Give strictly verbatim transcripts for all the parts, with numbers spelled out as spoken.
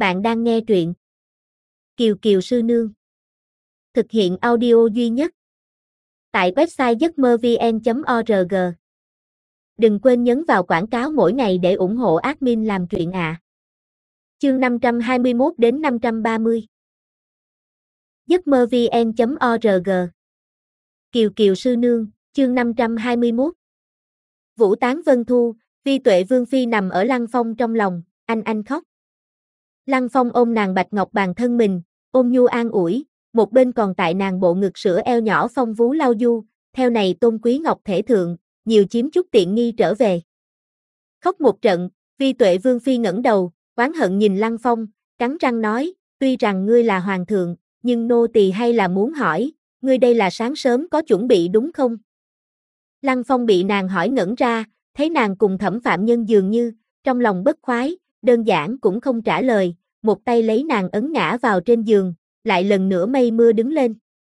Bạn đang nghe truyện Kiều Kiều Sư Nương. Thực hiện audio duy nhất tại website giấc mơ vn chấm org. Đừng quên nhấn vào quảng cáo mỗi ngày để ủng hộ admin làm truyện ạ. À. Chương năm trăm hai mươi mốt đến năm trăm ba mươi. giấc mơ vn chấm org. Kiều Kiều Sư Nương, chương năm trăm hai mươi mốt. Vũ tán vân thu, Vi Tuệ Vương phi nằm ở Lăng Phong trong lòng, anh anh khóc. Lăng Phong ôm nàng bạch ngọc bàn thân mình, ôm nhu an ủi, một bên còn tại nàng bộ ngực sữa eo nhỏ phong vú lau du, theo này tôn quý ngọc thể thượng, nhiều chiếm chút tiện nghi trở về. Khóc một trận, Vi Tuệ Vương phi ngẩng đầu, oán hận nhìn Lăng Phong, cắn răng nói, tuy rằng ngươi là hoàng thượng, nhưng nô tỳ hay là muốn hỏi, ngươi đây là sáng sớm có chuẩn bị đúng không? Lăng Phong bị nàng hỏi ngẩn ra, thấy nàng cùng Thẩm Phạm Nhân dường như, trong lòng bất khoái, đơn giản cũng không trả lời, một tay lấy nàng ấn ngã vào trên giường, lại lần nữa mây mưa đứng lên.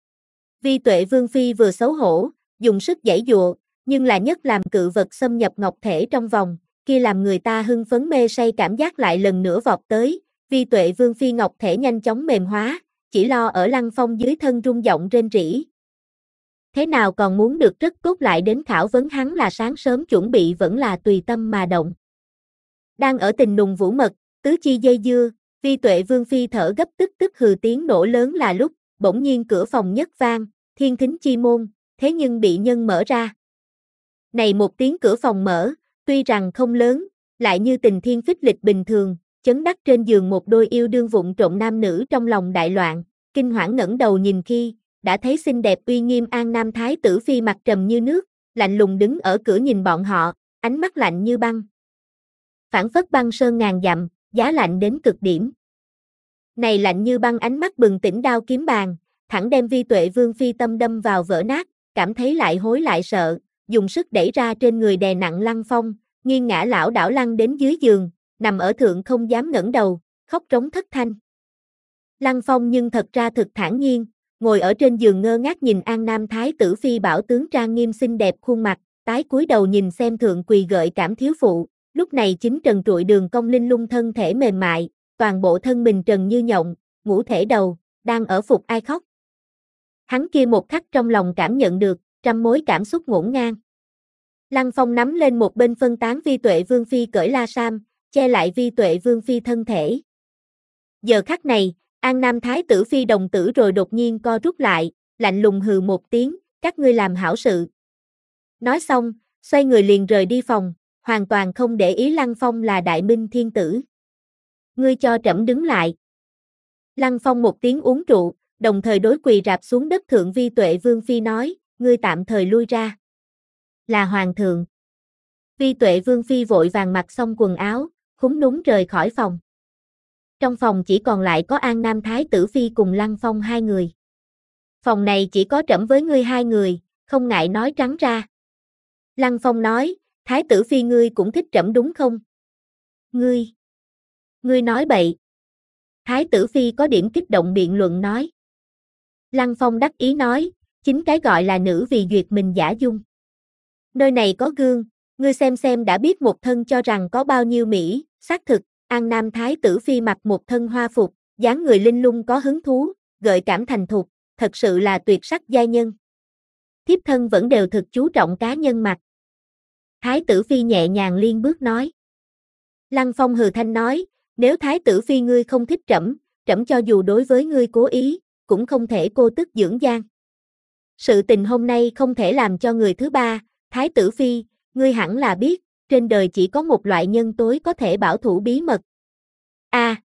Vi Tuệ Vương phi vừa xấu hổ, dùng sức giãy giụa, nhưng là nhất làm cự vật xâm nhập ngọc thể trong vòng, kia làm người ta hưng phấn mê say cảm giác lại lần nữa vọt tới, Vi Tuệ Vương phi ngọc thể nhanh chóng mềm hóa, chỉ lo ở Lăng Phong dưới thân rung giọng rên rỉ. Thế nào còn muốn được rất tốt lại đến khảo vấn hắn là sáng sớm chuẩn bị vẫn là tùy tâm mà động. Đang ở tình nùng vũ mật, tứ chi dây dưa, Vi Tuệ Vương phi thở gấp tức tức hừ tiếng nổ lớn là lúc, bỗng nhiên cửa phòng nhất vang, thiên thính chi môn, thế nhưng bị nhân mở ra. Này một tiếng cửa phòng mở, tuy rằng không lớn, lại như tình thiên phích lịch bình thường, chấn đắc trên giường một đôi yêu đương vụng trộm nam nữ trong lòng đại loạn, kinh hoảng ngẩng đầu nhìn khi, đã thấy xinh đẹp uy nghiêm An Nam Thái tử phi mặt trầm như nước, lạnh lùng đứng ở cửa nhìn bọn họ, ánh mắt lạnh như băng. Phảng phất băng sơn ngàn dặm, giá lạnh đến cực điểm. Này lạnh như băng ánh mắt bừng tỉnh đao kiếm bàn, thẳng đem Vi Tuệ Vương phi tâm đâm vào vỡ nát, cảm thấy lại hối lại sợ, dùng sức đẩy ra trên người đè nặng Lăng Phong, nghiêng ngã lảo đảo lăn đến dưới giường, nằm ở thượng không dám ngẩng đầu, khóc trống thất thanh. Lăng Phong nhưng thật ra thực thản nhiên, ngồi ở trên giường ngơ ngác nhìn An Nam Thái tử phi bảo tướng trang nghiêm xinh đẹp khuôn mặt, tái cúi đầu nhìn xem thượng quỳ gợi cảm thiếu phụ. Lúc này chính trần trụi đường cong linh lung thân thể mềm mại, toàn bộ thân mình trần như nhộng, ngũ thể đầu, đang ở phục ai khóc. Hắn kia một khắc trong lòng cảm nhận được, trăm mối cảm xúc ngổn ngang. Lăng Phong nắm lên một bên phân tán Vi Tuệ Vương phi cởi la sam, che lại Vi Tuệ Vương phi thân thể. Giờ khắc này, An Nam Thái tử phi đồng tử rồi đột nhiên co rút lại, lạnh lùng hừ một tiếng, các ngươi làm hảo sự. Nói xong, xoay người liền rời đi phòng, hoàn toàn không để ý Lăng Phong là đại minh thiên tử. Ngươi cho trẫm đứng lại. Lăng Phong một tiếng uống trụ, đồng thời đối quỳ rạp xuống đất thượng Vi Tuệ Vương phi nói, ngươi tạm thời lui ra. Là hoàng thượng. Vi Tuệ Vương phi vội vàng mặc xong quần áo, khúm núm rời khỏi phòng. Trong phòng chỉ còn lại có An Nam Thái tử phi cùng Lăng Phong hai người. Phòng này chỉ có trẫm với ngươi hai người, không ngại nói trắng ra. Lăng Phong nói, Thái tử phi ngươi cũng thích trẫm đúng không? Ngươi, ngươi nói bậy. Thái tử phi có điểm kích động biện luận nói. Lăng Phong đắc ý nói, chính cái gọi là nữ vì duyệt mình giả dung. Nơi này có gương, ngươi xem xem đã biết một thân cho rằng có bao nhiêu mỹ, xác thực, An Nam Thái tử phi mặc một thân hoa phục, dáng người linh lung có hứng thú, gợi cảm thành thục, thật sự là tuyệt sắc giai nhân. Thiếp thân vẫn đều thực chú trọng cá nhân mặt. Thái tử phi nhẹ nhàng liên bước nói. Lăng Phong hừ thanh nói, nếu thái tử phi ngươi không thích trẫm, trẫm cho dù đối với ngươi cố ý, cũng không thể cô tức dưỡng gian. Sự tình hôm nay không thể làm cho người thứ ba, thái tử phi, ngươi hẳn là biết, trên đời chỉ có một loại nhân tối có thể bảo thủ bí mật. A. À,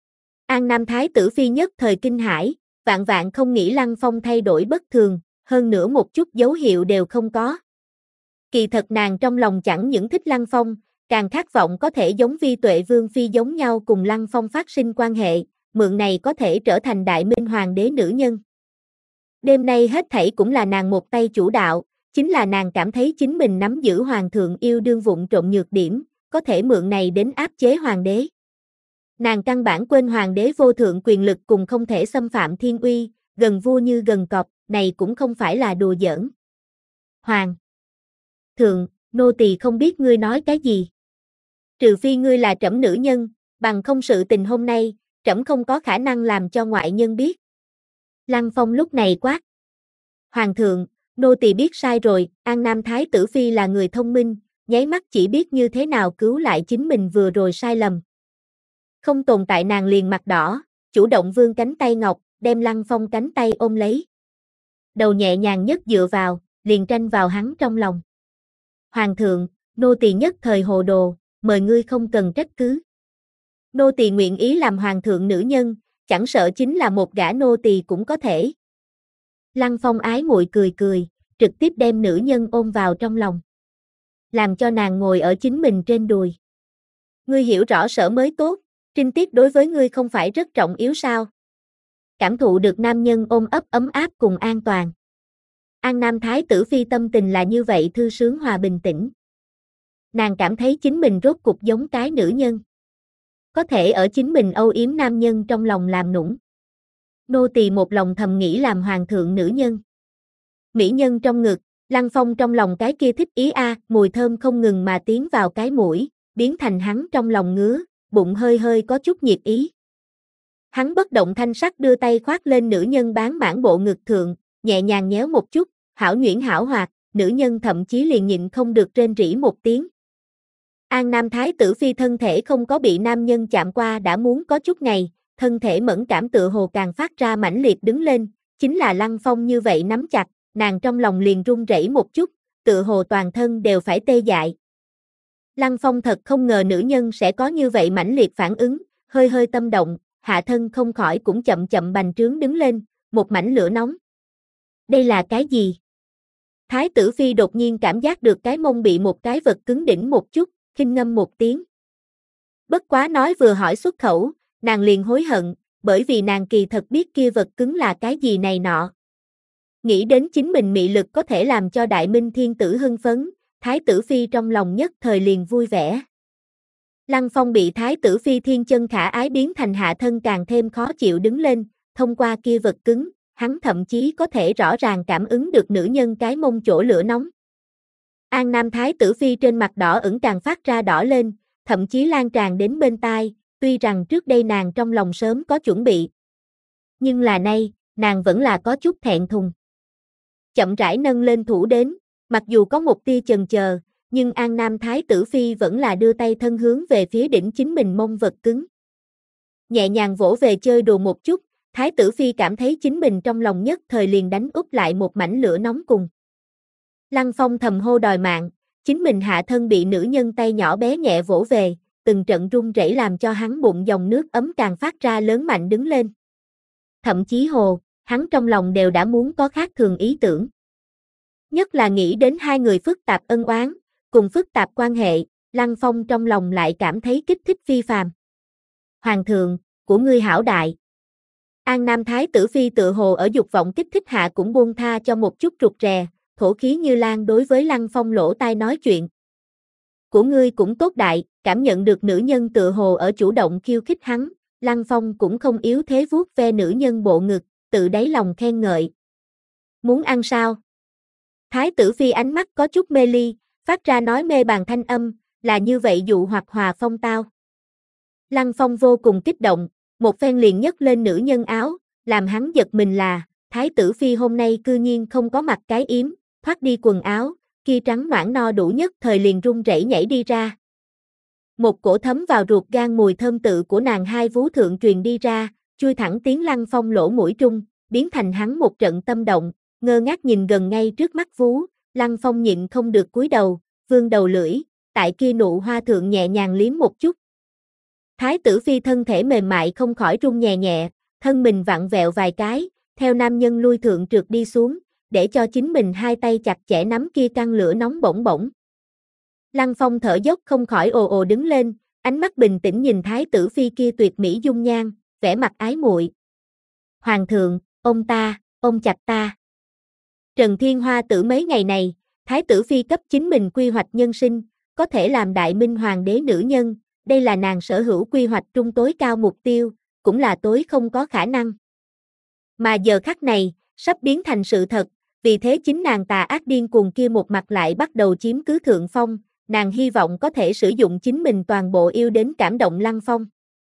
An Nam Thái tử phi nhất thời kinh hãi, vạn vạn không nghĩ Lăng Phong thay đổi bất thường, hơn nữa một chút dấu hiệu đều không có. Kỳ thật nàng trong lòng chẳng những thích Lăng Phong, càng khát vọng có thể giống Vi Tuệ Vương phi giống nhau cùng Lăng Phong phát sinh quan hệ, mượn này có thể trở thành đại minh hoàng đế nữ nhân. Đêm nay hết thảy cũng là nàng một tay chủ đạo, chính là nàng cảm thấy chính mình nắm giữ hoàng thượng yêu đương vụng trộm nhược điểm, có thể mượn này đến áp chế hoàng đế. Nàng căn bản quên hoàng đế vô thượng quyền lực cùng không thể xâm phạm thiên uy, gần vua như gần cọp, này cũng không phải là đùa giỡn. Hoàng thượng, nô tỳ không biết ngươi nói cái gì. Trừ phi ngươi là trẫm nữ nhân, bằng không sự tình hôm nay, trẫm không có khả năng làm cho ngoại nhân biết. Lăng Phong lúc này quát. Hoàng thượng, nô tỳ biết sai rồi, An Nam Thái tử Phi là người thông minh, nháy mắt chỉ biết như thế nào cứu lại chính mình vừa rồi sai lầm. Không tồn tại nàng liền mặt đỏ, chủ động vươn cánh tay ngọc, đem Lăng Phong cánh tay ôm lấy. Đầu nhẹ nhàng nhất dựa vào, liền tranh vào hắn trong lòng. Hoàng thượng, nô tỳ nhất thời hồ đồ, mời ngươi không cần trách cứ. Nô tỳ nguyện ý làm hoàng thượng nữ nhân, chẳng sợ chính là một gã nô tỳ cũng có thể. Lăng Phong ái muội cười cười, trực tiếp đem nữ nhân ôm vào trong lòng. Làm cho nàng ngồi ở chính mình trên đùi. Ngươi hiểu rõ sở mới tốt, trinh tiết đối với ngươi không phải rất trọng yếu sao? Cảm thụ được nam nhân ôm ấp ấm áp cùng an toàn. An Nam Thái tử Phi tâm tình là như vậy thư sướng hòa bình tĩnh. Nàng cảm thấy chính mình rốt cục giống cái nữ nhân. Có thể ở chính mình âu yếm nam nhân trong lòng làm nũng. Nô tỳ một lòng thầm nghĩ làm hoàng thượng nữ nhân. Mỹ nhân trong ngực, Lăng Phong trong lòng cái kia thích ý a, mùi thơm không ngừng mà tiến vào cái mũi, biến thành hắn trong lòng ngứa, bụng hơi hơi có chút nhiệt ý. Hắn bất động thanh sắc đưa tay khoác lên nữ nhân bán mãn bộ ngực thượng, nhẹ nhàng nhéo một chút, hảo nhuyễn hảo hoạt, nữ nhân thậm chí liền nhịn không được rên rỉ một tiếng. An Nam Thái tử Phi thân thể không có bị nam nhân chạm qua đã muốn có chút ngày, thân thể mẫn cảm tựa hồ càng phát ra mãnh liệt đứng lên, chính là Lăng Phong như vậy nắm chặt, nàng trong lòng liền run rẩy một chút, tựa hồ toàn thân đều phải tê dại. Lăng Phong thật không ngờ nữ nhân sẽ có như vậy mãnh liệt phản ứng, hơi hơi tâm động, hạ thân không khỏi cũng chậm chậm bành trướng đứng lên, một mảnh lửa nóng. Đây là cái gì? Thái tử Phi đột nhiên cảm giác được cái mông bị một cái vật cứng đỉnh một chút, khinh ngâm một tiếng. Bất quá nói vừa hỏi xuất khẩu, nàng liền hối hận, bởi vì nàng kỳ thật biết kia vật cứng là cái gì này nọ. Nghĩ đến chính mình mị lực có thể làm cho Đại Minh Thiên tử hưng phấn, Thái tử Phi trong lòng nhất thời liền vui vẻ. Lăng Phong bị Thái tử Phi thiên chân khả ái biến thành hạ thân càng thêm khó chịu đứng lên, thông qua kia vật cứng, hắn thậm chí có thể rõ ràng cảm ứng được nữ nhân cái mông chỗ lửa nóng. An Nam Thái tử Phi trên mặt đỏ ửng càng phát ra đỏ lên, thậm chí lan tràn đến bên tai, tuy rằng trước đây nàng trong lòng sớm có chuẩn bị. Nhưng là nay, nàng vẫn là có chút thẹn thùng. Chậm rãi nâng lên thủ đến, mặc dù có một tia chần chờ, nhưng An Nam Thái tử Phi vẫn là đưa tay thân hướng về phía đỉnh chính mình mông vật cứng. Nhẹ nhàng vỗ về chơi đùa một chút, Thái tử Phi cảm thấy chính mình trong lòng nhất thời liền đánh úp lại một mảnh lửa nóng cùng. Lăng Phong thầm hô đòi mạng, chính mình hạ thân bị nữ nhân tay nhỏ bé nhẹ vỗ về, từng trận run rẩy làm cho hắn bụng dòng nước ấm càng phát ra lớn mạnh đứng lên. Thậm chí hồ, hắn trong lòng đều đã muốn có khác thường ý tưởng. Nhất là nghĩ đến hai người phức tạp ân oán, cùng phức tạp quan hệ, Lăng Phong trong lòng lại cảm thấy kích thích phi phàm. Hoàng thượng, của ngươi hảo đại. An Nam Thái tử Phi tự hồ ở dục vọng kích thích hạ cũng buông tha cho một chút rụt rè, thổ khí như lan đối với Lăng Phong lỗ tai nói chuyện. Của ngươi cũng tốt đại, cảm nhận được nữ nhân tự hồ ở chủ động khiêu khích hắn, Lăng Phong cũng không yếu thế vuốt ve nữ nhân bộ ngực, tự đáy lòng khen ngợi. Muốn ăn sao? Thái tử Phi ánh mắt có chút mê ly, phát ra nói mê bàn thanh âm, là như vậy dụ hoặc hòa phong tao. Lăng Phong vô cùng kích động, một phen liền nhấc lên nữ nhân áo, làm hắn giật mình là, Thái tử Phi hôm nay cư nhiên không có mặc cái yếm, thoát đi quần áo, kia trắng noãn no đủ nhất thời liền run rẩy nhảy đi ra. Một cổ thấm vào ruột gan mùi thơm tự của nàng hai vú thượng truyền đi ra, chui thẳng tiến Lăng Phong lỗ mũi trung, biến thành hắn một trận tâm động, ngơ ngác nhìn gần ngay trước mắt vú, Lăng Phong nhịn không được cúi đầu, vươn đầu lưỡi, tại kia nụ hoa thượng nhẹ nhàng liếm một chút. Thái tử Phi thân thể mềm mại không khỏi run nhẹ nhẹ, thân mình vặn vẹo vài cái, theo nam nhân lui thượng trượt đi xuống, để cho chính mình hai tay chặt chẽ nắm kia căn lửa nóng bỏng bỏng. Lăng Phong thở dốc không khỏi ồ ồ đứng lên, ánh mắt bình tĩnh nhìn Thái tử Phi kia tuyệt mỹ dung nhan, vẻ mặt ái muội. Hoàng thượng, ông ta, ông chặt ta. Trần Thiên Hoa tử mấy ngày này, Thái tử Phi cấp chính mình quy hoạch nhân sinh, có thể làm Đại Minh Hoàng đế nữ nhân, đây là nàng sở hữu quy hoạch trung tối cao mục tiêu, cũng là tối không có khả năng. Mà giờ khắc này, sắp biến thành sự thật, vì thế chính nàng tà ác điên cuồng kia một mặt lại bắt đầu chiếm cứ thượng phong, nàng hy vọng có thể sử dụng chính mình toàn bộ yêu đến cảm động Lăng Phong.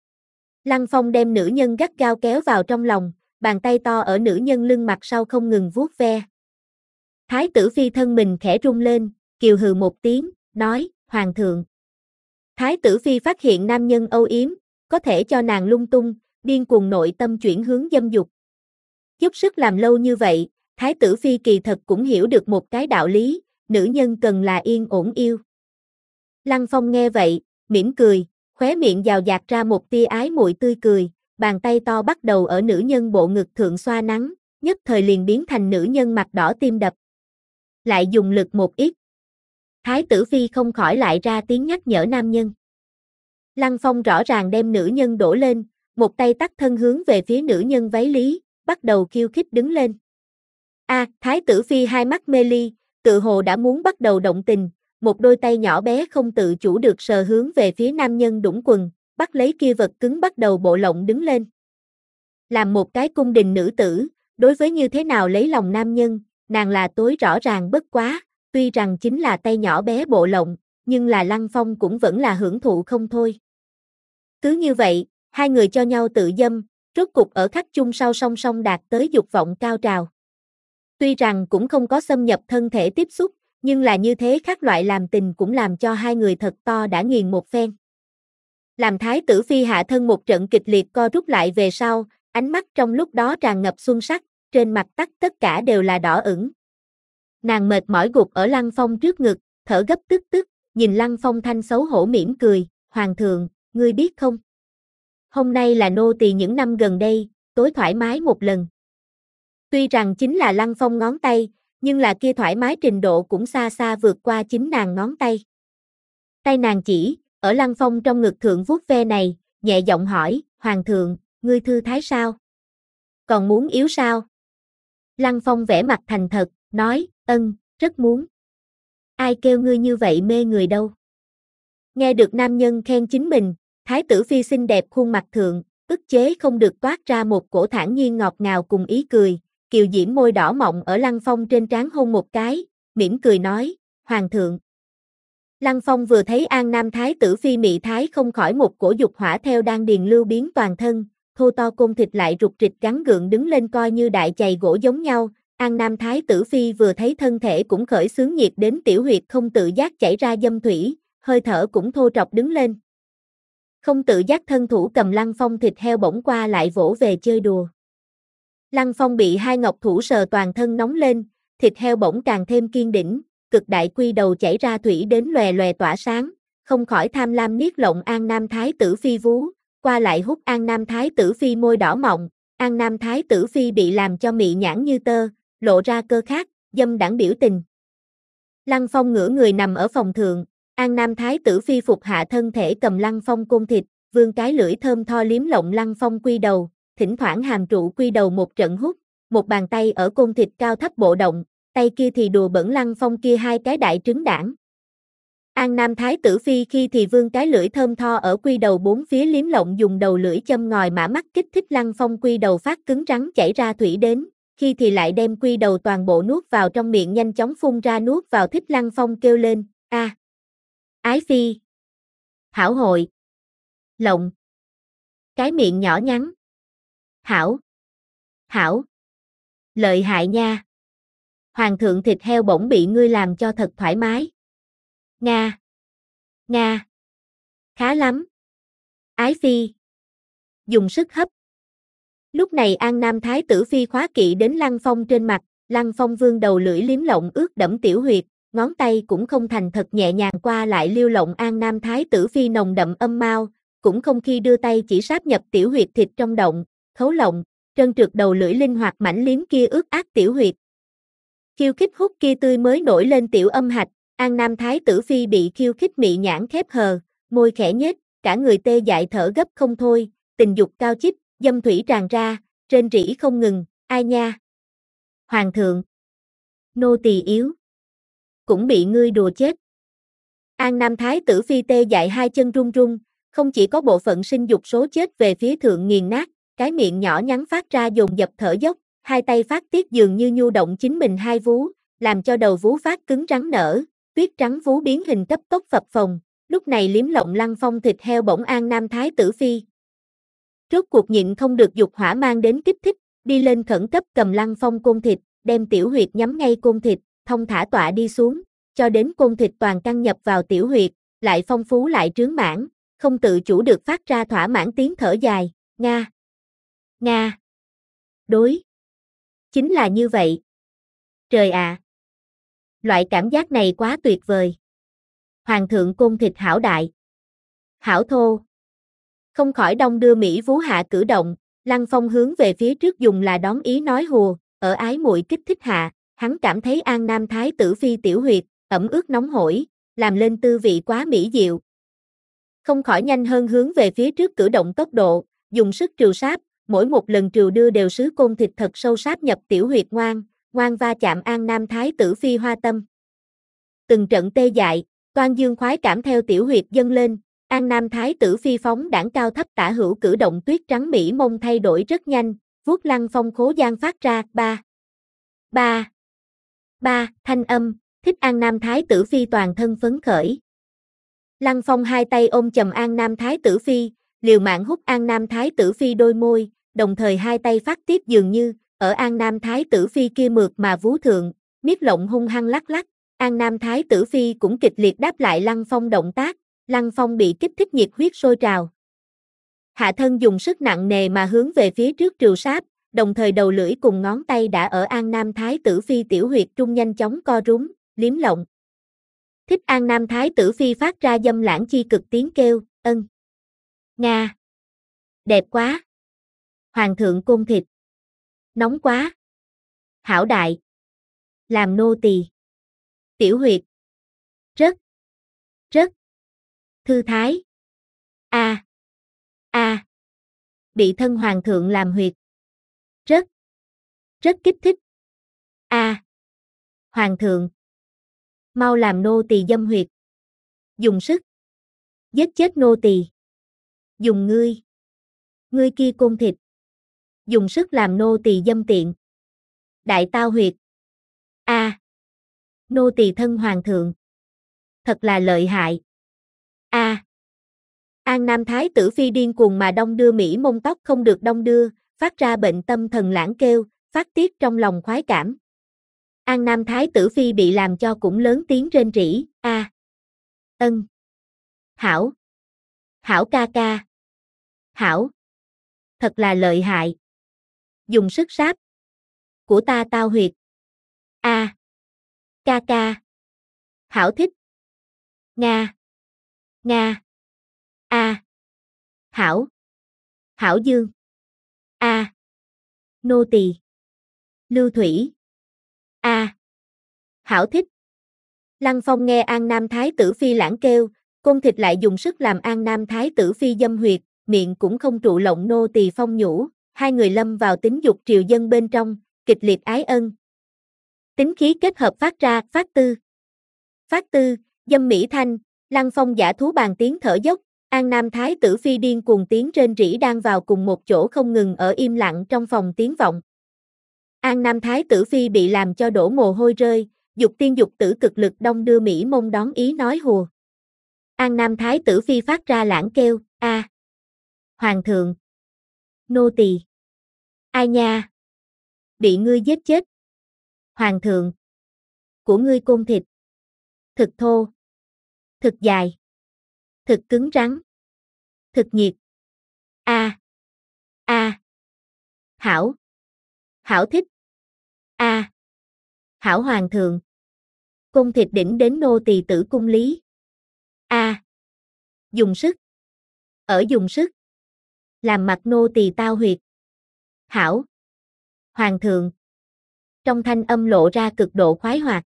Lăng Phong đem nữ nhân gắt gao kéo vào trong lòng, bàn tay to ở nữ nhân lưng mặt sau không ngừng vuốt ve. Thái tử phi thân mình khẽ rung lên, kiều hừ một tiếng, nói, Hoàng thượng. Thái tử phi phát hiện nam nhân âu yếm, có thể cho nàng lung tung, điên cuồng nội tâm chuyển hướng dâm dục. Giúp sức làm lâu như vậy, Thái tử phi kỳ thật cũng hiểu được một cái đạo lý, nữ nhân cần là yên ổn yêu. Lăng Phong nghe vậy, mỉm cười, khóe miệng giào dạt ra một tia ái muội tươi cười, bàn tay to bắt đầu ở nữ nhân bộ ngực thượng xoa nắng, nhất thời liền biến thành nữ nhân mặt đỏ tim đập. Lại dùng lực một ít. Thái tử phi không khỏi lại ra tiếng nhắc nhở nam nhân. Lăng Phong rõ ràng đem nữ nhân đổ lên, một tay tắt thân hướng về phía nữ nhân váy lý, bắt đầu khiêu khích đứng lên. A, à, Thái tử phi hai mắt mê ly, tự hồ đã muốn bắt đầu động tình, một đôi tay nhỏ bé không tự chủ được sờ hướng về phía nam nhân đũng quần, bắt lấy kia vật cứng bắt đầu bộ lộng đứng lên. Làm một cái cung đình nữ tử, đối với như thế nào lấy lòng nam nhân, nàng là tối rõ ràng bất quá, tuy rằng chính là tay nhỏ bé bộ lộng, nhưng là Lăng Phong cũng vẫn là hưởng thụ không thôi. Cứ như vậy, hai người cho nhau tự dâm, rốt cục ở khách chung sau song song đạt tới dục vọng cao trào. Tuy rằng cũng không có xâm nhập thân thể tiếp xúc, nhưng là như thế khác loại làm tình cũng làm cho hai người thật to đã nghiền một phen. Làm Thái tử phi hạ thân một trận kịch liệt co rút lại về sau, ánh mắt trong lúc đó tràn ngập xuân sắc, trên mặt tắt tất cả đều là đỏ ửng. Nàng mệt mỏi gục ở Lăng Phong trước ngực, thở gấp tức tức, nhìn Lăng Phong thanh xấu hổ mỉm cười, Hoàng thượng, ngươi biết không? Hôm nay là nô tỳ những năm gần đây, tối thoải mái một lần. Tuy rằng chính là Lăng Phong ngón tay, nhưng là kia thoải mái trình độ cũng xa xa vượt qua chính nàng ngón tay. Tay nàng chỉ, ở Lăng Phong trong ngực thượng vuốt ve này, nhẹ giọng hỏi, Hoàng thượng, ngươi thư thái sao? Còn muốn yếu sao? Lăng Phong vẽ mặt thành thật, nói, ân, rất muốn. Ai kêu ngươi như vậy mê người đâu? Nghe được nam nhân khen chính mình, Thái tử phi xinh đẹp khuôn mặt thượng, ức chế không được toát ra một cổ thản nhiên ngọt ngào cùng ý cười, kiều diễm môi đỏ mọng ở Lăng Phong trên trán hôn một cái, mỉm cười nói, Hoàng thượng. Lăng Phong vừa thấy An Nam Thái tử phi mị thái không khỏi một cổ dục hỏa theo đan điền lưu biến toàn thân, thô to côn thịt lại rụt rịch gắn gượng đứng lên coi như đại chày gỗ giống nhau. An Nam Thái tử phi vừa thấy thân thể cũng khởi xướng nhiệt đến tiểu huyệt không tự giác chảy ra dâm thủy, hơi thở cũng thô trọc đứng lên. Không tự giác thân thủ cầm Lăng Phong thịt heo bỗng qua lại vỗ về chơi đùa. Lăng Phong bị hai ngọc thủ sờ toàn thân nóng lên, thịt heo bỗng càng thêm kiên đỉnh, cực đại quy đầu chảy ra thủy đến lòe lòe tỏa sáng, không khỏi tham lam niết lộng An Nam Thái tử phi vú, qua lại hút An Nam Thái tử phi môi đỏ mọng, An Nam Thái tử phi bị làm cho mị nhãn như tơ, lộ ra cơ khác, dâm đãng biểu tình. Lăng Phong ngửa người nằm ở phòng thượng, An Nam Thái tử phi phục hạ thân thể cầm Lăng Phong côn thịt, vươn cái lưỡi thơm tho liếm lộng Lăng Phong quy đầu, thỉnh thoảng hàm trụ quy đầu một trận hút, một bàn tay ở côn thịt cao thấp bộ động, tay kia thì đùa bẩn Lăng Phong kia hai cái đại trứng đảng. An Nam Thái tử phi khi thì vươn cái lưỡi thơm tho ở quy đầu bốn phía liếm lộng dùng đầu lưỡi châm ngòi mã mắt kích thích Lăng Phong quy đầu phát cứng rắn chảy ra thủy đến, khi thì lại đem quy đầu toàn bộ nuốt vào trong miệng nhanh chóng phun ra nuốt vào thích Lăng Phong kêu lên, a, à, ái phi, hảo hội, lộng, cái miệng nhỏ nhắn, hảo, hảo, lợi hại nha. Hoàng thượng thịt heo bỗng bị ngươi làm cho thật thoải mái. Nga, Nga, khá lắm. Ái phi, dùng sức hấp. Lúc này An Nam Thái tử phi khóa kỵ đến Lăng Phong trên mặt, Lăng Phong vương đầu lưỡi liếm lộng ướt đẫm tiểu huyệt, ngón tay cũng không thành thật nhẹ nhàng qua lại liêu lộng An Nam Thái tử phi nồng đậm âm mao, cũng không khi đưa tay chỉ sáp nhập tiểu huyệt thịt trong động, khấu lộng, trơn trượt đầu lưỡi linh hoạt mảnh liếm kia ướt át tiểu huyệt. Khiêu khích hút kia tươi mới nổi lên tiểu âm hạch, An Nam Thái tử phi bị khiêu khích mị nhãn khép hờ, môi khẽ nhếch, cả người tê dại thở gấp không thôi, tình dục cao chích, dâm thủy tràn ra, rên rỉ không ngừng, ai nha. Hoàng thượng, nô tỳ yếu, cũng bị ngươi đùa chết. An Nam Thái tử phi tê dại hai chân run run, không chỉ có bộ phận sinh dục số chết về phía thượng nghiền nát, cái miệng nhỏ nhắn phát ra dồn dập thở dốc, hai tay phát tiết dường như nhu động chính mình hai vú, làm cho đầu vú phát cứng rắn nở, tuyết trắng vú biến hình cấp tốc phập phồng, lúc này liếm lộng Lăng Phong thịt heo bỗng An Nam Thái tử phi. Rốt cuộc nhịn không được dục hỏa mang đến kích thích, đi lên khẩn cấp cầm Lăng Phong côn thịt, đem tiểu huyệt nhắm ngay côn thịt, thông thả tọa đi xuống, cho đến côn thịt toàn căn nhập vào tiểu huyệt, lại phong phú lại trướng mãn, không tự chủ được phát ra thỏa mãn tiếng thở dài, nga, nga, đối, chính là như vậy. Trời ạ! Loại cảm giác này quá tuyệt vời. Hoàng thượng côn thịt hảo đại, hảo thô. Không khỏi đong đưa Mỹ vú hạ cử động, Lăng Phong hướng về phía trước dùng là đón ý nói hùa, ở ái muội kích thích hạ, hắn cảm thấy An Nam Thái tử phi tiểu huyệt, ẩm ướt nóng hổi, làm lên tư vị quá mỹ diệu. Không khỏi nhanh hơn hướng về phía trước cử động tốc độ, dùng sức trừ sáp, mỗi một lần trừ đưa đều sứ côn thịt thật sâu sáp nhập tiểu huyệt ngoan, ngoan va chạm An Nam Thái tử phi hoa tâm. Từng trận tê dại, toan dương khoái cảm theo tiểu huyệt dâng lên, An Nam Thái tử phi phóng đảng cao thấp tả hữu cử động tuyết trắng mỹ mông thay đổi rất nhanh, vuốt Lăng Phong khố gian phát ra ba, ba, ba thanh âm, thích An Nam Thái tử phi toàn thân phấn khởi. Lăng Phong hai tay ôm chầm An Nam Thái tử phi, liều mạng hút An Nam Thái tử phi đôi môi, đồng thời hai tay phát tiếp dường như, ở An Nam Thái tử phi kia mượt mà vú thượng, miết lộng hung hăng lắc lắc, An Nam Thái tử phi cũng kịch liệt đáp lại Lăng Phong động tác, Lăng Phong bị kích thích nhiệt huyết sôi trào. Hạ thân dùng sức nặng nề mà hướng về phía trước trừ sáp, đồng thời đầu lưỡi cùng ngón tay đã ở An Nam Thái tử phi tiểu huyệt trung nhanh chóng co rúm, liếm lộng. Thích An Nam Thái tử phi phát ra dâm lãng chi cực tiếng kêu, ân. Nga. Đẹp quá. Hoàng thượng côn thịt. Nóng quá. Hảo đại. Làm nô tỳ. Tiểu huyệt. Rất. Rất. Thư thái. A. A. Bị thân hoàng thượng làm huyệt. Rất. Rất kích thích. A. Hoàng thượng. Mau làm nô tỳ dâm huyệt. Dùng sức. Giết chết nô tỳ. Dùng ngươi. Ngươi kia côn thịt. Dùng sức làm nô tỳ dâm tiện. Đại tao huyệt. A. Nô tỳ thân hoàng thượng. Thật là lợi hại. A. An Nam Thái tử phi điên cuồng mà đong đưa Mỹ mông tóc không được đong đưa, phát ra bệnh tâm thần lãng kêu, phát tiết trong lòng khoái cảm. An Nam Thái tử phi bị làm cho cũng lớn tiếng rên rỉ, a. Ân. Hảo. Hảo ca ca. Hảo. Thật là lợi hại. Dùng sức sáp. Của ta tao huyệt. A. Ca ca. Hảo thích. Nga. Nga. A. Hảo. Hảo dương. A. Nô tỳ. Lưu thủy. A. Hảo thích. Lăng Phong nghe An Nam Thái tử phi lãng kêu, côn thịt lại dùng sức làm An Nam Thái tử phi dâm huyệt, miệng cũng không trụ lộng nô tỳ phong nhũ, hai người lâm vào tính dục triều dân bên trong, kịch liệt ái ân. Tính khí kết hợp phát ra, phát tư. Phát tư, dâm mỹ thanh, Lăng Phong giả thú bàn tiếng thở dốc, An Nam Thái tử phi điên cuồng tiếng rên rỉ đang vào cùng một chỗ không ngừng ở im lặng trong phòng tiếng vọng. An Nam Thái tử phi bị làm cho đổ mồ hôi rơi, dục tiên dục tử cực lực đong đưa Mỹ mông đón ý nói hùa. An Nam Thái tử phi phát ra lãng kêu, a. Hoàng thượng. Nô tỳ. Ai nha. Bị ngươi giết chết. Hoàng thượng. Của ngươi côn thịt. Thực thô. Thực dài. Thực cứng rắn. Thực nhiệt. A. A. Hảo. Hảo thích. A. Hảo hoàng thượng. Côn thịt đỉnh đến nô tỳ tử cung lý. A. Dùng sức. Ở dùng sức. Làm mặt nô tỳ tao huyệt. Hảo. Hoàng thượng. Trong thanh âm lộ ra cực độ khoái hoạt.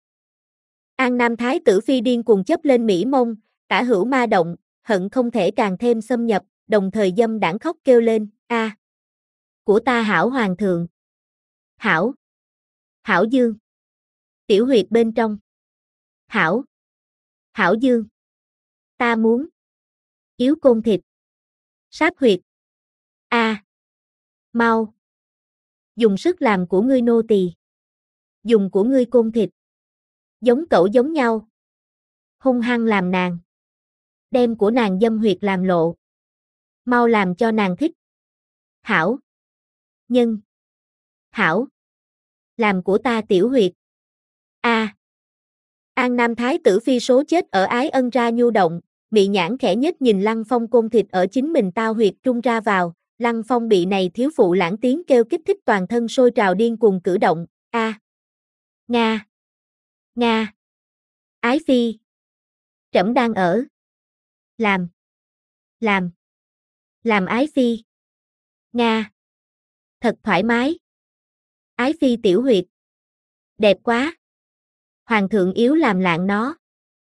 An Nam Thái tử phi điên cuồng chấp lên Mỹ mông, tả hữu ma động, hận không thể càng thêm xâm nhập, đồng thời dâm đảng khóc kêu lên, a. Của ta hảo hoàng thượng. Hảo. Hảo dương. Tiểu huyệt bên trong. Hảo. Hảo dương. Ta muốn. Yếu côn thịt. Sáp huyệt. A. Mau. Dùng sức làm của ngươi nô tỳ. Dùng của ngươi côn thịt. Giống cậu giống nhau. Hung hăng làm nàng. Đem của nàng dâm huyệt làm lộ. Mau làm cho nàng thích. Hảo. Nhân. Hảo. Làm của ta tiểu huyệt. A. An Nam Thái tử phi số chết ở ái ân ra nhu động, mị nhãn khẽ nhếch nhìn Lăng Phong côn thịt ở chính mình tao huyệt trung ra vào, Lăng Phong bị này thiếu phụ lãng tiếng kêu kích thích toàn thân sôi trào điên cuồng cử động, a. Nga. Nga. Ái phi. Trẫm đang ở. Làm. Làm. Làm ái phi. Nga. Thật thoải mái. Ái phi tiểu huyệt. Đẹp quá. Hoàng thượng yếu làm lạng nó.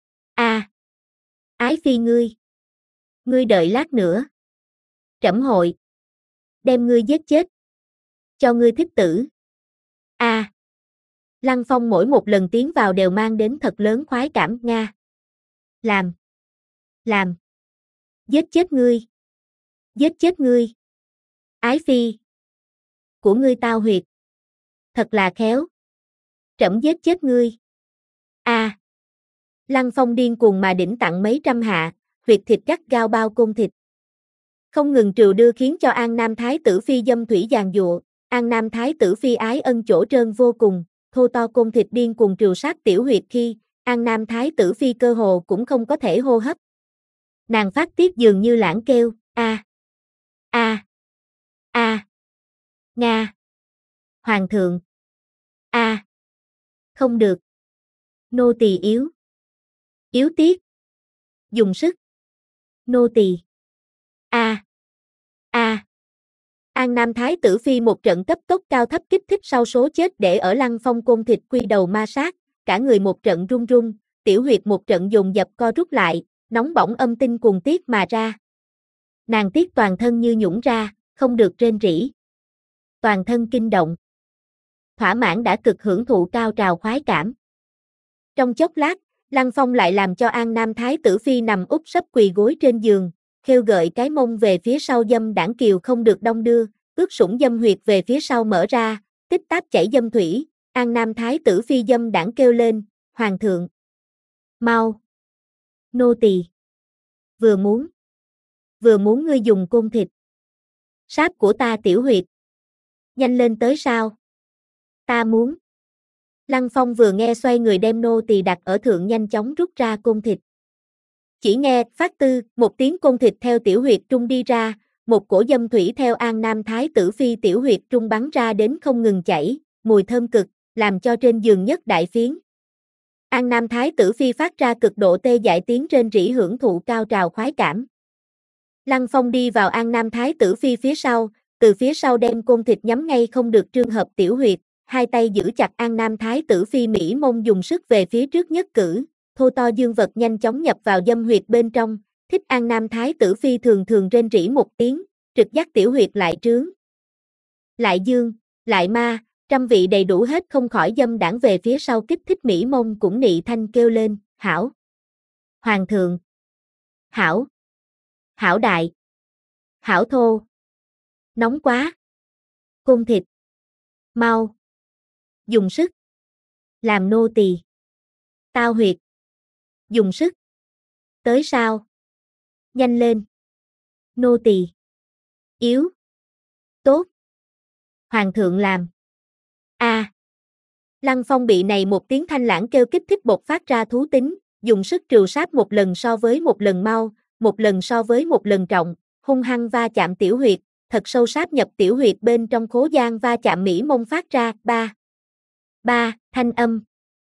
A. Ái phi ngươi. Ngươi đợi lát nữa. Trẫm hội. Đem ngươi giết chết. Cho ngươi thích tử. A. Lăng Phong mỗi một lần tiến vào đều mang đến thật lớn khoái cảm, Nga. Làm. Làm. Giết chết ngươi. Giết chết ngươi. Ái phi. Của ngươi tao huyệt. Thật là khéo. Trẫm giết chết ngươi. A. Lăng Phong điên cuồng mà đỉnh tặng mấy trăm hạ, huyệt thịt gắt gao bao côn thịt. Không ngừng trừ đưa khiến cho An Nam Thái tử phi dâm thủy giàn giụa, An Nam Thái tử phi ái ân chỗ trơn vô cùng, thô to côn thịt điên cuồng trừ sát tiểu huyệt khi, An Nam Thái tử phi cơ hồ cũng không có thể hô hấp. Nàng phát tiết dường như lãng kêu, a. A. A. Nga. Hoàng thượng. A. Không được. Nô tỳ yếu. Yếu tiết. Dùng sức. Nô tỳ. A. A. An Nam Thái tử phi một trận cấp tốc cao thấp kích thích sau số chết để ở Lăng Phong côn thịt quy đầu ma sát, cả người một trận run run, tiểu huyệt một trận dồn dập co rút lại, nóng bỏng âm tinh cuồng tiết mà ra. Nàng tiết toàn thân như nhũng ra, không được rên rỉ. Toàn thân kinh động. Thỏa mãn đã cực hưởng thụ cao trào khoái cảm. Trong chốc lát, Lăng Phong lại làm cho An Nam Thái tử phi nằm úp sấp quỳ gối trên giường, khêu gợi cái mông về phía sau dâm đảng kiều không được đong đưa, ướt sũng dâm huyệt về phía sau mở ra, tích táp chảy dâm thủy, An Nam Thái tử phi dâm đảng kêu lên, Hoàng thượng. Mau. Nô tỳ. Vừa muốn. Vừa muốn ngươi dùng côn thịt. Sáp của ta tiểu huyệt. Nhanh lên tới sao. Ta muốn. Lăng Phong vừa nghe xoay người đem nô tỳ đặt ở thượng nhanh chóng rút ra côn thịt. Chỉ nghe, phát tư, một tiếng côn thịt theo tiểu huyệt trung đi ra, một cổ dâm thủy theo An Nam Thái tử phi tiểu huyệt trung bắn ra đến không ngừng chảy, mùi thơm cực, làm cho trên giường nhất đại phiến. An Nam Thái tử phi phát ra cực độ tê dại tiếng rên rỉ hưởng thụ cao trào khoái cảm. Lăng Phong đi vào An Nam Thái tử phi phía sau, từ phía sau đem côn thịt nhắm ngay không được trương hợp tiểu huyệt, hai tay giữ chặt An Nam Thái tử phi mỹ mông dùng sức về phía trước nhất cử, thô to dương vật nhanh chóng nhập vào dâm huyệt bên trong, thích An Nam Thái tử phi thường thường rên rỉ một tiếng, trực giác tiểu huyệt lại trướng. Lại dương, lại ma, trăm vị đầy đủ hết không khỏi dâm đảng về phía sau kích thích mỹ mông cũng nị thanh kêu lên, hảo. Hoàng thượng. Hảo. Hảo đại. Hảo thô. Nóng quá. Côn thịt. Mau. Dùng sức. Làm nô tỳ. Tao huyệt. Dùng sức. Tới sao. Nhanh lên. Nô tỳ. Yếu. Tốt. Hoàng thượng làm. A. À. Lăng Phong bị này một tiếng thanh lãng kêu kích thích bộc phát ra thú tính, dùng sức trừ sát một lần so với một lần mau, một lần so với một lần trọng, hung hăng va chạm tiểu huyệt, thật sâu sát nhập tiểu huyệt bên trong khố gian va chạm mỹ mông phát ra, ba. Ba, thanh âm.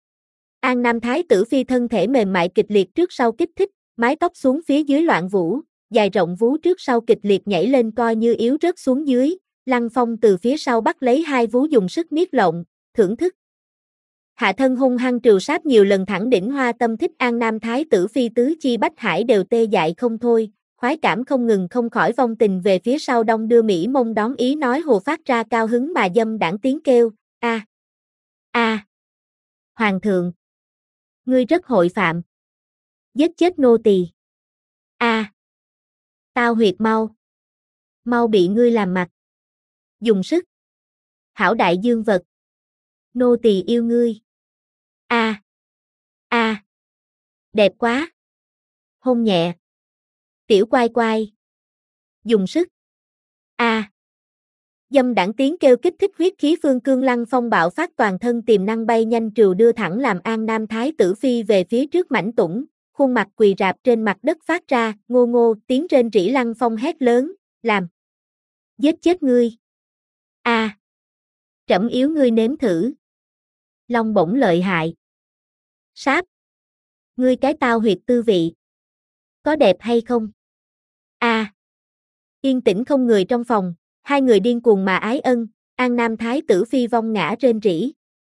An Nam Thái tử phi thân thể mềm mại kịch liệt trước sau kích thích, mái tóc xuống phía dưới loạn vũ, dài rộng vú trước sau kịch liệt nhảy lên coi như yếu rớt xuống dưới, Lăng Phong từ phía sau bắt lấy hai vú dùng sức miết lộng, thưởng thức. Hạ thân hung hăng trừ sát nhiều lần thẳng đỉnh hoa tâm thích An Nam Thái tử phi tứ chi bách hải đều tê dại không thôi, khoái cảm không ngừng không khỏi vong tình về phía sau đông đưa mỹ mông đón ý nói hồ phát ra cao hứng mà dâm đảng tiếng kêu, a. A. Hoàng thượng. Ngươi rất hội phạm. Giết chết nô tỳ. A. Tao huyệt mau. Mau bị ngươi làm mặt. Dùng sức. Hảo đại dương vật. Nô tỳ yêu ngươi. A. A. Đẹp quá. Hôn nhẹ. Tiểu quai quai. Dùng sức. A. Dâm đảng tiếng kêu kích thích huyết khí phương cương, Lăng Phong bạo phát toàn thân tiềm năng bay nhanh trừu đưa thẳng làm An Nam Thái tử phi về phía trước mảnh tủng, khuôn mặt quỳ rạp trên mặt đất phát ra, ngô ngô, tiếng rên rỉ. Lăng Phong hét lớn, làm. Giết chết ngươi. A. À, trẫm yếu ngươi nếm thử. Long bổng lợi hại. Sáp. Ngươi cái tao huyệt tư vị. Có đẹp hay không? A. À, yên tĩnh không người trong phòng, hai người điên cuồng mà ái ân, An Nam Thái tử phi vong ngã rên rỉ.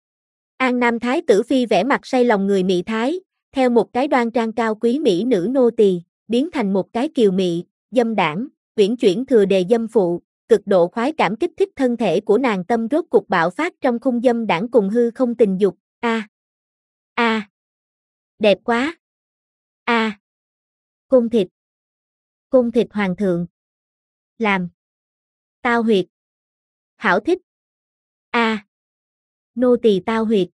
An Nam Thái tử phi vẻ mặt say lòng người mị thái, theo một cái đoan trang cao quý mỹ nữ nô tỳ, biến thành một cái kiều mị, dâm đảng, uyển chuyển thừa đề dâm phụ, cực độ khoái cảm kích thích thân thể của nàng, tâm rốt cục bạo phát trong khung dâm đảng cùng hư không tình dục. A. A. Đẹp quá. A. Côn thịt. Côn thịt hoàng thượng. Làm. Tao huyệt. Hảo thích. A. Nô tỳ tao huyệt.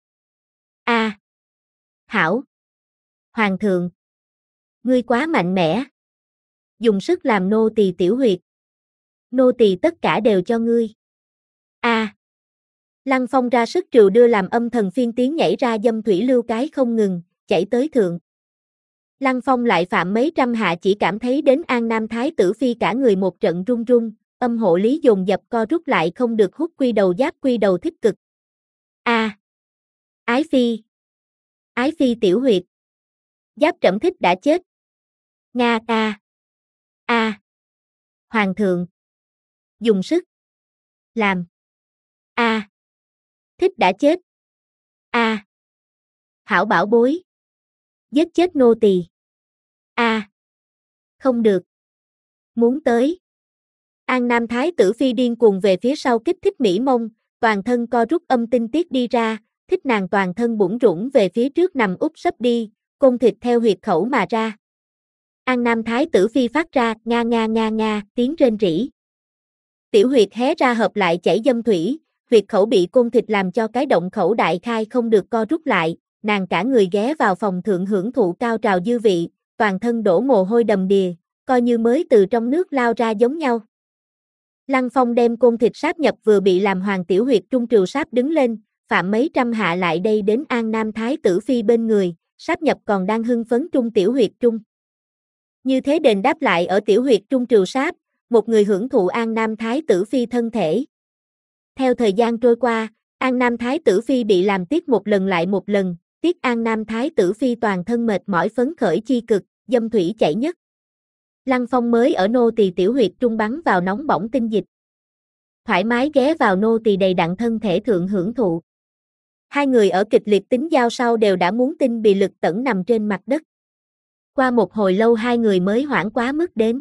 A. Hảo. Hoàng thượng. Ngươi quá mạnh mẽ. Dùng sức làm nô tỳ tiểu huyệt. Nô tỳ tất cả đều cho ngươi. A. Lăng Phong ra sức trừu đưa làm âm thần phiên tiếng nhảy ra, dâm thủy lưu cái không ngừng, chảy tới thượng. Lăng Phong lại phạm mấy trăm hạ, chỉ cảm thấy đến An Nam Thái tử phi cả người một trận run run, âm hộ lý dồn dập co rút lại không được hút quy đầu giáp quy đầu thích cực. A. À. Ái phi. Ái phi tiểu huyệt. Giáp trẫm thích đã chết. Nga a. A. Hoàng thượng. Dùng sức. Làm. A. Thích đã chết. A. Hảo bảo bối. Giết chết nô tỳ. A. Không được. Muốn tới. An Nam Thái tử phi điên cuồng về phía sau kích thích mỹ mông, toàn thân co rút âm tinh tiết đi ra, thích nàng toàn thân bủn rủn về phía trước nằm úp sấp đi, côn thịt theo huyệt khẩu mà ra. An Nam Thái tử phi phát ra nga nga nga nga tiếng rên rỉ. Tiểu huyệt hé ra hợp lại chảy dâm thủy, huyệt khẩu bị côn thịt làm cho cái động khẩu đại khai không được co rút lại, nàng cả người ghé vào phòng thượng hưởng thụ cao trào dư vị, toàn thân đổ mồ hôi đầm đìa, coi như mới từ trong nước lao ra giống nhau. Lăng Phong đem côn thịt sáp nhập vừa bị làm hoàng tiểu huyệt trung trừ sáp đứng lên, phạm mấy trăm hạ lại đây đến An Nam Thái tử phi bên người, sáp nhập còn đang hưng phấn trung tiểu huyệt trung. Như thế đền đáp lại ở tiểu huyệt trung trừ sáp, một người hưởng thụ An Nam Thái tử phi thân thể. Theo thời gian trôi qua, An Nam Thái tử phi bị làm tiếc một lần lại một lần, tiếc An Nam Thái tử phi toàn thân mệt mỏi phấn khởi chi cực, dâm thủy chảy nhất. Lăng Phong mới ở nô tỳ tiểu huyệt trung bắn vào nóng bỏng tinh dịch. Thoải mái ghé vào nô tỳ đầy đặn thân thể thượng hưởng thụ. Hai người ở kịch liệt tính giao sau đều đã muốn tinh bị lực tẩn nằm trên mặt đất. Qua một hồi lâu hai người mới hoảng quá mức đến.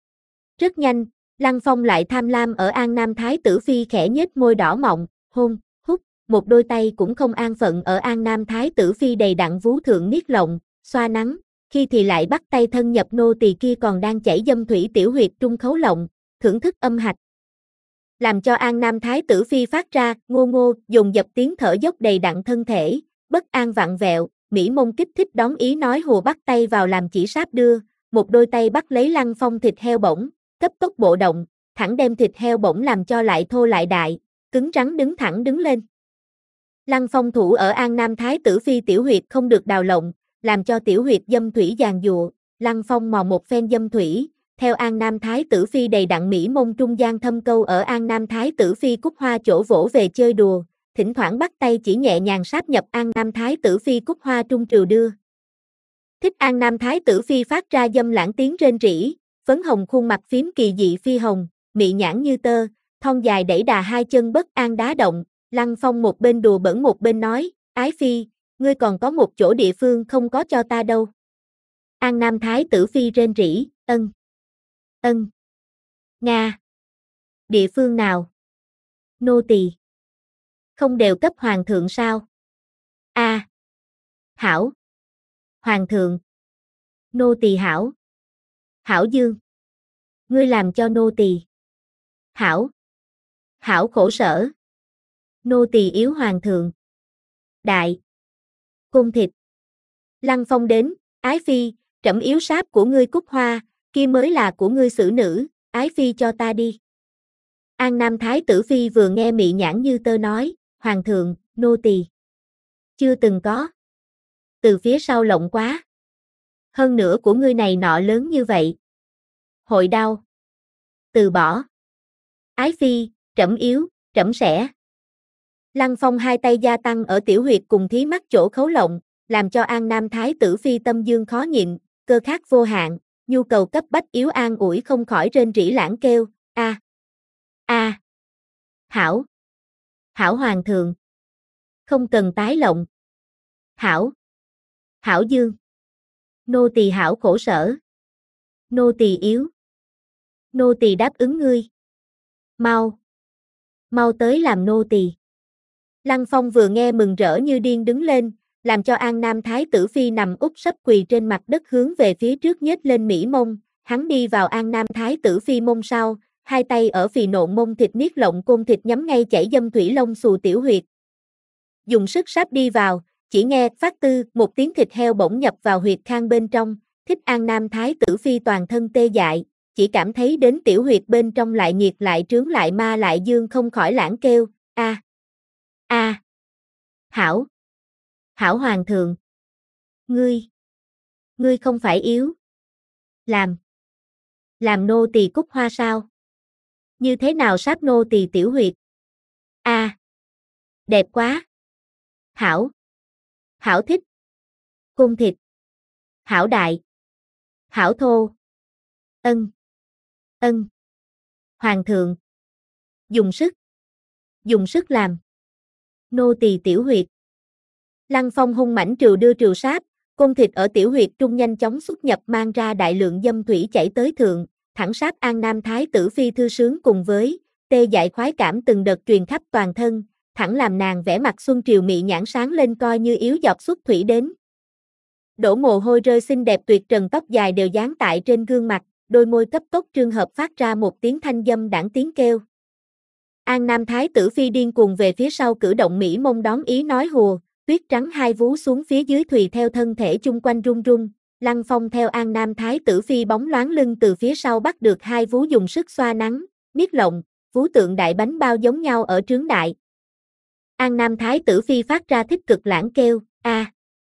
Rất nhanh, Lăng Phong lại tham lam ở An Nam Thái tử phi khẽ nhếch môi đỏ mọng, hôn, hút, một đôi tay cũng không an phận ở An Nam Thái tử phi đầy đặn vú thượng niết lộng, xoa nắng, khi thì lại bắt tay thân nhập nô tỳ kia còn đang chảy dâm thủy tiểu huyệt trung khấu lộng, thưởng thức âm hạch. Làm cho An Nam Thái tử phi phát ra, ngô ngô, dồn dập tiếng thở dốc đầy đặn thân thể, bất an vặn vẹo, mỹ mông kích thích đón ý nói hùa bắt tay vào làm chỉ sáp đưa, một đôi tay bắt lấy Lăng Phong thịt heo bổng, cấp tốc bộ động, thẳng đem thịt heo bổng làm cho lại thô lại đại, cứng rắn đứng thẳng đứng lên. Lăng Phong thủ ở An Nam Thái tử phi tiểu huyệt không được đào lộng, làm cho tiểu huyệt dâm thủy giàn dụa, Lăng Phong mò một phen dâm thủy, theo An Nam Thái tử phi đầy đặn mỹ mông trung gian thâm câu ở An Nam Thái tử phi cúc hoa chỗ vỗ về chơi đùa, thỉnh thoảng bắt tay chỉ nhẹ nhàng sáp nhập An Nam Thái tử phi cúc hoa trung trừ đưa. Thích An Nam Thái tử phi phát ra dâm lãng tiếng rên rỉ, phấn hồng khuôn mặt phím kỳ dị phi hồng, mị nhãn như tơ, thon dài đẩy đà hai chân bất an đá động, Lăng Phong một bên đùa bỡn một bên nói, ái phi, ngươi còn có một chỗ địa phương không có cho ta đâu. An Nam Thái tử phi rên rỉ, ân, ân, Nga. Địa phương nào? Nô tỳ. Không đều cấp hoàng thượng sao? A. À. Hảo. Hoàng thượng. Nô tỳ hảo. Hảo dương. Ngươi làm cho nô tỳ. Hảo. Hảo khổ sở. Nô tỳ yếu hoàng thượng. Đại. Côn thịt. Lăng Phong đến, ái phi, trẫm yếu sáp của ngươi cúc hoa, kia mới là của ngươi xử nữ, ái phi cho ta đi. An Nam Thái tử Phi vừa nghe mị nhãn như tơ nói, Hoàng thượng, nô tỳ chưa từng có. Từ phía sau lộng quá. Hơn nữa của ngươi này nọ lớn như vậy. Hội đau. Từ bỏ. Ái Phi, trẫm yếu, trẫm sẽ. Lăng Phong hai tay gia tăng ở tiểu huyệt cùng thí mắt chỗ khấu lộng, làm cho An Nam Thái tử Phi tâm dương khó nhịn, cơ khát vô hạn, nhu cầu cấp bách yếu an ủi không khỏi rên rỉ lãng kêu, a a Hảo. Hảo Hoàng thượng. Không cần tái lộng. Hảo. Hảo Dương. Nô tỳ hảo khổ sở. Nô tỳ yếu. Nô tỳ đáp ứng ngươi. Mau. Mau tới làm nô tỳ. Lăng Phong vừa nghe mừng rỡ như điên đứng lên, làm cho An Nam Thái tử Phi nằm úp sấp quỳ trên mặt đất hướng về phía trước nhếch lên mỹ mông, hắn đi vào An Nam Thái tử Phi mông sau, hai tay ở phì nộn mông thịt niết lộng côn thịt nhắm ngay chảy dâm thủy lông xù tiểu huyệt. Dùng sức sáp đi vào, chỉ nghe phát tư một tiếng thịt heo bỗng nhập vào huyệt khang bên trong, thích An Nam Thái tử Phi toàn thân tê dại, chỉ cảm thấy đến tiểu huyệt bên trong lại nhiệt lại trướng lại ma lại dương không khỏi lãng kêu, a a Hảo. Hảo Hoàng thượng. Ngươi. Ngươi không phải yếu. Làm. Làm nô tỳ cúc hoa sao? Như thế nào sáp nô tỳ tiểu huyệt? A. Đẹp quá. Hảo. Hảo thích. Cung thịt. Hảo đại. Hảo thô. Ân. Ân. Hoàng thượng. Dùng sức. Dùng sức làm. Nô tỳ tiểu huyệt. Lăng Phong hung mãnh trừ đưa trừ sáp, cung thịt ở tiểu huyệt trung nhanh chóng xuất nhập mang ra đại lượng dâm thủy chảy tới thượng, thẳng sáp An Nam Thái tử Phi thư sướng cùng với tê dại khoái cảm từng đợt truyền khắp toàn thân, thẳng làm nàng vẻ mặt xuân triều mị nhãn sáng lên coi như yếu giọt xuất thủy đến. Đổ mồ hôi rơi xinh đẹp tuyệt trần tóc dài đều dán tại trên gương mặt, đôi môi cấp tốc trương hợp phát ra một tiếng thanh dâm đãng tiếng kêu. An Nam Thái tử Phi điên cuồng về phía sau cử động mỹ mông đón ý nói hùa, tuyết trắng hai vú xuống phía dưới thùy theo thân thể chung quanh rung rung, Lăng Phong theo An Nam Thái tử Phi bóng loáng lưng từ phía sau bắt được hai vú dùng sức xoa nắng, niết lộng, vú tượng đại bánh bao giống nhau ở trướng đại. An Nam Thái tử Phi phát ra thích cực lãng kêu, a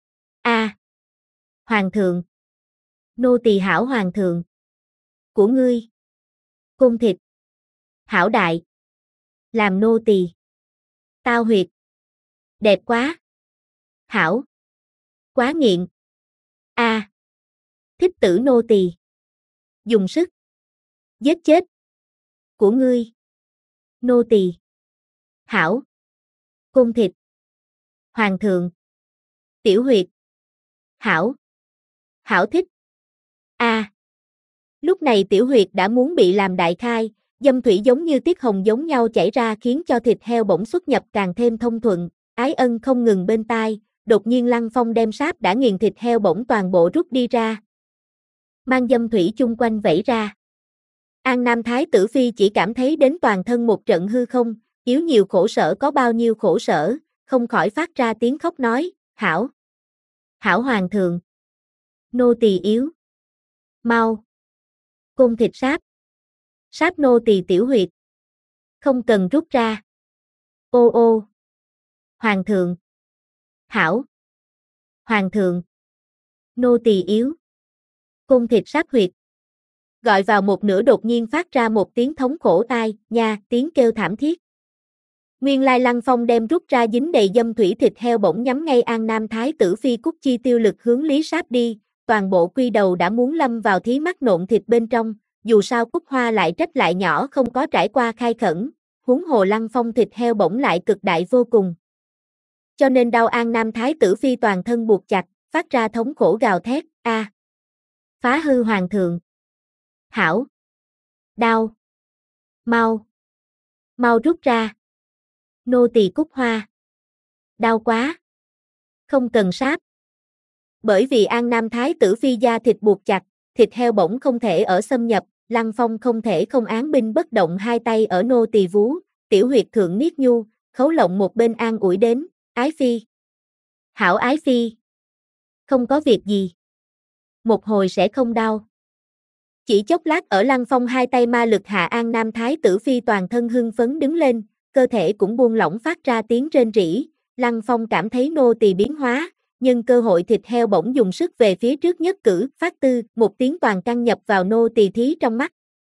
a Hoàng thượng. Nô tỳ hảo Hoàng thượng. Của ngươi. Cung thịt. Hảo đại. Làm nô tỳ. Tao huyệt. Đẹp quá. Hảo. Quá nghiện. A. Thích tử nô tỳ. Dùng sức. Giết chết. Của ngươi. Nô tỳ. Hảo. Cung thịt. Hoàng thượng. Tiểu huyệt. Hảo. Hảo thích. A. Lúc này tiểu huyệt đã muốn bị làm đại khai, dâm thủy giống như tiết hồng giống nhau chảy ra khiến cho thịt heo bỗng xuất nhập càng thêm thông thuận, ái ân không ngừng bên tai, đột nhiên Lăng Phong đem sáp đã nghiền thịt heo bỗng toàn bộ rút đi ra. Mang dâm thủy chung quanh vẩy ra. An Nam Thái tử Phi chỉ cảm thấy đến toàn thân một trận hư không, yếu nhiều khổ sở có bao nhiêu khổ sở, không khỏi phát ra tiếng khóc nói, hảo. Hảo Hoàng thượng. Nô tỳ yếu. Mau. Cung thịt sáp. Sáp nô tỳ tiểu huyệt. Không cần rút ra. Ô ô. Hoàng thượng. Hảo. Hoàng thượng. Nô tỳ yếu. Cung thịt sáp huyệt. Gọi vào một nửa đột nhiên phát ra một tiếng thống khổ tai, nha, tiếng kêu thảm thiết. Nguyên lai Lăng Phong đem rút ra dính đầy dâm thủy thịt heo bỗng nhắm ngay An Nam Thái tử Phi cúc chi tiêu lực hướng lý sáp đi, toàn bộ quy đầu đã muốn lâm vào thí mắt nộn thịt bên trong, dù sao cúc hoa lại trách lại nhỏ không có trải qua khai khẩn, huống hồ Lăng Phong thịt heo bỗng lại cực đại vô cùng. Cho nên đau An Nam Thái tử Phi toàn thân buộc chặt, phát ra thống khổ gào thét, a Phá hư Hoàng thượng. Hảo. Đau. Mau. Mau rút ra. Nô tỳ cúc hoa. Đau quá. Không cần sáp. Bởi vì An Nam Thái tử Phi da thịt buộc chặt, thịt heo bỗng không thể ở xâm nhập, Lăng Phong không thể không án binh bất động hai tay ở nô tỳ vú, tiểu huyệt thượng niết nhu, khấu lộng một bên an ủi đến, ái phi. Hảo ái phi. Không có việc gì. Một hồi sẽ không đau. Chỉ chốc lát ở Lăng Phong hai tay ma lực hạ, An Nam Thái tử phi toàn thân hưng phấn đứng lên, cơ thể cũng buông lỏng phát ra tiếng rên rỉ. Lăng Phong cảm thấy nô tỳ biến hóa, nhân cơ hội thịt heo bỗng dùng sức về phía trước nhất cử, phát tư, một tiếng toàn căn nhập vào nô tỳ thí trong mắt.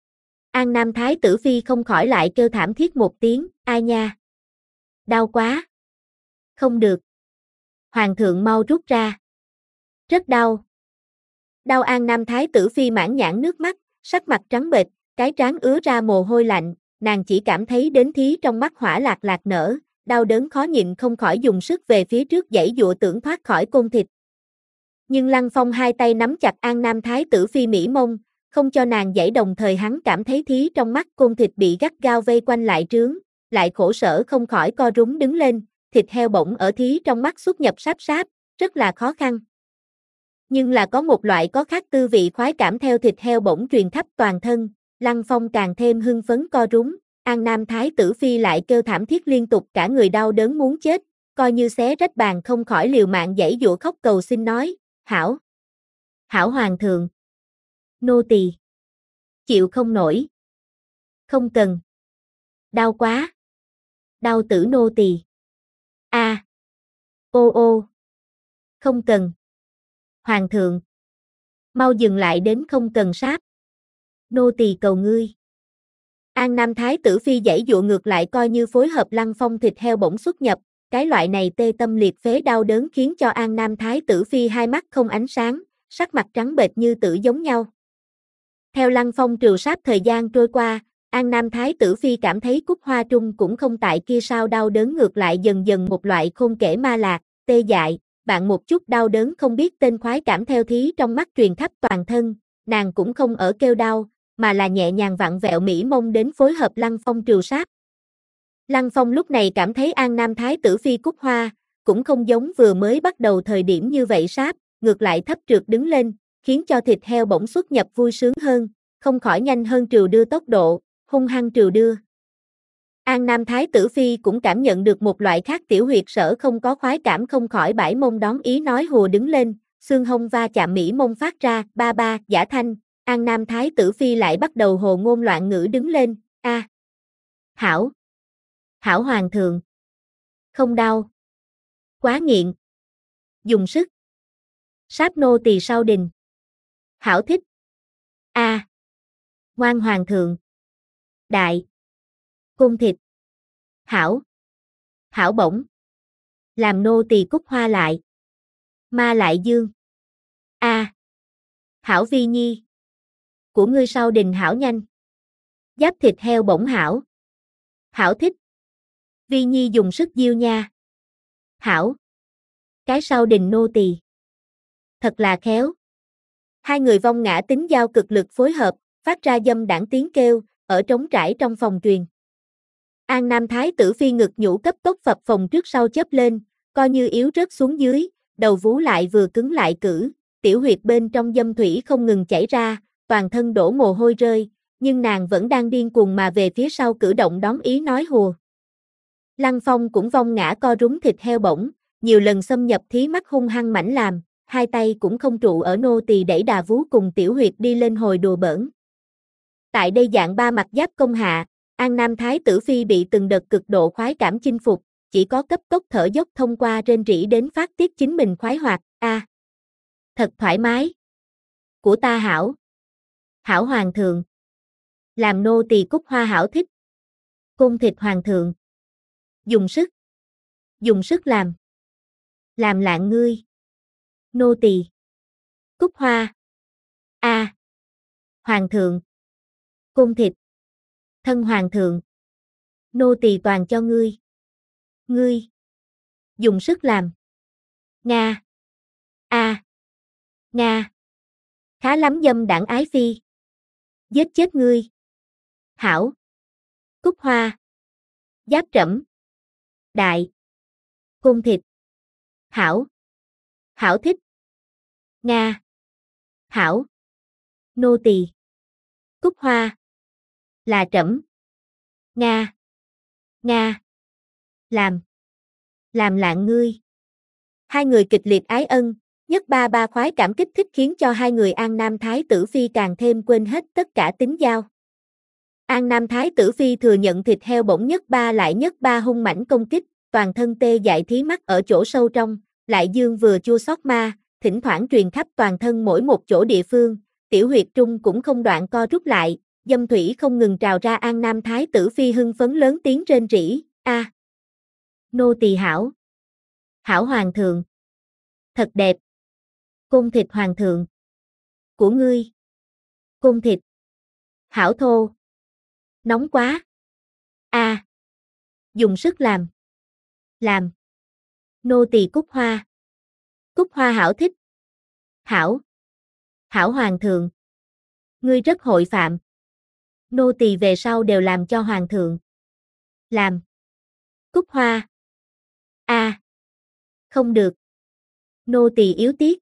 An Nam Thái tử phi không khỏi lại kêu thảm thiết một tiếng, ai nha. Đau quá. Không được. Hoàng thượng mau rút ra. Rất đau. Đau. An Nam Thái tử phi mãn nhãn nước mắt, sắc mặt trắng bệch, cái trán ứa ra mồ hôi lạnh, nàng chỉ cảm thấy đến thí trong mắt hỏa lạc lạc nở, đau đớn khó nhịn không khỏi dùng sức về phía trước giãy giụa tưởng thoát khỏi côn thịt. Nhưng Lăng Phong hai tay nắm chặt An Nam Thái tử phi mỹ mông, không cho nàng giãy, đồng thời hắn cảm thấy thí trong mắt côn thịt bị gắt gao vây quanh lại trướng, lại khổ sở không khỏi co rúm đứng lên, thịt heo bỗng ở thí trong mắt xuất nhập sáp sáp, rất là khó khăn. Nhưng là có một loại có khác tư vị khoái cảm theo thịt heo bỗng truyền khắp toàn thân, Lăng Phong càng thêm hưng phấn co rúm, An Nam Thái tử phi lại kêu thảm thiết liên tục, cả người đau đớn muốn chết, coi như xé rách bàn không khỏi liều mạng giãy giụa khóc cầu xin nói, hảo, hảo hoàng thượng, nô tỳ chịu không nổi, không cần, đau quá, đau tử nô tỳ, a, à. Ô ô, không cần, hoàng thượng, mau dừng lại đến, không cần sáp, nô tỳ cầu ngươi. An Nam Thái tử phi giãy dụa ngược lại, coi như phối hợp Lăng Phong thịt heo bỗng xuất nhập, cái loại này tê tâm liệt phế đau đớn khiến cho An Nam Thái tử phi hai mắt không ánh sáng, sắc mặt trắng bệch như tử giống nhau. Theo Lăng Phong trừ sáp thời gian trôi qua, An Nam Thái tử phi cảm thấy cúc hoa trung cũng không tại kia sao đau đớn, ngược lại dần dần một loại khôn kể ma lạc, tê dại, bạn một chút đau đớn không biết tên khoái cảm theo thí trong mắt truyền khắp toàn thân, nàng cũng không ở kêu đau, mà là nhẹ nhàng vặn vẹo mỹ mông đến phối hợp Lăng Phong trừ sáp. Lăng Phong lúc này cảm thấy An Nam Thái tử phi cúc hoa, cũng không giống vừa mới bắt đầu thời điểm như vậy sáp, ngược lại thấp trượt đứng lên, khiến cho thịt heo bỗng xuất nhập vui sướng hơn, không khỏi nhanh hơn trừ đưa tốc độ, hung hăng trừ đưa. An Nam Thái tử phi cũng cảm nhận được một loại khác tiểu huyệt sở không có khoái cảm, không khỏi bãi mông đón ý nói hùa đứng lên, xương hông va chạm mỹ mông phát ra ba ba giả thanh. An Nam Thái tử phi lại bắt đầu hồ ngôn loạn ngữ đứng lên, a, à. Hảo, hảo hoàng thượng, không đau, quá nghiện, dùng sức, sáp nô tỳ sau đình, hảo thích, a, à. Ngoan hoàng thượng, đại, cung thịt, hảo, hảo bổng, làm nô tỳ cúc hoa lại, ma lại dương, a, à. Hảo vi nhi, của ngươi sau đình hảo nhanh, giáp thịt heo bổng hảo, hảo thích, vi nhi dùng sức diêu nha, hảo, cái sau đình nô tỳ, thật là khéo. Hai người vong ngã tính giao cực lực phối hợp, phát ra dâm đãng tiếng kêu, ở trống trải trong phòng truyền. An Nam Thái tử phi ngực nhũ cấp tốc phập phồng trước sau chớp lên, coi như yếu rớt xuống dưới, đầu vú lại vừa cứng lại cử, tiểu huyệt bên trong dâm thủy không ngừng chảy ra, toàn thân đổ mồ hôi rơi, nhưng nàng vẫn đang điên cuồng mà về phía sau cử động đón ý nói hùa. Lăng Phong cũng vong ngã co rúm thịt heo bổng, nhiều lần xâm nhập thí mắt hung hăng mảnh làm, hai tay cũng không trụ ở nô tỳ đẩy đà vú cùng tiểu huyệt đi lên hồi đùa bỡn. Tại đây dạng ba mặt giáp công hạ, An Nam Thái tử phi bị từng đợt cực độ khoái cảm chinh phục, chỉ có cấp tốc thở dốc thông qua rên rỉ đến phát tiết chính mình khoái hoạt, a, à, thật thoải mái. Của ta hảo. Hảo hoàng thượng. Làm nô tỳ cúc hoa hảo thích. Cung thịt hoàng thượng. Dùng sức. Dùng sức làm. Làm lạng ngươi. Nô tỳ. Cúc hoa. A. À. Hoàng thượng. Cung thịt. Thân hoàng thượng. Nô tỳ toàn cho ngươi. Ngươi. Dùng sức làm. Nga. A. À. Nga. Khá lắm dâm đảng ái phi. Giết chết ngươi. Hảo. Cúc hoa. Giáp trẫm. Đại. Cung thịt. Hảo. Hảo thích. Nga. Hảo. Nô tỳ. Cúc hoa. Là trẫm. Nga. Nga. Làm. Làm lạng ngươi. Hai người kịch liệt ái ân, Nhất ba ba khoái cảm kích thích khiến cho hai người An Nam Thái tử Phi càng thêm quên hết tất cả tính giao. An Nam Thái tử Phi thừa nhận thịt heo bỗng nhất ba lại nhất ba hung mãnh công kích, toàn thân tê dại thí mắt ở chỗ sâu trong, lại dương vừa chua xót ma, thỉnh thoảng truyền khắp toàn thân mỗi một chỗ địa phương, tiểu huyệt trung cũng không đoạn co rút lại, dâm thủy không ngừng trào ra. An Nam Thái tử Phi hưng phấn lớn tiếng rên rỉ, a, nô tỳ hảo, hảo hoàng thượng, thật đẹp, côn thịt hoàng thượng, của ngươi, côn thịt, hảo thô, nóng quá, a, dùng sức làm, làm, nô tỳ Cúc Hoa, Cúc Hoa hảo thích, hảo, hảo hoàng thượng, ngươi rất hội phạm, nô tỳ về sau đều làm cho hoàng thượng, làm, Cúc Hoa, a, không được, nô tỳ yếu tiết,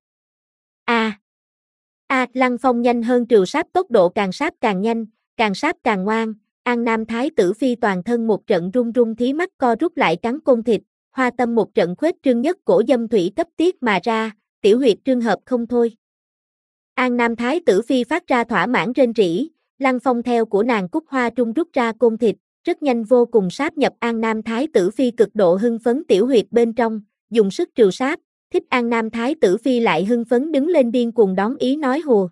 a, a, Lăng Phong nhanh hơn trừ sáp, tốc độ càng sáp càng nhanh, càng sáp càng ngoan. An Nam Thái tử Phi toàn thân một trận run run thí mắt co rút lại cắn côn thịt, hoa tâm một trận khuếch trương, nhất cổ dâm thủy cấp tiết mà ra, tiểu huyệt trương hợp không thôi. An Nam Thái tử Phi phát ra thỏa mãn rên rỉ, Lăng Phong theo của nàng Cúc Hoa trung rút ra côn thịt, rất nhanh vô cùng sáp nhập An Nam Thái tử Phi cực độ hưng phấn tiểu huyệt bên trong, dùng sức trừ sáp, thích. An Nam Thái tử Phi lại hưng phấn đứng lên điên cuồng đón ý nói hùa.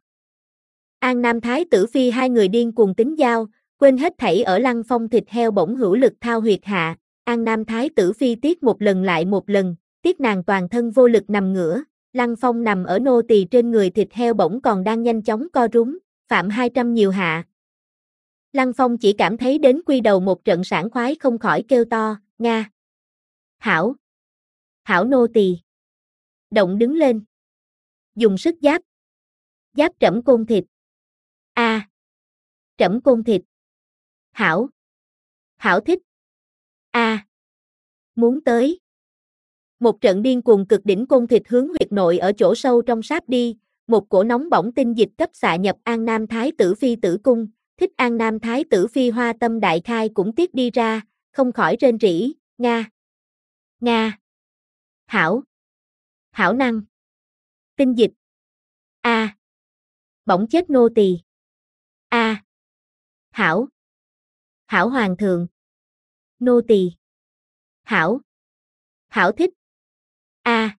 An Nam Thái tử Phi hai người điên cuồng tính giao, quên hết thảy ở Lăng Phong thịt heo bỗng hữu lực thao huyệt hạ. An Nam Thái tử Phi tiếc một lần lại một lần, tiếc nàng toàn thân vô lực nằm ngửa, Lăng Phong nằm ở nô tỳ trên người, thịt heo bỗng còn đang nhanh chóng co rúm, phạm hai trăm nhiều hạ. Lăng Phong chỉ cảm thấy đến quy đầu một trận sảng khoái, không khỏi kêu to, Nga. Hảo. Hảo nô tỳ. Động đứng lên. Dùng sức giáp. Giáp trẫm côn thịt. A. À. Trẫm côn thịt. Hảo. Hảo thích. A. À. Muốn tới. Một trận điên cuồng cực đỉnh côn thịt hướng huyệt nội ở chỗ sâu trong sáp đi, một cổ nóng bỏng tinh dịch cấp xạ nhập An Nam Thái tử Phi tử cung, thích. An Nam Thái tử Phi hoa tâm đại khai cũng tiết đi ra, không khỏi rên rỉ, Nga. Nga. Hảo. Hảo năng. Tinh dịch. A. À. Bỗng chết nô tỳ. A. À. Hảo. Hảo hoàng thượng. Nô tỳ. Hảo. Hảo thích. A. À.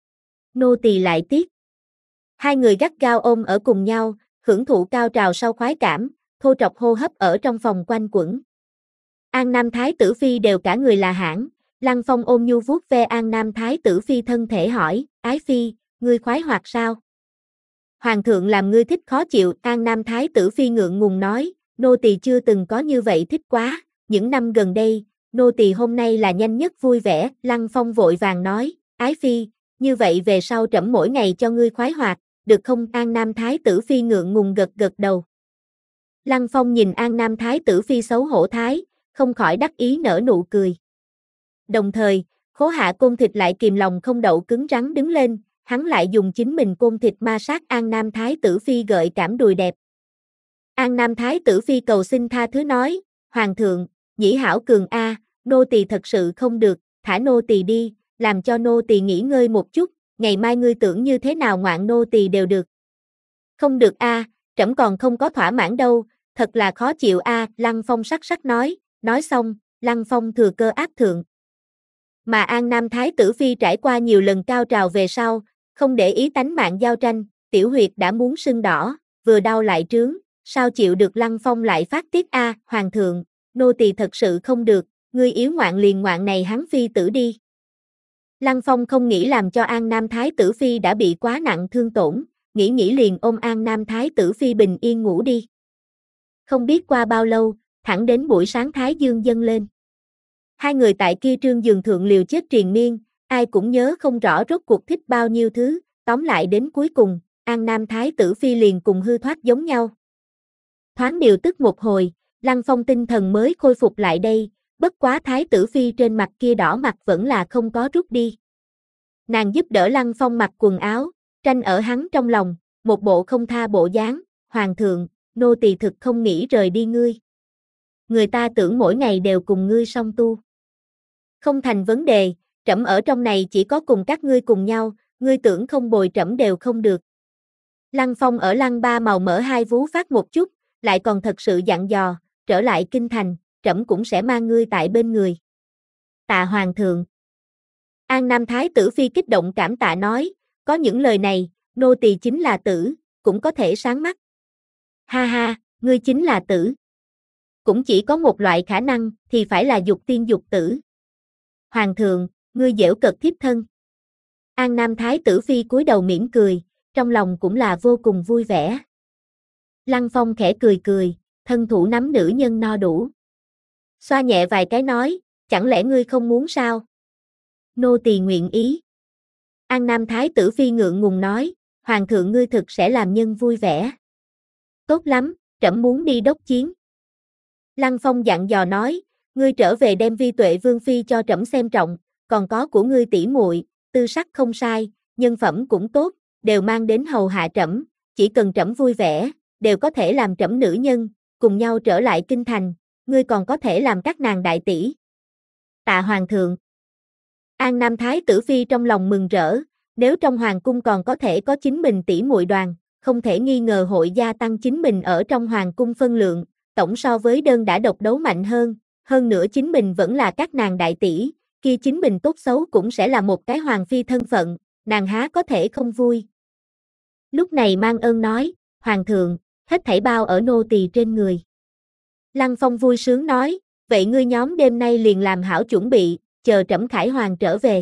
Nô tỳ lại tiếc. Hai người gắt gao ôm ở cùng nhau, hưởng thụ cao trào sau khoái cảm, thô trọc hô hấp ở trong phòng quanh quẩn. An Nam Thái tử Phi đều cả người là hãn, Lăng Phong ôm nhu vuốt ve An Nam Thái tử Phi thân thể hỏi, Ái Phi, ngươi khoái hoạt sao? Hoàng thượng làm ngươi thích khó chịu. An Nam Thái tử Phi ngượng ngùng nói, nô tỳ chưa từng có như vậy thích quá, những năm gần đây, nô tỳ hôm nay là nhanh nhất vui vẻ. Lăng Phong vội vàng nói, Ái Phi, như vậy về sau trẫm mỗi ngày cho ngươi khoái hoạt, được không? An Nam Thái tử Phi ngượng ngùng gật gật đầu. Lăng Phong nhìn An Nam Thái tử Phi xấu hổ thái, không khỏi đắc ý nở nụ cười. Đồng thời, khố hạ côn thịt lại kìm lòng không đậu cứng rắn đứng lên, hắn lại dùng chính mình côn thịt ma sát An Nam Thái tử Phi gợi cảm đùi đẹp. An Nam Thái tử Phi cầu xin tha thứ nói, Hoàng thượng, nhĩ hảo cường a, nô tỳ thật sự không được, thả nô tỳ đi, làm cho nô tỳ nghỉ ngơi một chút, ngày mai ngươi tưởng như thế nào ngoạn nô tỳ đều được. Không được a, trẫm còn không có thỏa mãn đâu, thật là khó chịu a. Lăng Phong sắc sắc nói, nói xong, Lăng Phong thừa cơ áp thượng. Mà An Nam Thái tử Phi trải qua nhiều lần cao trào về sau, không để ý tánh mạng giao tranh, tiểu huyệt đã muốn sưng đỏ, vừa đau lại trướng, sao chịu được. Lăng Phong lại phát tiết a, Hoàng thượng, nô tỳ thật sự không được, ngươi yếu ngoạn liền ngoạn này hắn phi tử đi. Lăng Phong không nghĩ làm cho An Nam Thái tử Phi đã bị quá nặng thương tổn, nghĩ nghĩ liền ôm An Nam Thái tử Phi bình yên ngủ đi. Không biết qua bao lâu, thẳng đến buổi sáng Thái Dương dâng lên. Hai người tại kia trương giường thượng liều chết triền miên, ai cũng nhớ không rõ rốt cuộc thích bao nhiêu thứ, tóm lại đến cuối cùng, An Nam Thái tử Phi liền cùng hư thoát giống nhau. Thoáng điều tức một hồi, Lăng Phong tinh thần mới khôi phục lại đây, bất quá Thái tử Phi trên mặt kia đỏ mặt vẫn là không có rút đi. Nàng giúp đỡ Lăng Phong mặc quần áo, tranh ở hắn trong lòng, một bộ không tha bộ dáng, Hoàng thượng, nô tỳ thực không nghĩ rời đi ngươi. Người ta tưởng mỗi ngày đều cùng ngươi song tu. Không thành vấn đề, trẫm ở trong này chỉ có cùng các ngươi cùng nhau, ngươi tưởng không bồi trẫm đều không được. Lăng Phong ở Lăng Ba màu mở hai vú phát một chút, lại còn thật sự dặn dò, trở lại kinh thành, trẫm cũng sẽ mang ngươi tại bên người. Tạ hoàng thượng. An Nam Thái tử phi kích động cảm tạ nói, có những lời này, nô tỳ chính là tử, cũng có thể sáng mắt. Ha ha, ngươi chính là tử. Cũng chỉ có một loại khả năng, thì phải là dục tiên dục tử. Hoàng thượng, ngươi giễu cợt thiếp thân. An Nam Thái tử phi cúi đầu mỉm cười, trong lòng cũng là vô cùng vui vẻ. Lăng Phong khẽ cười cười, thân thủ nắm nữ nhân no đủ. Xoa nhẹ vài cái nói, chẳng lẽ ngươi không muốn sao? Nô tỳ nguyện ý. An Nam Thái tử phi ngượng ngùng nói, hoàng thượng ngươi thực sẽ làm nhân vui vẻ. Tốt lắm, trẫm muốn đi đốc chiến. Lăng Phong dặn dò nói, ngươi trở về đem Vi Tuệ Vương phi cho trẫm xem trọng, còn có của ngươi tỷ muội, tư sắc không sai, nhân phẩm cũng tốt, đều mang đến hầu hạ trẫm, chỉ cần trẫm vui vẻ, đều có thể làm trẫm nữ nhân, cùng nhau trở lại kinh thành, ngươi còn có thể làm các nàng đại tỷ. Tạ hoàng thượng. An Nam Thái tử phi trong lòng mừng rỡ, nếu trong hoàng cung còn có thể có chính mình tỷ muội đoàn, không thể nghi ngờ hội gia tăng chính mình ở trong hoàng cung phân lượng, tổng so với đơn đã độc đấu mạnh hơn, hơn nữa chính mình vẫn là các nàng đại tỷ, kia chính mình tốt xấu cũng sẽ là một cái hoàng phi thân phận, nàng há có thể không vui. Lúc này mang ơn nói, hoàng thượng, hết thảy bao ở nô tỳ trên người. Lăng Phong vui sướng nói, vậy ngươi nhóm đêm nay liền làm hảo chuẩn bị, chờ trẫm khải hoàng trở về.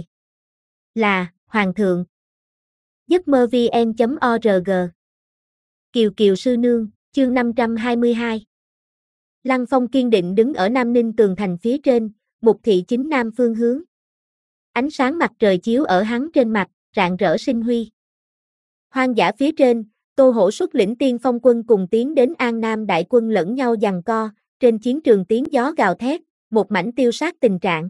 Là, hoàng thượng. giấc mơ vn chấm org. Kiều Kiều sư nương, chương năm trăm hai mươi hai. Lăng Phong kiên định đứng ở Nam Ninh tường thành phía trên, mục thị chính nam phương hướng. Ánh sáng mặt trời chiếu ở hắn trên mặt, rạng rỡ sinh huy. Hoang dã phía trên, Tô Hổ xuất lĩnh tiên phong quân cùng tiến đến An Nam đại quân lẫn nhau giằng co, trên chiến trường tiếng gió gào thét, một mảnh tiêu sát tình trạng.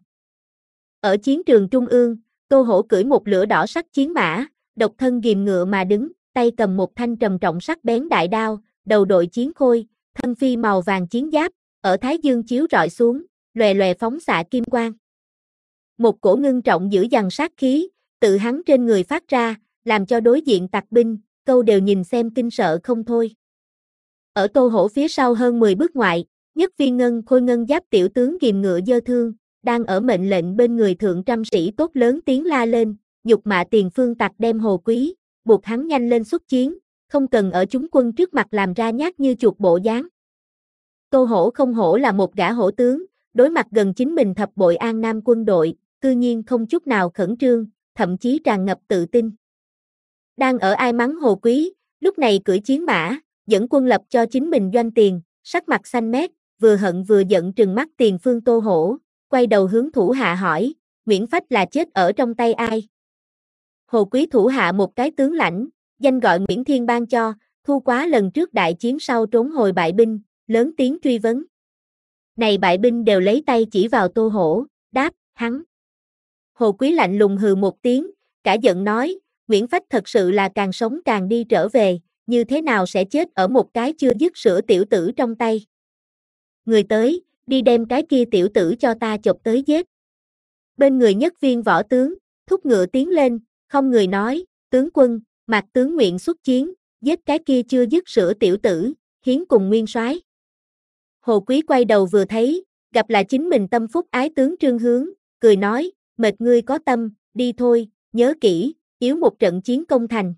Ở chiến trường trung ương, Tô Hổ cưỡi một lửa đỏ sắc chiến mã, độc thân ghìm ngựa mà đứng, tay cầm một thanh trầm trọng sắc bén đại đao, đầu đội chiến khôi, thân phi màu vàng chiến giáp, ở thái dương chiếu rọi xuống, lòe lòe phóng xạ kim quang. Một cổ ngưng trọng dữ dằn sát khí, tự hắn trên người phát ra, làm cho đối diện tặc binh, câu đều nhìn xem kinh sợ không thôi. Ở Tô Hổ phía sau hơn mười bước ngoại, nhất viên ngân khôi ngân giáp tiểu tướng ghìm ngựa dơ thương, đang ở mệnh lệnh bên người thượng trăm sĩ tốt lớn tiếng la lên, nhục mạ tiền phương tặc đem Hồ Quý, buộc hắn nhanh lên xuất chiến, không cần ở chúng quân trước mặt làm ra nhát như chuột bộ dáng. Tô Hổ không hổ là một gã hổ tướng, đối mặt gần chính mình thập bội An Nam quân đội, cư nhiên không chút nào khẩn trương, thậm chí tràn ngập tự tin. Đang ở ai mắng Hồ Quý, lúc này cưỡi chiến mã, dẫn quân lập cho chính mình doanh tiền, sắc mặt xanh mét, vừa hận vừa giận trừng mắt tiền phương Tô Hổ, quay đầu hướng thủ hạ hỏi, Nguyễn Phách là chết ở trong tay ai? Hồ Quý thủ hạ một cái tướng lãnh, danh gọi Nguyễn Thiên ban cho, thu quá lần trước đại chiến sau trốn hồi bại binh, lớn tiếng truy vấn. Này bại binh đều lấy tay chỉ vào Tô Hổ, đáp, hắn. Hồ Quý lạnh lùng hừ một tiếng, cả giận nói, Nguyễn Phách thật sự là càng sống càng đi trở về, như thế nào sẽ chết ở một cái chưa dứt sữa tiểu tử trong tay. Người tới, đi đem cái kia tiểu tử cho ta chộp tới giết. Bên người nhất viên võ tướng, thúc ngựa tiến lên, không người nói, tướng quân, Mạc tướng nguyện xuất chiến, giết cái kia chưa dứt sữa tiểu tử, hiến cùng nguyên soái. Hồ Quý quay đầu vừa thấy, gặp là chính mình tâm phúc ái tướng Trương Hướng, cười nói, mệt ngươi có tâm, đi thôi, nhớ kỹ, yếu một trận chiến công thành.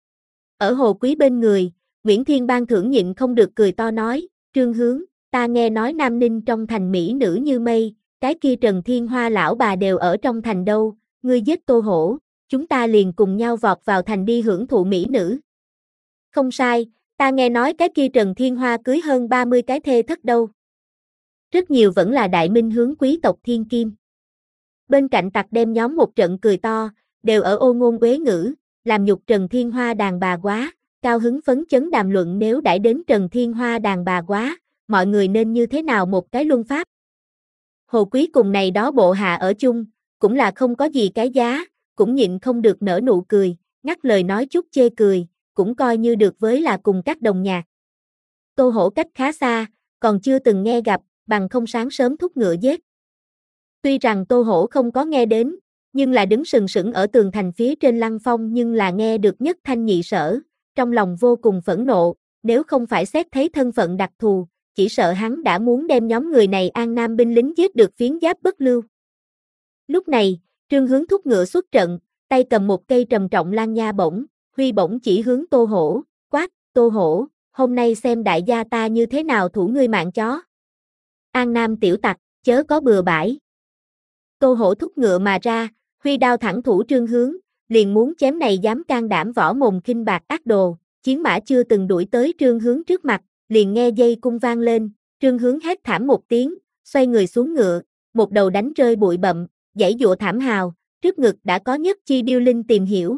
Ở Hồ Quý bên người, Nguyễn Thiên ban thưởng nhịn không được cười to nói, Trương Hướng, ta nghe nói Nam Ninh trong thành mỹ nữ như mây, cái kia Trần Thiên Hoa lão bà đều ở trong thành đâu, ngươi giết Tô Hổ, chúng ta liền cùng nhau vọt vào thành đi hưởng thụ mỹ nữ. Không sai, ta nghe nói cái kia Trần Thiên Hoa cưới hơn ba mươi cái thê thất đâu. Rất nhiều vẫn là đại minh hướng quý tộc thiên kim. Bên cạnh tặc đem nhóm một trận cười to, đều ở ô ngôn uế ngữ, làm nhục Trần Thiên Hoa đàn bà quá, cao hứng phấn chấn đàm luận nếu đãi đến Trần Thiên Hoa đàn bà quá, mọi người nên như thế nào một cái luân pháp. Hồ Quý cùng này đó bộ hạ ở chung, cũng là không có gì cái giá, cũng nhịn không được nở nụ cười, ngắt lời nói chút chê cười, cũng coi như được với là cùng các đồng nhạc. Tô Hổ cách khá xa, còn chưa từng nghe gặp, bằng không sáng sớm thúc ngựa giết. Tuy rằng Tô Hổ không có nghe đến, nhưng là đứng sừng sững ở tường thành phía trên Lăng Phong nhưng là nghe được nhất thanh nhị sở, trong lòng vô cùng phẫn nộ, nếu không phải xét thấy thân phận đặc thù, chỉ sợ hắn đã muốn đem nhóm người này An Nam binh lính giết được phiến giáp bất lưu. Lúc này, Trương Hướng thúc ngựa xuất trận, tay cầm một cây trầm trọng lan nha bổng, huy bổng chỉ hướng Tô Hổ, quát, Tô Hổ, hôm nay xem đại gia ta như thế nào thủ ngươi mạng chó. An Nam tiểu tặc, chớ có bừa bãi. Tô Hổ thúc ngựa mà ra, huy đao thẳng thủ Trương Hướng, liền muốn chém này dám can đảm võ mồm khinh bạc ác đồ, chiến mã chưa từng đuổi tới Trương Hướng trước mặt, liền nghe dây cung vang lên, Trương Hướng hét thảm một tiếng, xoay người xuống ngựa, một đầu đánh rơi bụi bặm, giãy giụa thảm hào, trước ngực đã có nhất chi điêu linh tìm hiểu.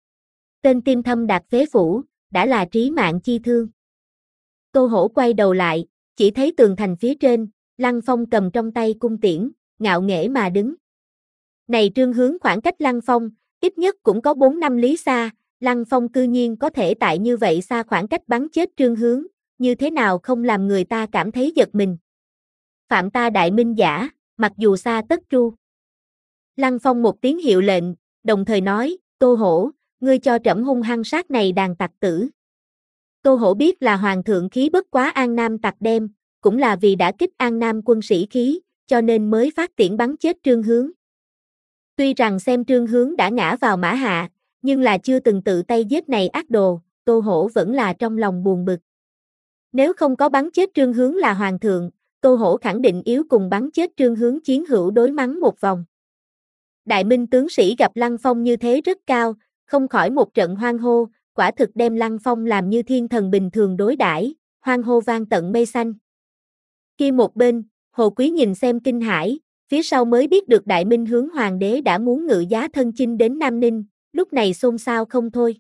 Tên tim thâm đạt phế phủ, đã là trí mạng chi thương. Tô Hổ quay đầu lại, chỉ thấy tường thành phía trên, Lăng Phong cầm trong tay cung tiễn, ngạo nghễ mà đứng. Này Trương Hướng khoảng cách Lăng Phong, ít nhất cũng có bốn năm lý xa, Lăng Phong cư nhiên có thể tại như vậy xa khoảng cách bắn chết Trương Hướng, như thế nào không làm người ta cảm thấy giật mình. Phạm ta đại minh giả, mặc dù xa tất tru. Lăng Phong một tiếng hiệu lệnh, đồng thời nói, Tô Hổ, ngươi cho trẫm hung hăng sát này đàn tặc tử. Tô Hổ biết là hoàng thượng khí bất quá An Nam tặc đem, cũng là vì đã kích An Nam quân sĩ khí, cho nên mới phát tiễn bắn chết Trương Hướng. Tuy rằng xem Trương Hướng đã ngã vào mã hạ, nhưng là chưa từng tự tay giết này ác đồ, Tô Hổ vẫn là trong lòng buồn bực. Nếu không có bắn chết Trương Hướng là hoàng thượng, Tô Hổ khẳng định yếu cùng bắn chết Trương Hướng chiến hữu đối mắng một vòng. Đại minh tướng sĩ gặp Lăng Phong như thế rất cao, không khỏi một trận hoan hô, quả thực đem Lăng Phong làm như thiên thần bình thường đối đãi, hoan hô vang tận mây xanh. Kia một bên, Hồ Quý nhìn xem kinh hãi, phía sau mới biết được Đại Minh hướng hoàng đế đã muốn ngự giá thân chinh đến Nam Ninh, lúc này xôn xao không thôi.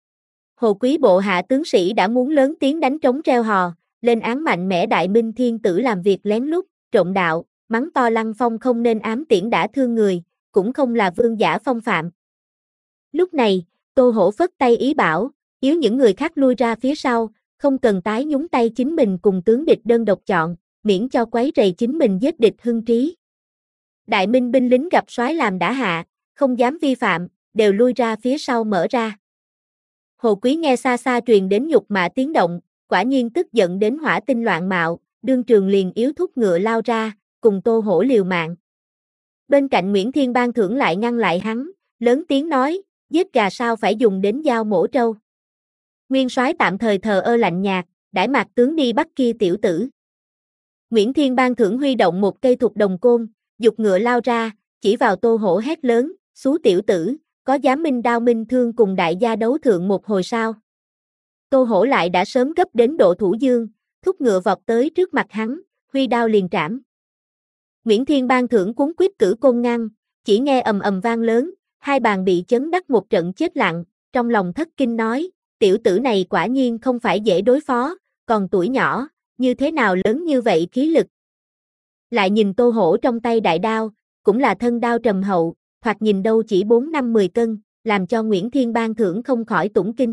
Hồ Quý bộ hạ tướng sĩ đã muốn lớn tiếng đánh trống reo hò, lên án mạnh mẽ Đại Minh thiên tử làm việc lén lút, trộm đạo, mắng to Lăng Phong không nên ám tiễn đã thương người, cũng không là vương giả phong phạm. Lúc này, Tô Hổ phất tay ý bảo, yếu những người khác lui ra phía sau, không cần tái nhúng tay chính mình cùng tướng địch đơn độc chọn, miễn cho quấy rầy chính mình giết địch hưng trí. Đại Minh binh lính gặp soái làm đã hạ, không dám vi phạm, đều lui ra phía sau mở ra. Hồ Quý nghe xa xa truyền đến nhục mạ tiếng động, quả nhiên tức giận đến hỏa tinh loạn mạo, đương trường liền yếu thúc ngựa lao ra, cùng Tô Hổ liều mạng. Bên cạnh Nguyễn Thiên Bang thưởng lại ngăn lại hắn, lớn tiếng nói, giết gà sao phải dùng đến dao mổ trâu. Nguyên soái tạm thời thờ ơ lạnh nhạt, đãi mạc tướng đi bắt kia tiểu tử. Nguyễn Thiên Bang thưởng huy động một cây thục đồng côn, dục ngựa lao ra, chỉ vào Tô Hổ hét lớn, xú tiểu tử, có dám minh đao minh thương cùng đại gia đấu thượng một hồi sao? Tô Hổ lại đã sớm gấp đến độ thủ dương, thúc ngựa vọt tới trước mặt hắn, huy đao liền trảm. Nguyễn Thiên Bang thưởng cuốn quyết cử côn ngăn, chỉ nghe ầm ầm vang lớn, hai bàn bị chấn đắc một trận chết lặng, trong lòng thất kinh nói, tiểu tử này quả nhiên không phải dễ đối phó, còn tuổi nhỏ, như thế nào lớn như vậy khí lực. Lại nhìn Tô Hổ trong tay đại đao, cũng là thân đao trầm hậu, thoạt nhìn đâu chỉ bốn năm mười cân, làm cho Nguyễn Thiên Bang thưởng không khỏi tủng kinh.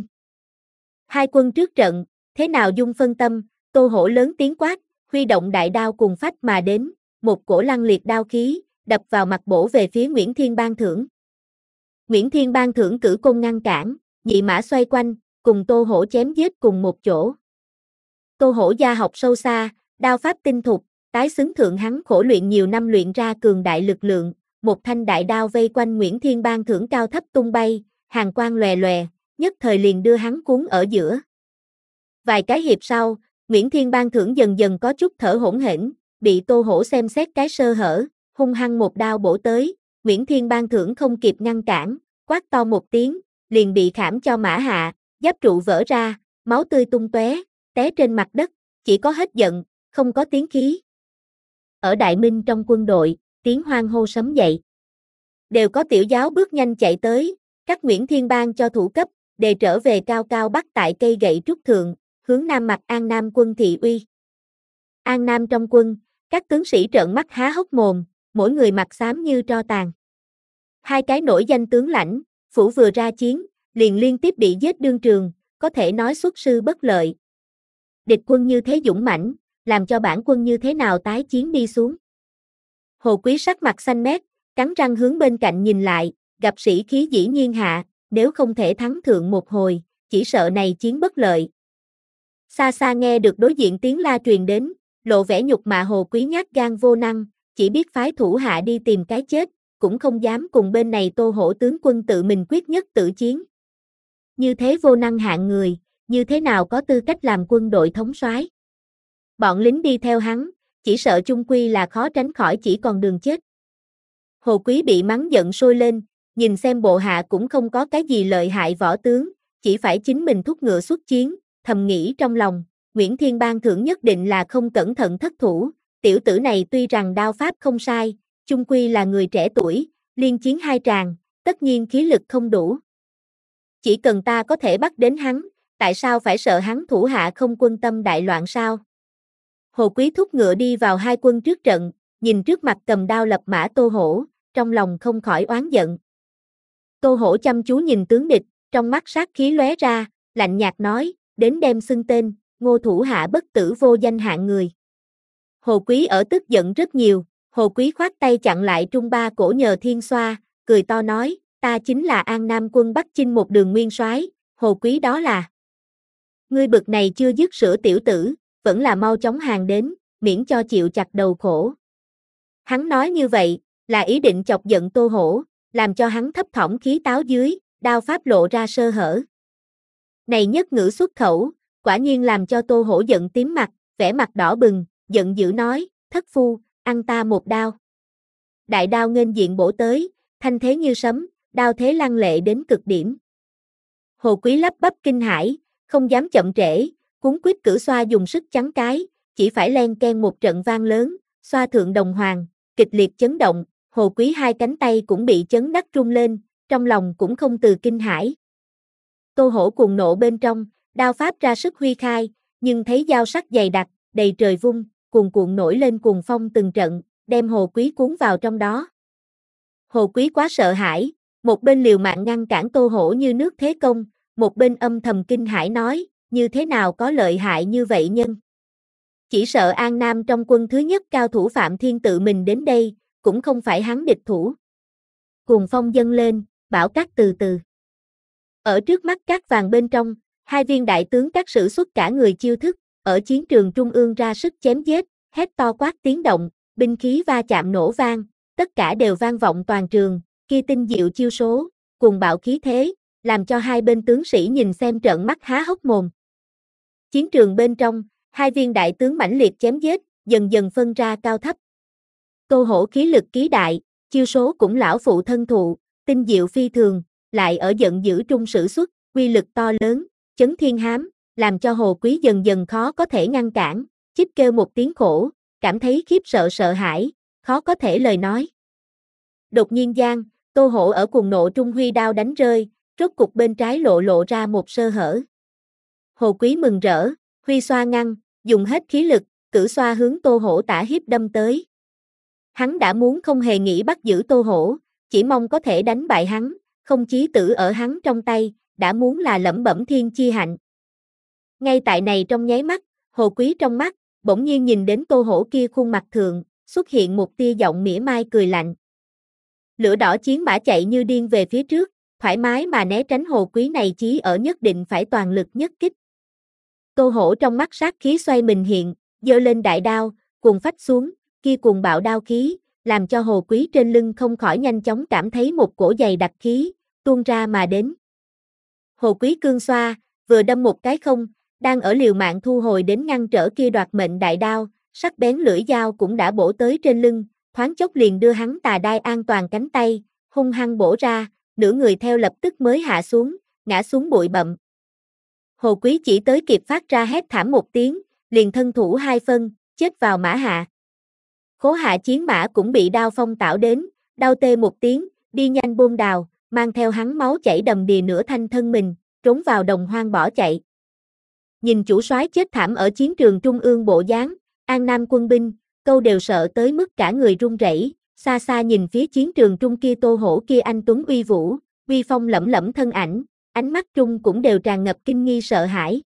Hai quân trước trận, thế nào dung phân tâm, Tô Hổ lớn tiếng quát, huy động đại đao cùng phách mà đến, một cổ lăng liệt đao khí, đập vào mặt bổ về phía Nguyễn Thiên Bang thưởng. Nguyễn Thiên Bang thưởng cử côn ngăn cản, nhị mã xoay quanh, cùng Tô Hổ chém giết cùng một chỗ. Tô Hổ gia học sâu xa, đao pháp tinh thục, tái xứng thượng hắn khổ luyện nhiều năm luyện ra cường đại lực lượng, một thanh đại đao vây quanh Nguyễn Thiên Bang thưởng cao thấp tung bay, hàng quang lòe lòe, nhất thời liền đưa hắn cuốn ở giữa. Vài cái hiệp sau, Nguyễn Thiên Bang thưởng dần dần có chút thở hổn hển, bị Tô Hổ xem xét cái sơ hở, hung hăng một đao bổ tới, Nguyễn Thiên Bang thưởng không kịp ngăn cản, quát to một tiếng, liền bị khảm cho mã hạ, giáp trụ vỡ ra, máu tươi tung tóe, té trên mặt đất, chỉ có hết giận, không có tiếng khí. Ở Đại Minh trong quân đội, tiếng hoan hô sấm dậy. Đều có tiểu giáo bước nhanh chạy tới, các Nguyễn Thiên Bang cho thủ cấp, đề trở về cao cao bắt tại cây gậy trúc thượng, hướng nam mặt An Nam quân thị uy. An Nam trong quân, các tướng sĩ trợn mắt há hốc mồm, mỗi người mặt xám như tro tàn. Hai cái nổi danh tướng lãnh, phủ vừa ra chiến, liền liên tiếp bị giết đương trường, có thể nói xuất sư bất lợi. Địch quân như thế dũng mãnh, làm cho bản quân như thế nào tái chiến đi xuống. Hồ Quý sắc mặt xanh mét, Cắn răng hướng bên cạnh nhìn lại, gặp sĩ khí dĩ nhiên hạ, nếu không thể thắng thượng một hồi, chỉ sợ này chiến bất lợi. Xa xa nghe được đối diện tiếng la truyền đến, lộ vẻ nhục mạ Hồ Quý nhát gan vô năng, chỉ biết phái thủ hạ đi tìm cái chết, cũng không dám cùng bên này Tô Hổ tướng quân tự mình quyết nhất tử chiến. Như thế vô năng hạng người, như thế nào có tư cách làm quân đội thống soái? Bọn lính đi theo hắn, chỉ sợ chung quy là khó tránh khỏi chỉ còn đường chết. Hồ Quý bị mắng giận sôi lên, nhìn xem bộ hạ cũng không có cái gì lợi hại võ tướng, chỉ phải chính mình thúc ngựa xuất chiến, thầm nghĩ trong lòng, Nguyễn Thiên ban thưởng nhất định là không cẩn thận thất thủ, tiểu tử này tuy rằng đao pháp không sai, chung quy là người trẻ tuổi, liên chiến hai tràng, tất nhiên khí lực không đủ. Chỉ cần ta có thể bắt đến hắn, tại sao phải sợ hắn thủ hạ không quân tâm đại loạn sao? Hồ Quý thúc ngựa đi vào hai quân trước trận, nhìn trước mặt cầm đao lập mã Tô Hổ, trong lòng không khỏi oán giận. Tô Hổ chăm chú nhìn tướng địch, trong mắt sát khí lóe ra, lạnh nhạt nói, đến đem xưng tên, Ngô thủ hạ bất tử vô danh hạng người. Hồ Quý ở tức giận rất nhiều, Hồ Quý khoát tay chặn lại Trung Ba cổ nhờ thiên xoa, cười to nói, ta chính là An Nam quân Bắc Chinh một đường nguyên soái, Hồ Quý đó là. Ngươi bực này chưa dứt sữa tiểu tử, vẫn là mau chóng hàng đến, miễn cho chịu chặt đầu khổ. Hắn nói như vậy, là ý định chọc giận Tô Hổ, làm cho hắn thấp thỏm khí táo dưới, đao pháp lộ ra sơ hở. Này nhất ngữ xuất khẩu, quả nhiên làm cho Tô Hổ giận tím mặt, vẻ mặt đỏ bừng, giận dữ nói, thất phu, ăn ta một đao. Đại đao nghênh diện bổ tới, thanh thế như sấm, đao thế lăng lệ đến cực điểm. Hồ Quý lắp bắp kinh hãi, không dám chậm trễ, cuốn quýt cử xoa dùng sức chắn cái, chỉ phải len ken một trận vang lớn, xoa thượng đồng hoàng, kịch liệt chấn động, Hồ Quý hai cánh tay cũng bị chấn đắc rung lên, trong lòng cũng không từ kinh hãi. Tô Hổ cuồng nộ bên trong, đao pháp ra sức huy khai, nhưng thấy dao sắc dày đặc, đầy trời vung, cuồn cuộn nổi lên cuồng phong từng trận, đem Hồ Quý cuốn vào trong đó. Hồ Quý quá sợ hãi, một bên liều mạng ngăn cản Tô Hổ như nước thế công, một bên âm thầm kinh hãi nói, như thế nào có lợi hại như vậy nhân. Chỉ sợ An Nam trong quân thứ nhất cao thủ Phạm Thiên tự mình đến đây, cũng không phải hắn địch thủ. Cuồng phong dâng lên, bão cát từ từ. Ở trước mắt cát vàng bên trong, hai viên đại tướng các sử xuất cả người chiêu thức, ở chiến trường trung ương ra sức chém giết, hét to quát tiếng động, binh khí va chạm nổ vang, tất cả đều vang vọng toàn trường, kia tinh diệu chiêu số, cuồng bạo khí thế, làm cho hai bên tướng sĩ nhìn xem trợn mắt há hốc mồm. Chiến trường bên trong, hai viên đại tướng mãnh liệt chém giết, dần dần phân ra cao thấp. Tô Hổ khí lực ký đại, chiêu số cũng lão phụ thân thụ, tinh diệu phi thường, lại ở giận dữ trung sử xuất, quy lực to lớn, chấn thiên hám, làm cho Hồ Quý dần dần khó có thể ngăn cản, chích kêu một tiếng khổ, cảm thấy khiếp sợ sợ hãi, khó có thể lời nói. Đột nhiên gian, Tô Hổ ở cuồng nộ trung huy đao đánh rơi, rốt cục bên trái lộ lộ ra một sơ hở. Hồ Quý mừng rỡ, huy xoa ngăn, dùng hết khí lực, cử xoa hướng Tô Hổ tả hiếp đâm tới. Hắn đã muốn không hề nghĩ bắt giữ Tô Hổ, chỉ mong có thể đánh bại hắn, không chí tử ở hắn trong tay, đã muốn là lẩm bẩm thiên chi hạnh. Ngay tại này trong nháy mắt, Hồ Quý trong mắt, bỗng nhiên nhìn đến Tô Hổ kia khuôn mặt thượng, xuất hiện một tia giọng mỉa mai cười lạnh. Lửa đỏ chiến mã chạy như điên về phía trước, thoải mái mà né tránh Hồ Quý này chí ở nhất định phải toàn lực nhất kích. Tô Hổ trong mắt sát khí xoay mình hiện, giơ lên đại đao, cuồng phách xuống, kia cuồng bạo đao khí, làm cho Hồ Quý trên lưng không khỏi nhanh chóng cảm thấy một cổ dày đặc khí, tuôn ra mà đến. Hồ Quý cương xoa, vừa đâm một cái không, đang ở liều mạng thu hồi đến ngăn trở kia đoạt mệnh đại đao, sắc bén lưỡi dao cũng đã bổ tới trên lưng, thoáng chốc liền đưa hắn tà đai an toàn cánh tay, hung hăng bổ ra, nửa người theo lập tức mới hạ xuống, ngã xuống bụi bặm. Hồ Quý chỉ tới kịp phát ra hét thảm một tiếng, liền thân thủ hai phân, chết vào mã hạ. Khố hạ chiến mã cũng bị đao phong tạo đến, đau tê một tiếng, đi nhanh buôn đào, mang theo hắn máu chảy đầm đìa nửa thanh thân mình, trốn vào đồng hoang bỏ chạy. Nhìn chủ soái chết thảm ở chiến trường trung ương bộ dáng, An Nam quân binh, câu đều sợ tới mức cả người run rẩy, xa xa nhìn phía chiến trường trung kia Tô Hổ kia anh tuấn uy vũ, uy phong lẫm lẫm thân ảnh, ánh mắt trung cũng đều tràn ngập kinh nghi sợ hãi.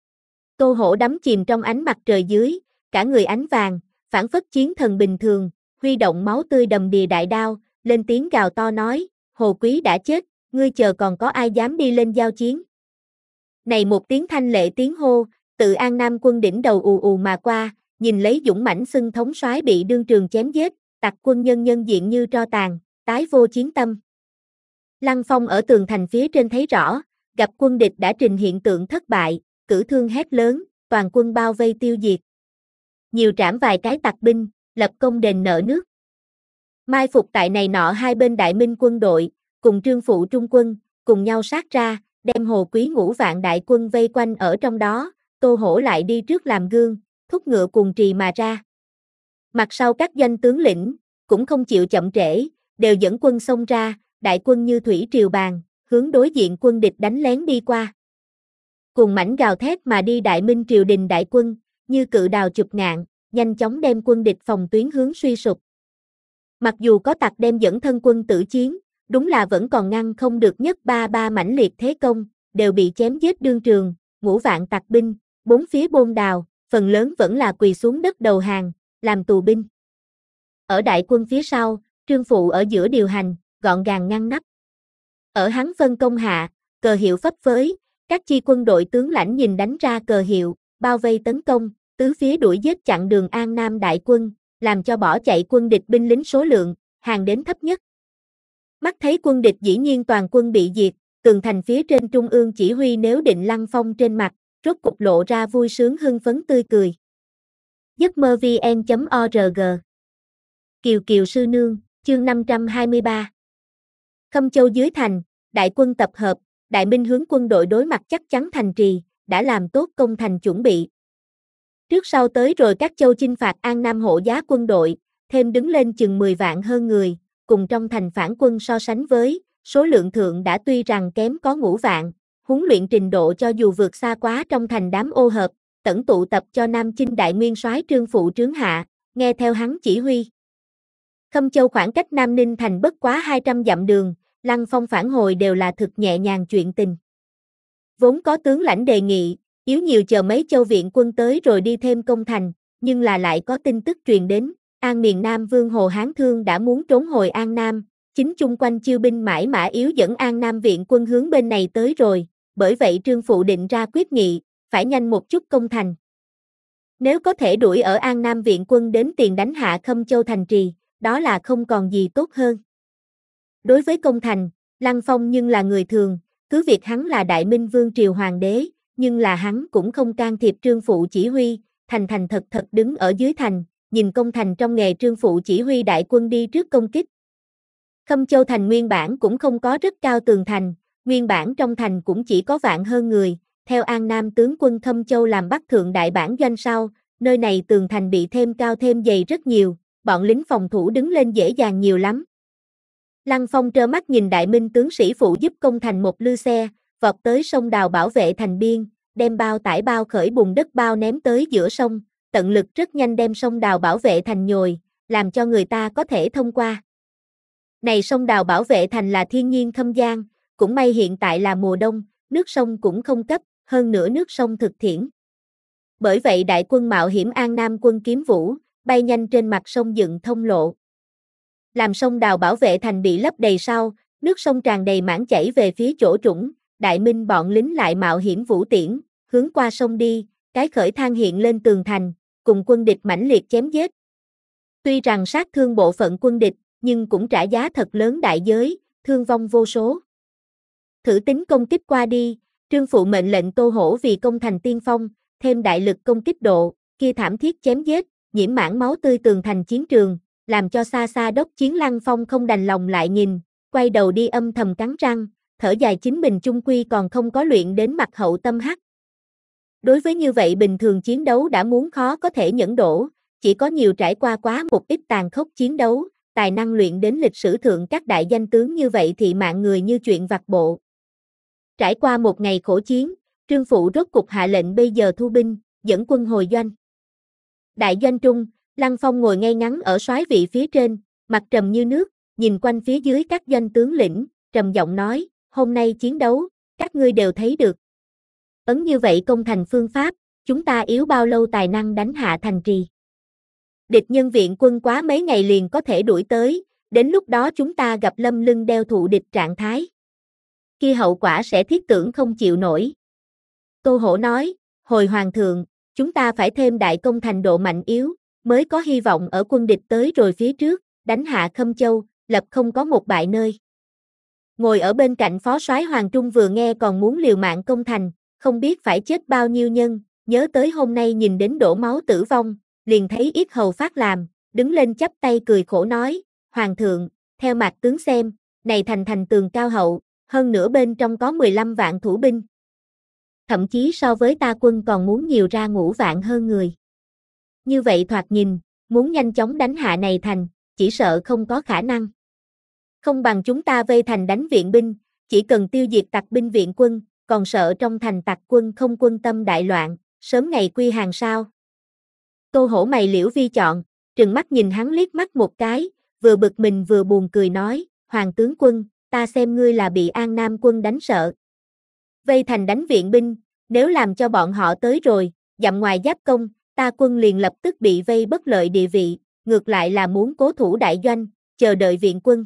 Tô Hổ đắm chìm trong ánh mặt trời dưới, cả người ánh vàng, phảng phất chiến thần bình thường, huy động máu tươi đầm đìa đại đao, lên tiếng gào to nói, Hồ Quý đã chết, ngươi chờ còn có ai dám đi lên giao chiến. Này một tiếng thanh lệ tiếng hô, tự An Nam quân đỉnh đầu ù ù mà qua, nhìn lấy dũng mãnh xưng thống soái bị đương trường chém giết, tặc quân nhân nhân diện như tro tàn, tái vô chiến tâm. Lăng Phong ở tường thành phía trên thấy rõ, gặp quân địch đã trình hiện tượng thất bại, cử thương hét lớn, toàn quân bao vây tiêu diệt. Nhiều trảm vài cái tặc binh, lập công đền nợ nước. Mai phục tại này nọ hai bên đại minh quân đội, cùng trương phụ trung quân, cùng nhau sát ra, đem Hồ Quý ngũ vạn đại quân vây quanh ở trong đó, Tô Hổ lại đi trước làm gương, thúc ngựa cùng trì mà ra. Mặt sau các doanh tướng lĩnh, cũng không chịu chậm trễ, đều dẫn quân xông ra, đại quân như thủy triều bàn, hướng đối diện quân địch đánh lén đi qua. Cùng mảnh gào thét mà đi đại minh triều đình đại quân, như cự đào chụp ngạn, nhanh chóng đem quân địch phòng tuyến hướng suy sụp. Mặc dù có tặc đem dẫn thân quân tử chiến, đúng là vẫn còn ngăn không được nhất ba ba mãnh liệt thế công, đều bị chém giết đương trường, ngũ vạn tặc binh, bốn phía bôn đào, phần lớn vẫn là quỳ xuống đất đầu hàng, làm tù binh. Ở đại quân phía sau, Trương Phụ ở giữa điều hành, gọn gàng ngăn nắp. Ở hắn phân công hạ, cờ hiệu phấp phới, các chi quân đội tướng lãnh nhìn đánh ra cờ hiệu, bao vây tấn công, tứ phía đuổi giết chặn đường An Nam đại quân, làm cho bỏ chạy quân địch binh lính số lượng, hàng đến thấp nhất. Mắt thấy quân địch dĩ nhiên toàn quân bị diệt, tường thành phía trên trung ương chỉ huy nếu định Lăng Phong trên mặt, rốt cục lộ ra vui sướng hưng phấn tươi cười. giấc mơ vn chấm org Kiều Kiều Sư Nương, chương năm trăm hai mươi ba Khâm Châu dưới thành, đại quân tập hợp, đại minh hướng quân đội đối mặt chắc chắn thành trì, đã làm tốt công thành chuẩn bị. Trước sau tới rồi các châu chinh phạt An Nam hộ giá quân đội, thêm đứng lên chừng mười vạn hơn người, cùng trong thành phản quân so sánh với, số lượng thượng đã tuy rằng kém có ngũ vạn, huấn luyện trình độ cho dù vượt xa quá trong thành đám ô hợp, tẩn tụ tập cho Nam Chinh đại nguyên soái Trương Phụ trướng hạ, nghe theo hắn chỉ huy. Khâm Châu khoảng cách Nam Ninh thành bất quá hai trăm dặm đường, Lăng Phong phản hồi đều là thực nhẹ nhàng chuyện tình. Vốn có tướng lãnh đề nghị, yếu nhiều chờ mấy châu viện quân tới rồi đi thêm công thành, nhưng là lại có tin tức truyền đến, An miền Nam Vương Hồ Hán Thương đã muốn trốn hồi An Nam, chính chung quanh chiêu binh mãi mã yếu dẫn An Nam viện quân hướng bên này tới rồi, bởi vậy Trương Phụ định ra quyết nghị, phải nhanh một chút công thành. Nếu có thể đuổi ở An Nam viện quân đến tiền đánh hạ Khâm Châu thành trì, đó là không còn gì tốt hơn. Đối với công thành, Lăng Phong nhưng là người thường, cứ việc hắn là Đại Minh Vương triều hoàng đế, nhưng là hắn cũng không can thiệp Trương Phụ chỉ huy, thành thành thật thật đứng ở dưới thành, nhìn công thành trong nghề Trương Phụ chỉ huy đại quân đi trước công kích. Khâm Châu thành nguyên bản cũng không có rất cao tường thành, nguyên bản trong thành cũng chỉ có vạn hơn người, theo An Nam tướng quân Khâm Châu làm Bắc thượng đại bản doanh sau, nơi này tường thành bị thêm cao thêm dày rất nhiều, bọn lính phòng thủ đứng lên dễ dàng nhiều lắm. Lăng Phong trơ mắt nhìn đại minh tướng sĩ phụ giúp công thành một lư xe, vọt tới sông đào bảo vệ thành biên, đem bao tải bao khởi bùn đất bao ném tới giữa sông, tận lực rất nhanh đem sông đào bảo vệ thành nhồi, làm cho người ta có thể thông qua. Này sông đào bảo vệ thành là thiên nhiên khâm giang, cũng may hiện tại là mùa đông, nước sông cũng không cấp, hơn nữa nước sông thực thiển. Bởi vậy đại quân mạo hiểm An Nam quân Kiếm Vũ, bay nhanh trên mặt sông dựng thông lộ. Làm sông đào bảo vệ thành bị lấp đầy sau, nước sông tràn đầy mãn chảy về phía chỗ trũng, đại minh bọn lính lại mạo hiểm vũ tiễn, hướng qua sông đi, cái khởi thang hiện lên tường thành, cùng quân địch mãnh liệt chém giết. Tuy rằng sát thương bộ phận quân địch, nhưng cũng trả giá thật lớn đại giới, thương vong vô số. Thử tính công kích qua đi, Trương Phụ mệnh lệnh Tô Hổ vì công thành tiên phong, thêm đại lực công kích độ, kia thảm thiết chém giết, nhiễm mãn máu tươi tường thành chiến trường, làm cho xa xa đốc chiến Lăng Phong không đành lòng lại nhìn, quay đầu đi âm thầm cắn răng, thở dài chính mình chung quy còn không có luyện đến mặt hậu tâm hắc. Đối với như vậy bình thường chiến đấu đã muốn khó có thể nhẫn đổ, chỉ có nhiều trải qua quá một ít tàn khốc chiến đấu, tài năng luyện đến lịch sử thượng các đại danh tướng như vậy thì mạng người như chuyện vặt bộ. Trải qua một ngày khổ chiến, Trương Phụ rốt cục hạ lệnh bây giờ thu binh, dẫn quân hồi doanh. Đại doanh trung, Lăng Phong ngồi ngay ngắn ở soái vị phía trên, mặt trầm như nước, nhìn quanh phía dưới các doanh tướng lĩnh, trầm giọng nói, hôm nay chiến đấu, các ngươi đều thấy được. Ấn như vậy công thành phương pháp, chúng ta yếu bao lâu tài năng đánh hạ thành trì. Địch nhân viện quân quá mấy ngày liền có thể đuổi tới, Đến lúc đó chúng ta gặp lâm lưng đeo thụ địch trạng thái. Kia hậu quả sẽ thiết tưởng không chịu nổi. Tô Hổ nói, hồi hoàng thượng, chúng ta phải thêm đại công thành độ mạnh yếu, mới có hy vọng ở quân địch tới rồi phía trước, đánh hạ Khâm Châu, lập không có một bại nơi. Ngồi ở bên cạnh phó soái Hoàng Trung vừa nghe còn muốn liều mạng công thành, không biết phải chết bao nhiêu nhân, nhớ tới hôm nay nhìn đến đổ máu tử vong, liền thấy yết hầu phát làm, đứng lên chắp tay cười khổ nói, Hoàng thượng, theo mặt tướng xem, này thành thành tường cao hậu, hơn nữa bên trong có mười lăm vạn thủ binh. Thậm chí so với ta quân còn muốn nhiều ra ngũ vạn hơn người. Như vậy thoạt nhìn, muốn nhanh chóng đánh hạ này thành, chỉ sợ không có khả năng. Không bằng chúng ta vây thành đánh viện binh, chỉ cần tiêu diệt tặc binh viện quân, còn sợ trong thành tặc quân không quân tâm đại loạn, sớm ngày quy hàng sao. Tô Hổ mày liễu vi chọn, trừng mắt nhìn hắn liếc mắt một cái, vừa bực mình vừa buồn cười nói, Hoàng tướng quân, ta xem ngươi là bị An Nam quân đánh sợ. Vây thành đánh viện binh, nếu làm cho bọn họ tới rồi, dặm ngoài giáp công, ta quân liền lập tức bị vây bất lợi địa vị, ngược lại là muốn cố thủ đại doanh, chờ đợi viện quân.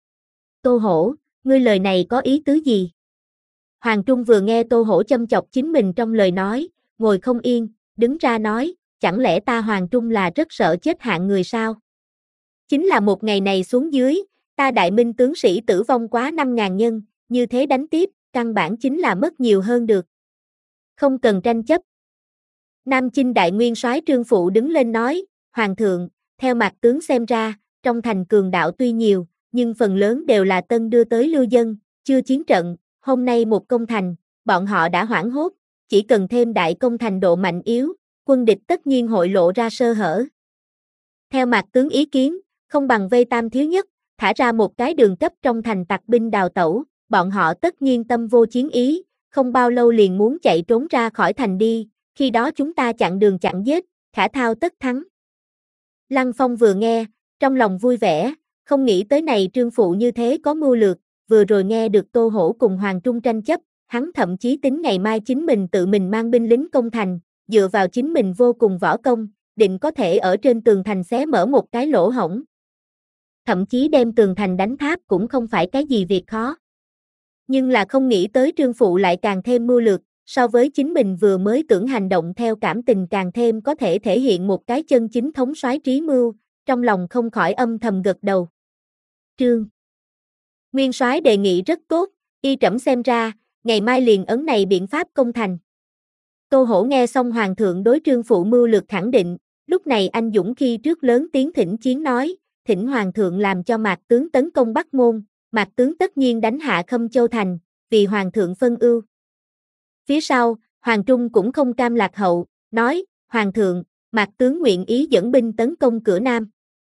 Tô Hổ, ngươi lời này có ý tứ gì? Hoàng Trung vừa nghe Tô Hổ châm chọc chính mình trong lời nói, ngồi không yên, đứng ra nói, chẳng lẽ ta Hoàng Trung là rất sợ chết hạng người sao? Chính là một ngày này xuống dưới, ta đại minh tướng sĩ tử vong quá năm ngàn nhân, như thế đánh tiếp, căn bản chính là mất nhiều hơn được. Không cần tranh chấp. Nam Chinh đại nguyên soái Trương Phụ đứng lên nói, Hoàng thượng, theo mặt tướng xem ra, trong thành cường đạo tuy nhiều, nhưng phần lớn đều là tân đưa tới lưu dân, chưa chiến trận, hôm nay một công thành, bọn họ đã hoảng hốt, chỉ cần thêm đại công thành độ mạnh yếu, quân địch tất nhiên hội lộ ra sơ hở. Theo mặt tướng ý kiến, không bằng vây tam thiếu nhất, thả ra một cái đường cấp trong thành tặc binh đào tẩu, bọn họ tất nhiên tâm vô chiến ý, không bao lâu liền muốn chạy trốn ra khỏi thành đi, khi đó chúng ta chặn đường chặn giết, khả thao tất thắng. Lăng Phong vừa nghe, trong lòng vui vẻ, không nghĩ tới này Trương Phụ như thế có mưu lược, vừa rồi nghe được Tô Hổ cùng Hoàng Trung tranh chấp, hắn thậm chí tính ngày mai chính mình tự mình mang binh lính công thành, dựa vào chính mình vô cùng võ công, định có thể ở trên tường thành xé mở một cái lỗ hổng. Thậm chí đem tường thành đánh tháp cũng không phải cái gì việc khó. Nhưng là không nghĩ tới Trương Phụ lại càng thêm mưu lược, so với chính mình vừa mới tưởng hành động theo cảm tình càng thêm có thể thể hiện một cái chân chính thống soái trí mưu, trong lòng không khỏi âm thầm gật đầu. Trương Nguyên soái đề nghị rất tốt, y trẫm xem ra, ngày mai liền ấn này biện pháp công thành. Tô Hổ nghe xong Hoàng thượng đối Trương Phụ mưu lược khẳng định, lúc này anh dũng khi trước lớn tiếng thỉnh chiến nói, thỉnh Hoàng thượng làm cho Mạc tướng tấn công Bắc Môn, Mạc tướng tất nhiên đánh hạ Khâm Châu thành, vì Hoàng thượng phân ưu. Phía sau, Hoàng Trung cũng không cam lạc hậu, nói, Hoàng thượng, Mạc tướng nguyện ý dẫn binh tấn công cửa Nam.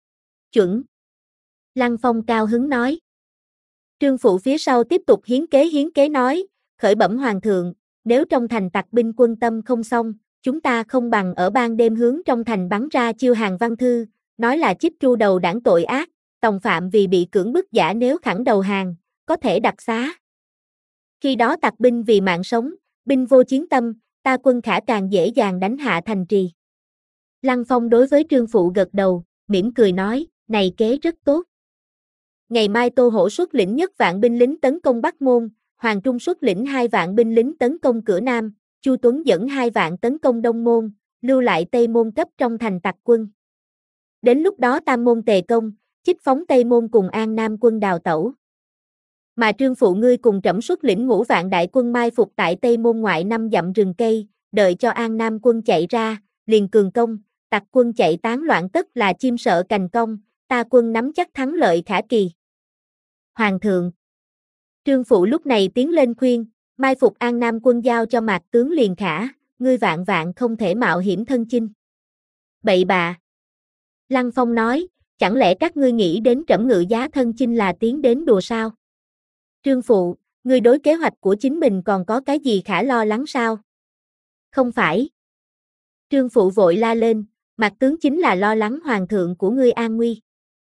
Chuẩn. Lăng Phong cao hứng nói. Trương Phụ phía sau tiếp tục hiến kế hiến kế nói, khởi bẩm Hoàng thượng, nếu trong thành tặc binh quân tâm không xong, chúng ta không bằng ở ban đêm hướng trong thành bắn ra chiêu hàng văn thư, nói là chích tru đầu đảng tội ác, tòng phạm vì bị cưỡng bức giả nếu khẳng đầu hàng, có thể đặc xá. Khi đó tặc binh vì mạng sống, binh vô chiến tâm, ta quân khả càng dễ dàng đánh hạ thành trì. Lăng Phong đối với Trương Phụ gật đầu, mỉm cười nói, này kế rất tốt. Ngày mai Tô Hổ xuất lĩnh nhất vạn binh lính tấn công Bắc Môn, Hoàng Trung xuất lĩnh hai vạn binh lính tấn công cửa Nam, Chu Tuấn dẫn hai vạn tấn công Đông Môn, lưu lại Tây Môn cấp trong thành tặc quân. Đến lúc đó Tam Môn tề công, chích phóng Tây Môn cùng An Nam quân đào tẩu. Mà Trương Phụ ngươi cùng trẫm xuất lĩnh ngũ vạn đại quân mai phục tại Tây Môn ngoại năm dặm rừng cây, đợi cho An Nam quân chạy ra, liền cường công, tặc quân chạy tán loạn tất là chim sợ cành cong, ta quân nắm chắc thắng lợi khả kỳ. Hoàng thượng. Trương Phụ lúc này tiến lên khuyên, mai phục An Nam quân giao cho Mạc tướng liền khả, ngươi vạn vạn không thể mạo hiểm thân chinh. Bậy bạ. Lăng Phong nói, chẳng lẽ các ngươi nghĩ đến trẫm ngự giá thân chinh là tiến đến đùa sao? Trương Phụ, ngươi đối kế hoạch của chính mình còn có cái gì khả lo lắng sao? Không phải. Trương Phụ vội la lên, Mạc tướng chính là lo lắng hoàng thượng của ngươi an nguy.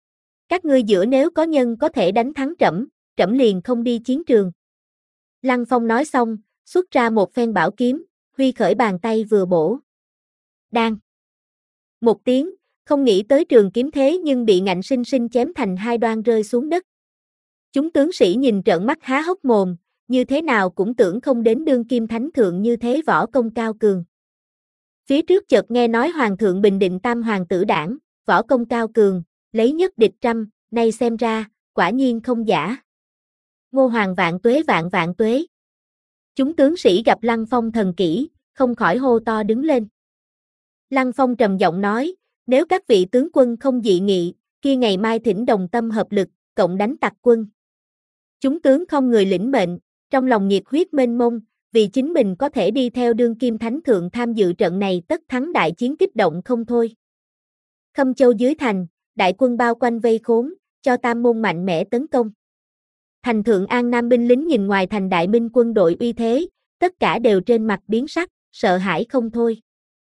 Các ngươi giữa nếu có nhân có thể đánh thắng trẫm, trẫm liền không đi chiến trường. Lăng Phong nói xong, xuất ra một phen bảo kiếm, huy khởi bàn tay vừa bổ. Đang. Một tiếng, Không nghĩ tới trường kiếm thế nhưng bị ngạnh sinh sinh chém thành hai đoan rơi xuống đất. Chúng tướng sĩ nhìn trợn mắt há hốc mồm, như thế nào cũng tưởng không đến đương kim thánh thượng như thế võ công cao cường. Phía trước chợt nghe nói hoàng thượng bình định tam hoàng tử đảng, võ công cao cường, lấy nhất địch trăm, nay xem ra, quả nhiên không giả. Ngô hoàng vạn tuế vạn vạn tuế. Chúng tướng sĩ gặp Lăng Phong thần kỹ, không khỏi hô to đứng lên. Lăng Phong trầm giọng nói, nếu các vị tướng quân không dị nghị, kia ngày mai thỉnh đồng tâm hợp lực, cộng đánh tặc quân. Chúng tướng không người lĩnh mệnh, trong lòng nhiệt huyết mênh mông, vì chính mình có thể đi theo đương kim thánh thượng tham dự trận này tất thắng đại chiến kích động không thôi. Khâm Châu dưới thành, đại quân bao quanh vây khốn, cho Tam Môn mạnh mẽ tấn công. Thành thượng An Nam binh lính nhìn ngoài thành đại minh quân đội uy thế, tất cả đều trên mặt biến sắc, sợ hãi không thôi.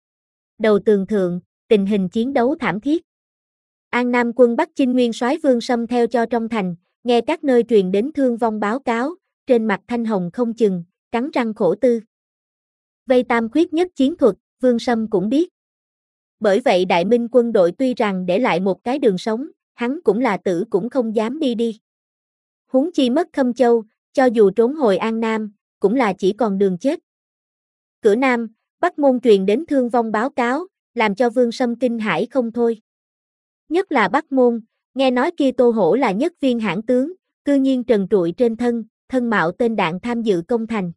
Đầu tường thượng, tình hình chiến đấu thảm thiết. An Nam quân Bắc Chinh nguyên soái Vương Sâm theo cho trong thành, nghe các nơi truyền đến thương vong báo cáo, trên mặt thanh hồng không chừng, cắn răng khổ tư. Vây tam khuyết nhất chiến thuật, Vương Sâm cũng biết. Bởi vậy đại minh quân đội tuy rằng để lại một cái đường sống, hắn cũng là tử cũng không dám đi đi. Huống chi mất Khâm Châu, cho dù trốn hồi An Nam, cũng là chỉ còn đường chết. Cửa Nam, Bắc Môn truyền đến thương vong báo cáo, làm cho Vương Sâm kinh hãi không thôi. Nhất là Bắc Môn, nghe nói kia Tô Hổ là nhất viên hãn tướng, cư nhiên trần trụi trên thân, thân mạo tên đạn tham dự công thành.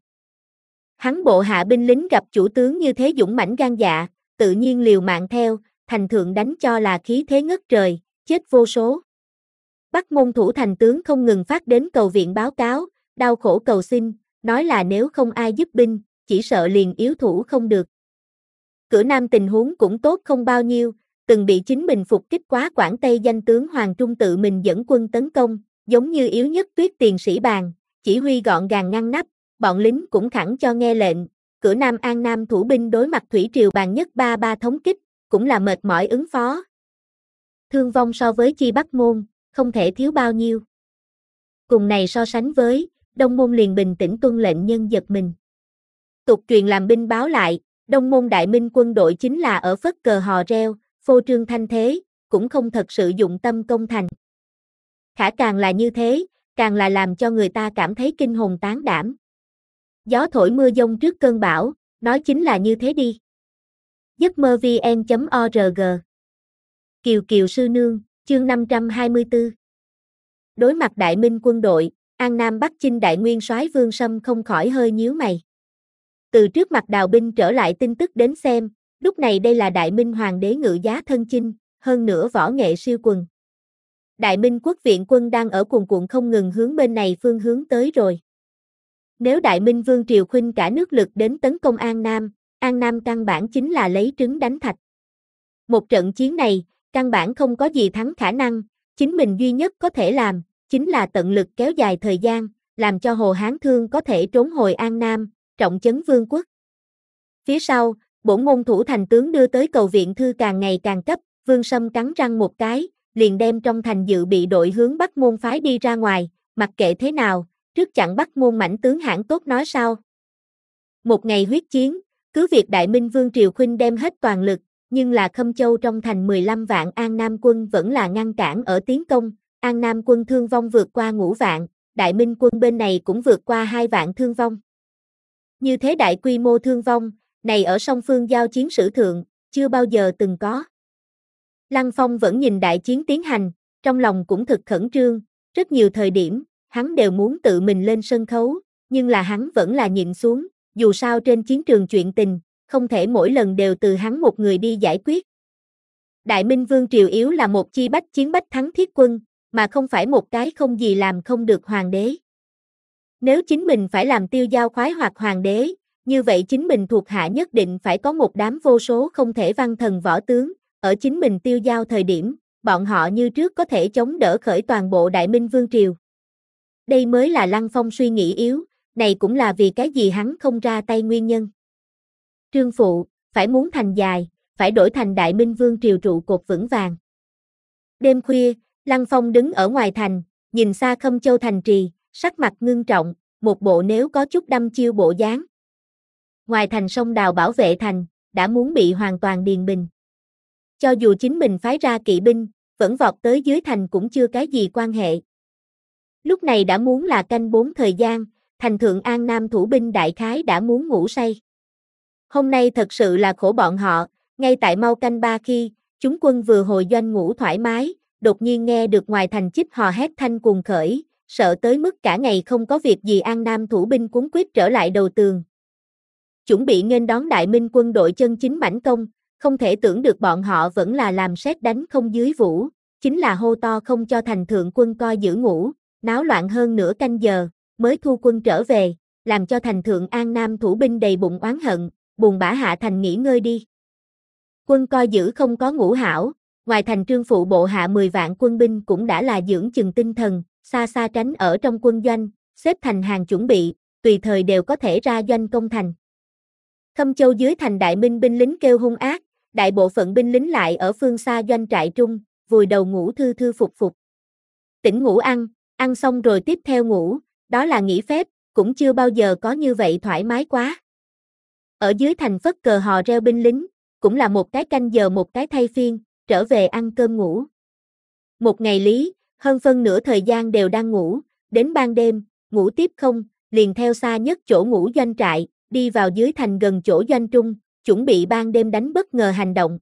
Hắn bộ hạ binh lính gặp chủ tướng như thế dũng mãnh gan dạ, tự nhiên liều mạng theo, thành thượng đánh cho là khí thế ngất trời, chết vô số. Bắc Môn thủ thành tướng không ngừng phát đến cầu viện báo cáo, đau khổ cầu xin, nói là nếu không ai giúp binh, chỉ sợ liền yếu thủ không được. Cửa Nam tình huống cũng tốt không bao nhiêu, từng bị chính mình phục kích quá Quảng Tây danh tướng Hoàng Trung tự mình dẫn quân tấn công, giống như yếu nhất tuyết tiền sĩ bàn, chỉ huy gọn gàng ngăn nắp, bọn lính cũng khẳng cho nghe lệnh. Cửa Nam An Nam thủ binh đối mặt thủy triều bàn nhất ba ba thống kích, cũng là mệt mỏi ứng phó. Thương vong so với chi Bắc Môn, không thể thiếu bao nhiêu. Cùng này so sánh với, Đông Môn liền bình tĩnh tuân lệnh nhân giật mình. Tục truyền làm binh báo lại, Đông Môn đại minh quân đội chính là ở phất cờ hò reo, phô trương thanh thế, cũng không thật sự dụng tâm công thành. Khả càng là như thế, càng là làm cho người ta cảm thấy kinh hồn tán đảm. Gió thổi mưa dông trước cơn bão, nói chính là như thế đi. giấc mơ vn chấm org Kiều Kiều Sư Nương, chương năm trăm hai mươi tư. Đối mặt đại minh quân đội, An Nam Bắc Chinh đại nguyên soái Vương Sâm không khỏi hơi nhíu mày. Từ trước mặt đào binh trở lại tin tức đến xem, lúc này đây là đại minh hoàng đế ngự giá thân chinh, hơn nữa võ nghệ siêu quần. Đại minh quốc viện quân đang ở cuồn cuộn không ngừng hướng bên này phương hướng tới rồi. Nếu đại minh vương triều khuynh cả nước lực đến tấn công An Nam, An Nam căn bản chính là lấy trứng đánh thạch. Một trận chiến này, căn bản không có gì thắng khả năng, chính mình duy nhất có thể làm, chính là tận lực kéo dài thời gian, làm cho Hồ Hán Thương có thể trốn hồi An Nam, trọng chấn vương quốc. Phía sau, bổn môn thủ thành tướng đưa tới cầu viện thư càng ngày càng cấp, Vương Sâm cắn răng một cái, liền đem trong thành dự bị đội hướng Bắc Môn phái đi ra ngoài, mặc kệ thế nào, trước chặn Bắc Môn mãnh tướng hãng tốt nói sao. Một ngày huyết chiến, cứ việc đại minh vương triều khuynh đem hết toàn lực, nhưng là Khâm Châu trong thành mười lăm vạn An Nam quân vẫn là ngăn cản ở tiến công, An Nam quân thương vong vượt qua ngũ vạn, đại minh quân bên này cũng vượt qua hai vạn thương vong. Như thế đại quy mô thương vong, này ở song phương giao chiến sử thượng, chưa bao giờ từng có. Lăng Phong vẫn nhìn đại chiến tiến hành, trong lòng cũng thực khẩn trương, rất nhiều thời điểm, hắn đều muốn tự mình lên sân khấu, nhưng là hắn vẫn là nhịn xuống, dù sao trên chiến trường chuyện tình, không thể mỗi lần đều từ hắn một người đi giải quyết. Đại Minh Vương triều yếu là một chi bách chiến bách thắng thiết quân, mà không phải một cái không gì làm không được hoàng đế. Nếu chính mình phải làm tiêu giao khoái hoặc hoàng đế, như vậy chính mình thuộc hạ nhất định phải có một đám vô số không thể văn thần võ tướng, ở chính mình tiêu giao thời điểm, bọn họ như trước có thể chống đỡ khởi toàn bộ Đại Minh Vương triều. Đây mới là Lăng Phong suy nghĩ yếu, này cũng là vì cái gì hắn không ra tay nguyên nhân. Trương Phụ, phải muốn thành dài, phải đổi thành Đại Minh Vương triều trụ cột vững vàng. Đêm khuya, Lăng Phong đứng ở ngoài thành, nhìn xa Khâm Châu thành trì, sắc mặt ngưng trọng, một bộ nếu có chút đăm chiêu bộ dáng. Ngoài thành sông đào bảo vệ thành, đã muốn bị hoàn toàn điền bình. cho dù chính mình phái ra kỵ binh, vẫn vọt tới dưới thành cũng chưa cái gì quan hệ. Lúc này đã muốn là canh bốn thời gian, thành Thượng An Nam thủ binh đại khái đã muốn ngủ say. Hôm nay thật sự là khổ bọn họ, ngay tại mau canh ba khi, chúng quân vừa hồi doanh ngủ thoải mái, đột nhiên nghe được ngoài thành chích hò hét thanh cuồng khởi, sợ tới mức cả ngày không có việc gì An Nam thủ binh cuống quýt trở lại đầu tường. Chuẩn bị nghênh đón Đại Minh quân đội chân chính mãnh công, không thể tưởng được bọn họ vẫn là làm sét đánh không dưới vũ, chính là hô to không cho thành thượng quân coi giữ ngủ, náo loạn hơn nửa canh giờ, mới thu quân trở về, làm cho thành Thượng An Nam thủ binh đầy bụng oán hận, buồn bã hạ thành nghỉ ngơi đi. Quân coi giữ không có ngủ hảo, ngoài thành Trương Phụ bộ hạ mười vạn quân binh cũng đã là dưỡng chừng tinh thần, xa xa tránh ở trong quân doanh, xếp thành hàng chuẩn bị, tùy thời đều có thể ra doanh công thành. Khâm Châu dưới thành Đại Minh binh lính kêu hung ác, đại bộ phận binh lính lại ở phương xa doanh trại trung, vùi đầu ngủ thư thư phục phục. Tỉnh ngủ ăn, ăn xong rồi tiếp theo ngủ, đó là nghỉ phép, cũng chưa bao giờ có như vậy thoải mái quá. Ở dưới thành phất cờ hò reo binh lính, cũng là một cái canh giờ một cái thay phiên, trở về ăn cơm ngủ. Một ngày lý, hơn phân nửa thời gian đều đang ngủ, đến ban đêm, ngủ tiếp không, liền theo xa nhất chỗ ngủ doanh trại, đi vào dưới thành gần chỗ doanh trung, chuẩn bị ban đêm đánh bất ngờ hành động.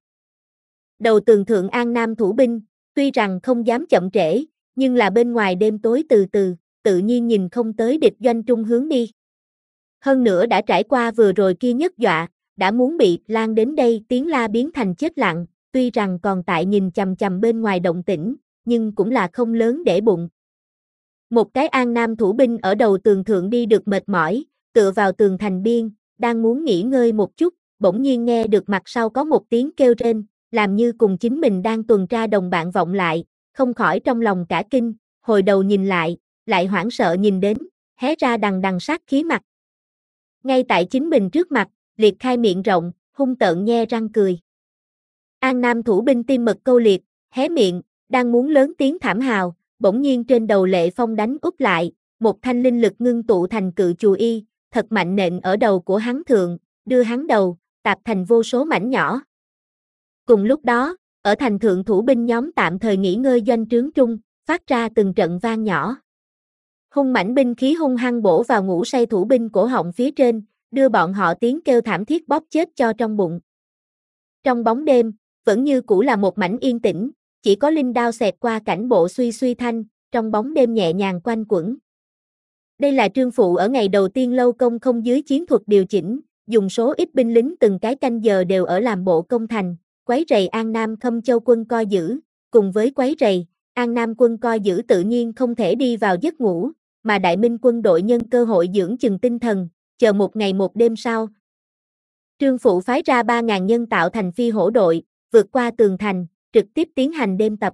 Đầu tường Thượng An Nam thủ binh, tuy rằng không dám chậm trễ, nhưng là bên ngoài đêm tối từ từ, tự nhiên nhìn không tới địch doanh trung hướng đi. Hơn nữa đã trải qua vừa rồi kia nhất dọa, đã muốn bị lan đến đây tiếng la biến thành chết lặng, tuy rằng còn tại nhìn chằm chằm bên ngoài động tĩnh, nhưng cũng là không lớn để bụng. Một cái An Nam thủ binh ở đầu tường thượng đi được mệt mỏi, tựa vào tường thành biên, đang muốn nghỉ ngơi một chút, bỗng nhiên nghe được mặt sau có một tiếng kêu rên, làm như cùng chính mình đang tuần tra đồng bạn vọng lại, không khỏi trong lòng cả kinh, hồi đầu nhìn lại, lại hoảng sợ nhìn đến, hé ra đằng đằng sát khí mặt. Ngay tại chính mình trước mặt, liệt khai miệng rộng, hung tợn nhe răng cười. An Nam thủ binh tim mật câu liệt, hé miệng, đang muốn lớn tiếng thảm hào, bỗng nhiên trên đầu Lệ Phong đánh úp lại, một thanh linh lực ngưng tụ thành cự chù y, thật mạnh nện ở đầu của hắn thượng, đưa hắn đầu, tạp thành vô số mảnh nhỏ. Cùng lúc đó, ở thành thượng thủ binh nhóm tạm thời nghỉ ngơi doanh trướng trung, phát ra từng trận vang nhỏ. Hung mãnh binh khí hung hăng bổ vào ngủ say thủ binh cổ họng phía trên, đưa bọn họ tiếng kêu thảm thiết bóp chết cho trong bụng. Trong bóng đêm, vẫn như cũ là một mảnh yên tĩnh, chỉ có linh đao xẹt qua cảnh bộ suy suy thanh, trong bóng đêm nhẹ nhàng quanh quẩn. Đây là Trương Phụ ở ngày đầu tiên lâu công không dưới chiến thuật điều chỉnh, dùng số ít binh lính từng cái canh giờ đều ở làm bộ công thành, quấy rầy An Nam Khâm Châu quân coi giữ, cùng với quấy rầy, An Nam quân coi giữ tự nhiên không thể đi vào giấc ngủ, mà Đại Minh quân đội nhân cơ hội dưỡng chừng tinh thần, chờ một ngày một đêm sau. Trương Phụ phái ra ba ngàn nhân tạo thành phi hổ đội, vượt qua tường thành, trực tiếp tiến hành đêm tập.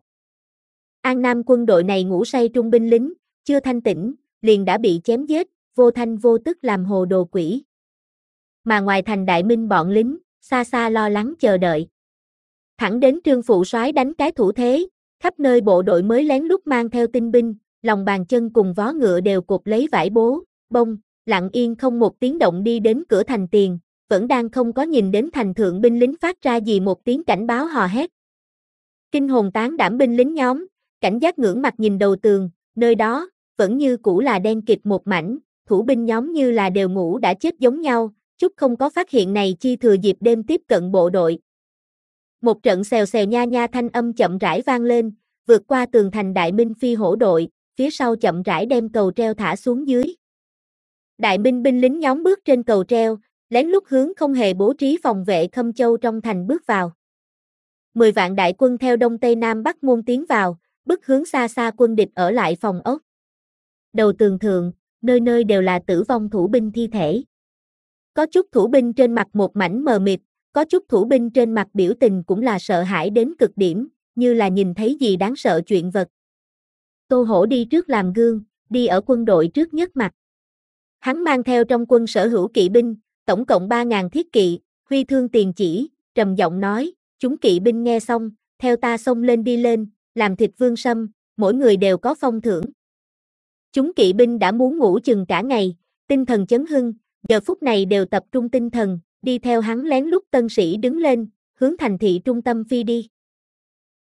An Nam quân đội này ngủ say trung binh lính, chưa thanh tỉnh, liền đã bị chém giết, vô thanh vô tức làm hồ đồ quỷ. Mà ngoài thành Đại Minh bọn lính, xa xa lo lắng chờ đợi. Thẳng đến Trương Phụ soái đánh cái thủ thế, khắp nơi bộ đội mới lén lút mang theo tinh binh, lòng bàn chân cùng vó ngựa đều cột lấy vải bố, bông, lặng yên không một tiếng động đi đến cửa thành tiền, vẫn đang không có nhìn đến thành thượng binh lính phát ra gì một tiếng cảnh báo hò hét. Kinh hồn tán đảm binh lính nhóm, cảnh giác ngưỡng mặt nhìn đầu tường, nơi đó, vẫn như cũ là đen kịt một mảnh, thủ binh nhóm như là đều ngủ đã chết giống nhau, chút không có phát hiện này chi thừa dịp đêm tiếp cận bộ đội. Một trận xèo xèo nha nha thanh âm chậm rãi vang lên, vượt qua tường thành Đại Minh phi hổ đội, phía sau chậm rãi đem cầu treo thả xuống dưới. Đại Minh binh lính nhóm bước trên cầu treo, lén lút hướng không hề bố trí phòng vệ Khâm Châu trong thành bước vào. Mười vạn đại quân theo đông tây nam bắc môn tiến vào, bước hướng xa xa quân địch ở lại phòng ốc. Đầu tường thượng, nơi nơi đều là tử vong thủ binh thi thể. Có chút thủ binh trên mặt một mảnh mờ mịt, có chút thủ binh trên mặt biểu tình cũng là sợ hãi đến cực điểm, như là nhìn thấy gì đáng sợ chuyện vật. Tô Hổ đi trước làm gương, đi ở quân đội trước nhất mặt. Hắn mang theo trong quân sở hữu kỵ binh, tổng cộng ba ngàn thiết kỵ, huy thương tiền chỉ, trầm giọng nói, chúng kỵ binh nghe xong, theo ta xông lên đi lên, làm thịt vương sâm, mỗi người đều có phong thưởng. Chúng kỵ binh đã muốn ngủ chừng cả ngày, tinh thần chấn hưng, giờ phút này đều tập trung tinh thần, đi theo hắn lén lút tân sĩ đứng lên, hướng thành thị trung tâm phi đi.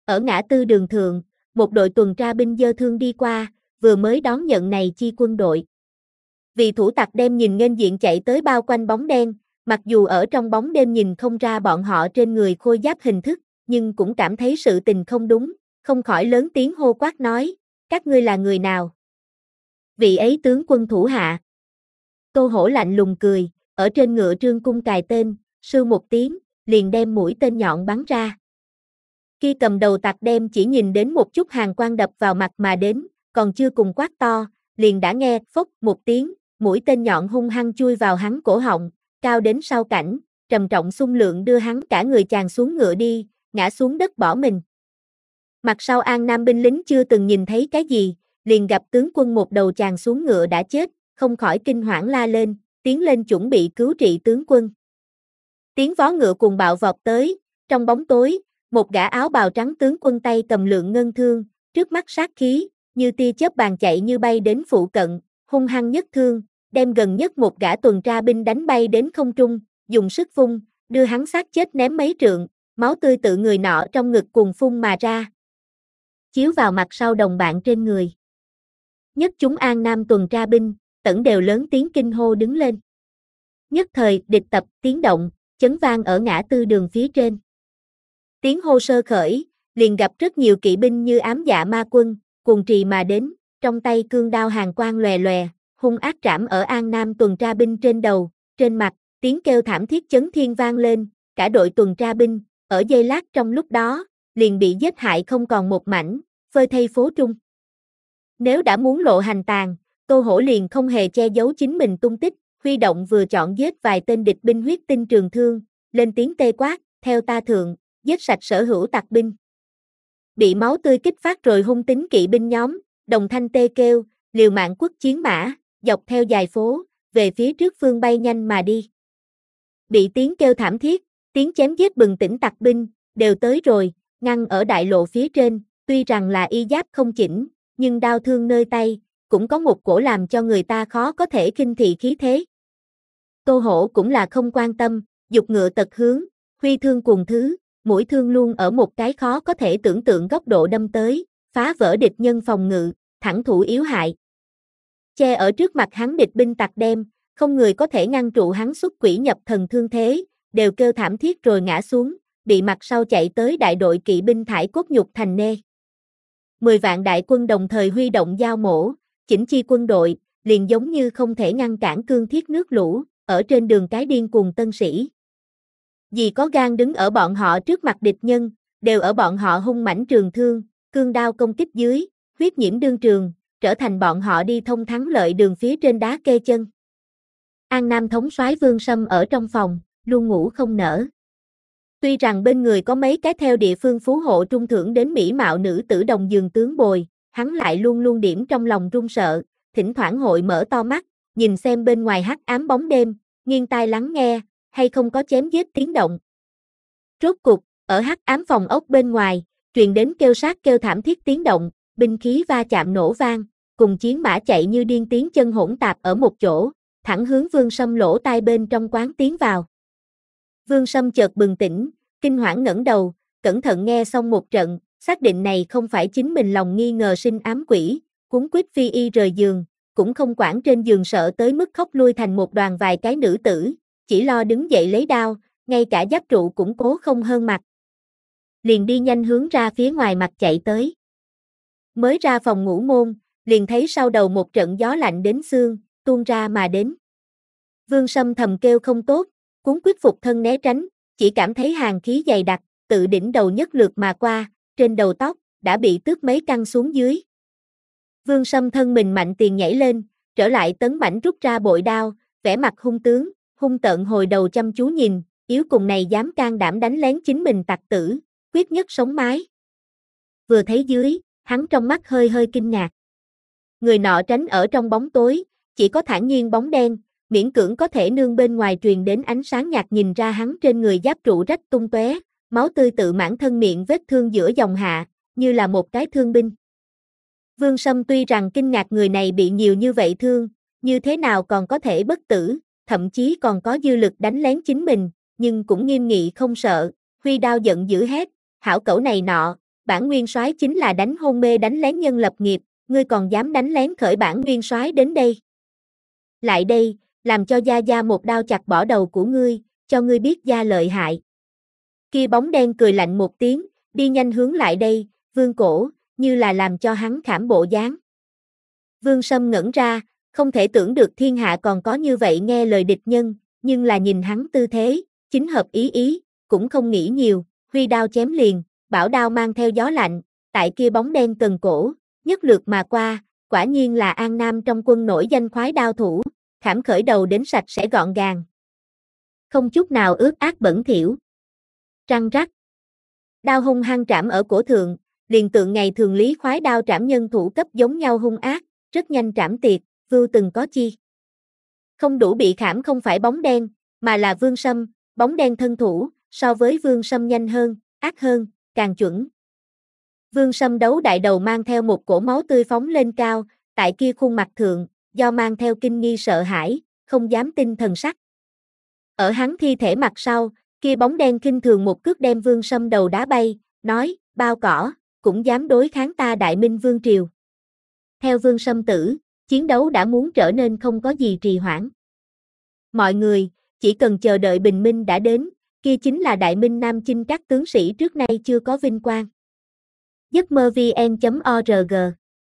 Ở ngã tư đường thượng, một đội tuần tra binh giơ thương đi qua, vừa mới đón nhận này chi quân đội. Vị thủ tặc đem nhìn nghênh diện chạy tới bao quanh bóng đen, mặc dù ở trong bóng đêm nhìn không ra bọn họ trên người khôi giáp hình thức, nhưng cũng cảm thấy sự tình không đúng, không khỏi lớn tiếng hô quát nói, các ngươi là người nào? Vị ấy tướng quân thủ hạ. Tô Hổ lạnh lùng cười, ở trên ngựa trương cung cài tên, sư một tiếng, liền đem mũi tên nhọn bắn ra. Khi cầm đầu tặc đem chỉ nhìn đến một chút hàn quang đập vào mặt mà đến, còn chưa cùng quát to, liền đã nghe phốc một tiếng, mũi tên nhọn hung hăng chui vào hắn cổ họng, cao đến sau cảnh, trầm trọng xung lượng đưa hắn cả người chàng xuống ngựa đi, ngã xuống đất bỏ mình. Mặt sau An Nam binh lính chưa từng nhìn thấy cái gì, liền gặp tướng quân một đầu chàng xuống ngựa đã chết, không khỏi kinh hoảng la lên, tiến lên chuẩn bị cứu trị tướng quân. Tiếng vó ngựa cùng bạo vọt tới, trong bóng tối, một gã áo bào trắng tướng quân tay cầm lượng ngân thương, trước mắt sát khí, như tia chớp bàn chạy như bay đến phụ cận, hung hăng nhất thương, đem gần nhất một gã tuần tra binh đánh bay đến không trung, dùng sức vung, đưa hắn xác chết ném mấy trượng, máu tươi tự người nọ trong ngực cùng phun mà ra. Chiếu vào mặt sau đồng bạn trên người. Nhất chúng An Nam tuần tra binh, tẩn đều lớn tiếng kinh hô đứng lên. Nhất thời, địch tập, tiếng động, chấn vang ở ngã tư đường phía trên. Tiếng hô sơ khởi, liền gặp rất nhiều kỵ binh như ám dạ ma quân, cuồng trì mà đến, trong tay cương đao hàn quang lòe lòe, hung ác trảm ở An Nam tuần tra binh trên đầu, trên mặt, tiếng kêu thảm thiết chấn thiên vang lên, cả đội tuần tra binh, ở giây lát trong lúc đó, liền bị giết hại không còn một mảnh, phơi thây phố trung. Nếu đã muốn lộ hành tàn, Tô Hổ liền không hề che giấu chính mình tung tích, huy động vừa chọn giết vài tên địch binh huyết tinh trường thương, lên tiếng tê quát, theo ta thượng, giết sạch sở hữu tặc binh. Bị máu tươi kích phát rồi hung tính kỵ binh nhóm, đồng thanh tê kêu, liều mạng quất chiến mã, dọc theo dài phố, về phía trước phương bay nhanh mà đi. Bị tiếng kêu thảm thiết, tiếng chém giết bừng tỉnh tặc binh, đều tới rồi, ngăn ở đại lộ phía trên, tuy rằng là y giáp không chỉnh, nhưng đao thương nơi tay, cũng có một cổ làm cho người ta khó có thể khinh thị khí thế. Tô Hổ cũng là không quan tâm, dục ngựa tật hướng, huy thương cùng thứ, mũi thương luôn ở một cái khó có thể tưởng tượng góc độ đâm tới, phá vỡ địch nhân phòng ngự, thẳng thủ yếu hại. Che ở trước mặt hắn địch binh tặc đem, không người có thể ngăn trụ hắn xuất quỷ nhập thần thương thế, đều kêu thảm thiết rồi ngã xuống, bị mặt sau chạy tới đại đội kỵ binh thải cốt nhục thành nê. Mười vạn đại quân đồng thời huy động dao mổ, chỉnh chi quân đội, liền giống như không thể ngăn cản cương thiết nước lũ, ở trên đường cái điên cuồng tân sĩ. Vì có gan đứng ở bọn họ trước mặt địch nhân, đều ở bọn họ hung mãnh trường thương, cương đao công kích dưới, huyết nhiễm đương trường, trở thành bọn họ đi thông thắng lợi đường phía trên đá kê chân. An Nam thống soái Vương Sâm ở trong phòng, luôn ngủ không nở. Tuy rằng bên người có mấy cái theo địa phương phú hộ trung thưởng đến mỹ mạo nữ tử đồng giường tướng bồi, hắn lại luôn luôn điểm trong lòng run sợ, thỉnh thoảng hội mở to mắt, nhìn xem bên ngoài hắc ám bóng đêm, nghiêng tai lắng nghe, hay không có chém giết tiếng động. Rốt cục, ở hắc ám phòng ốc bên ngoài, truyền đến kêu sát kêu thảm thiết tiếng động, binh khí va chạm nổ vang, cùng chiến mã chạy như điên tiếng chân hỗn tạp ở một chỗ, thẳng hướng Vương Sâm lỗ tai bên trong quán tiến vào. Vương Sâm chợt bừng tỉnh, kinh hoảng ngẩng đầu, cẩn thận nghe xong một trận, xác định này không phải chính mình lòng nghi ngờ sinh ám quỷ, cuốn quýt phi y rời giường, cũng không quản trên giường sợ tới mức khóc lui thành một đoàn vài cái nữ tử, chỉ lo đứng dậy lấy đao, ngay cả giáp trụ cũng cố không hơn mặt. Liền đi nhanh hướng ra phía ngoài mặt chạy tới. Mới ra phòng ngủ môn, liền thấy sau đầu một trận gió lạnh đến xương, tuôn ra mà đến. Vương Sâm thầm kêu không tốt, cuốn quyết phục thân né tránh, chỉ cảm thấy hàn khí dày đặc, tự đỉnh đầu nhất lượt mà qua, trên đầu tóc, đã bị tước mấy căn xuống dưới. Vương Sâm thân mình mạnh tiền nhảy lên, trở lại tấn mãnh rút ra bội đao, vẻ mặt hung tướng, hung tợn hồi đầu chăm chú nhìn, yếu cùng này dám can đảm đánh lén chính mình tặc tử, quyết nhất sống mái. Vừa thấy dưới, hắn trong mắt hơi hơi kinh ngạc. Người nọ tránh ở trong bóng tối, chỉ có thản nhiên bóng đen, miễn cưỡng có thể nương bên ngoài truyền đến ánh sáng nhạt nhìn ra hắn trên người giáp trụ rách tung tóe, máu tươi tự mãn thân miệng vết thương giữa dòng hạ, như là một cái thương binh. Vương Sâm tuy rằng kinh ngạc người này bị nhiều như vậy thương, như thế nào còn có thể bất tử, thậm chí còn có dư lực đánh lén chính mình, nhưng cũng nghiêm nghị không sợ, huy đao giận dữ hét, hảo cẩu này nọ, bản nguyên soái chính là đánh hôn mê đánh lén nhân lập nghiệp, ngươi còn dám đánh lén khởi bản nguyên soái đến đây. Lại đây, làm cho gia gia một đao chặt bỏ đầu của ngươi, cho ngươi biết gia lợi hại. Kia bóng đen cười lạnh một tiếng, đi nhanh hướng lại đây, Vương cổ, như là làm cho hắn khảm bộ dáng. Vương Sâm ngẩn ra, không thể tưởng được thiên hạ còn có như vậy nghe lời địch nhân, nhưng là nhìn hắn tư thế, chính hợp ý ý, cũng không nghĩ nhiều, huy đao chém liền, bảo đao mang theo gió lạnh, tại kia bóng đen cần cổ, nhất lượt mà qua, quả nhiên là An Nam trong quân nổi danh khoái đao thủ, khảm khởi đầu đến sạch sẽ gọn gàng. Không chút nào ướt át bẩn thỉu. Răng rắc. Đao hung hăng trảm ở cổ thượng, liền tượng ngày thường lý khoái đao trảm nhân thủ cấp giống nhau hung ác, rất nhanh trảm tiệt, vưu từng có chi. Không đủ bị khảm không phải bóng đen, mà là Vương Sâm, bóng đen thân thủ, so với Vương Sâm nhanh hơn, ác hơn, càng chuẩn. Vương Sâm đấu đại đầu mang theo một cổ máu tươi phóng lên cao, tại kia khuôn mặt thượng, do mang theo kinh nghi sợ hãi, không dám tin thần sắc. Ở hắn thi thể mặt sau, kia bóng đen khinh thường một cước đem Vương Sâm đầu đá bay, nói, bao cỏ, cũng dám đối kháng ta Đại Minh Vương Triều. Theo Vương Sâm tử, chiến đấu đã muốn trở nên không có gì trì hoãn. Mọi người, chỉ cần chờ đợi bình minh đã đến, kia chính là Đại Minh Nam chinh các tướng sĩ trước nay chưa có vinh quang. giấc mơ vn chấm org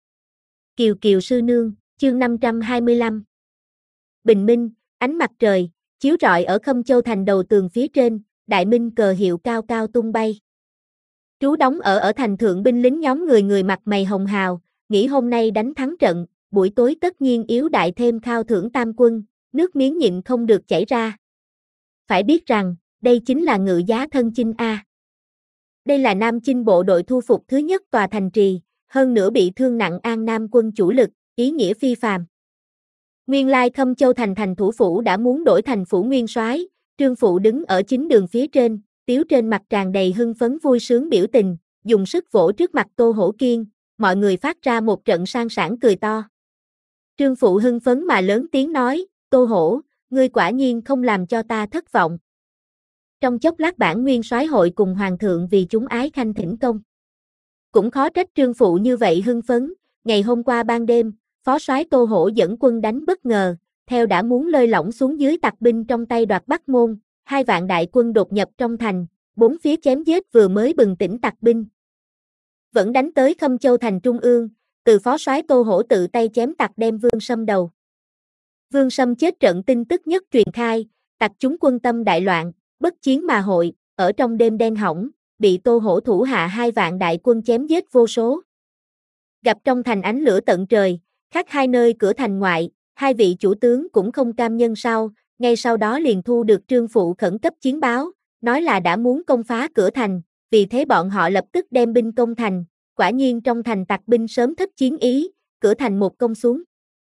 Kiều Kiều Sư Nương, chương năm trăm hai mươi lăm. Bình minh, ánh mặt trời, chiếu rọi ở Khâm Châu thành đầu tường phía trên, Đại Minh cờ hiệu cao cao tung bay. Trú đóng ở ở thành thượng binh lính nhóm người người mặt mày hồng hào, nghĩ hôm nay đánh thắng trận, buổi tối tất nhiên yếu đại thêm khao thưởng tam quân, nước miếng nhịn không được chảy ra. Phải biết rằng, đây chính là ngự giá thân chinh A. Đây là Nam Chinh bộ đội thu phục thứ nhất tòa thành trì, hơn nữa bị thương nặng An Nam quân chủ lực, ý nghĩa phi phàm. Nguyên lai Khâm Châu thành thành thủ phủ đã muốn đổi thành phủ nguyên soái, Trương Phụ đứng ở chính đường phía trên, tiếu trên mặt tràn đầy hưng phấn vui sướng biểu tình, dùng sức vỗ trước mặt Tô Hổ Kiên, mọi người phát ra một trận sang sảng cười to. Trương Phụ hưng phấn mà lớn tiếng nói, Tô Hổ, ngươi quả nhiên không làm cho ta thất vọng. Trong chốc lát bản nguyên soái hội cùng hoàng thượng vì chúng ái khanh thỉnh công. Cũng khó trách Trương Phụ như vậy hưng phấn, ngày hôm qua ban đêm, phó soái Tô Hổ dẫn quân đánh bất ngờ, theo đã muốn lơi lỏng xuống dưới tặc binh trong tay đoạt Bắc Môn, hai vạn đại quân đột nhập trong thành, bốn phía chém giết vừa mới bừng tỉnh tặc binh. Vẫn đánh tới Khâm Châu thành trung ương, từ phó soái Tô Hổ tự tay chém tặc đem Vương Sâm đầu. Vương Sâm chết trận tin tức nhất truyền khai, tặc chúng quân tâm đại loạn, bất chiến mà hội, ở trong đêm đen hỏng, bị Tô Hổ thủ hạ hai vạn đại quân chém giết vô số. Gặp trong thành ánh lửa tận trời, khác hai nơi cửa thành ngoại, hai vị chủ tướng cũng không cam nhân sau, ngay sau đó liền thu được Trương Phụ khẩn cấp chiến báo, nói là đã muốn công phá cửa thành, vì thế bọn họ lập tức đem binh công thành, quả nhiên trong thành tặc binh sớm thất chiến ý, cửa thành một công xuống.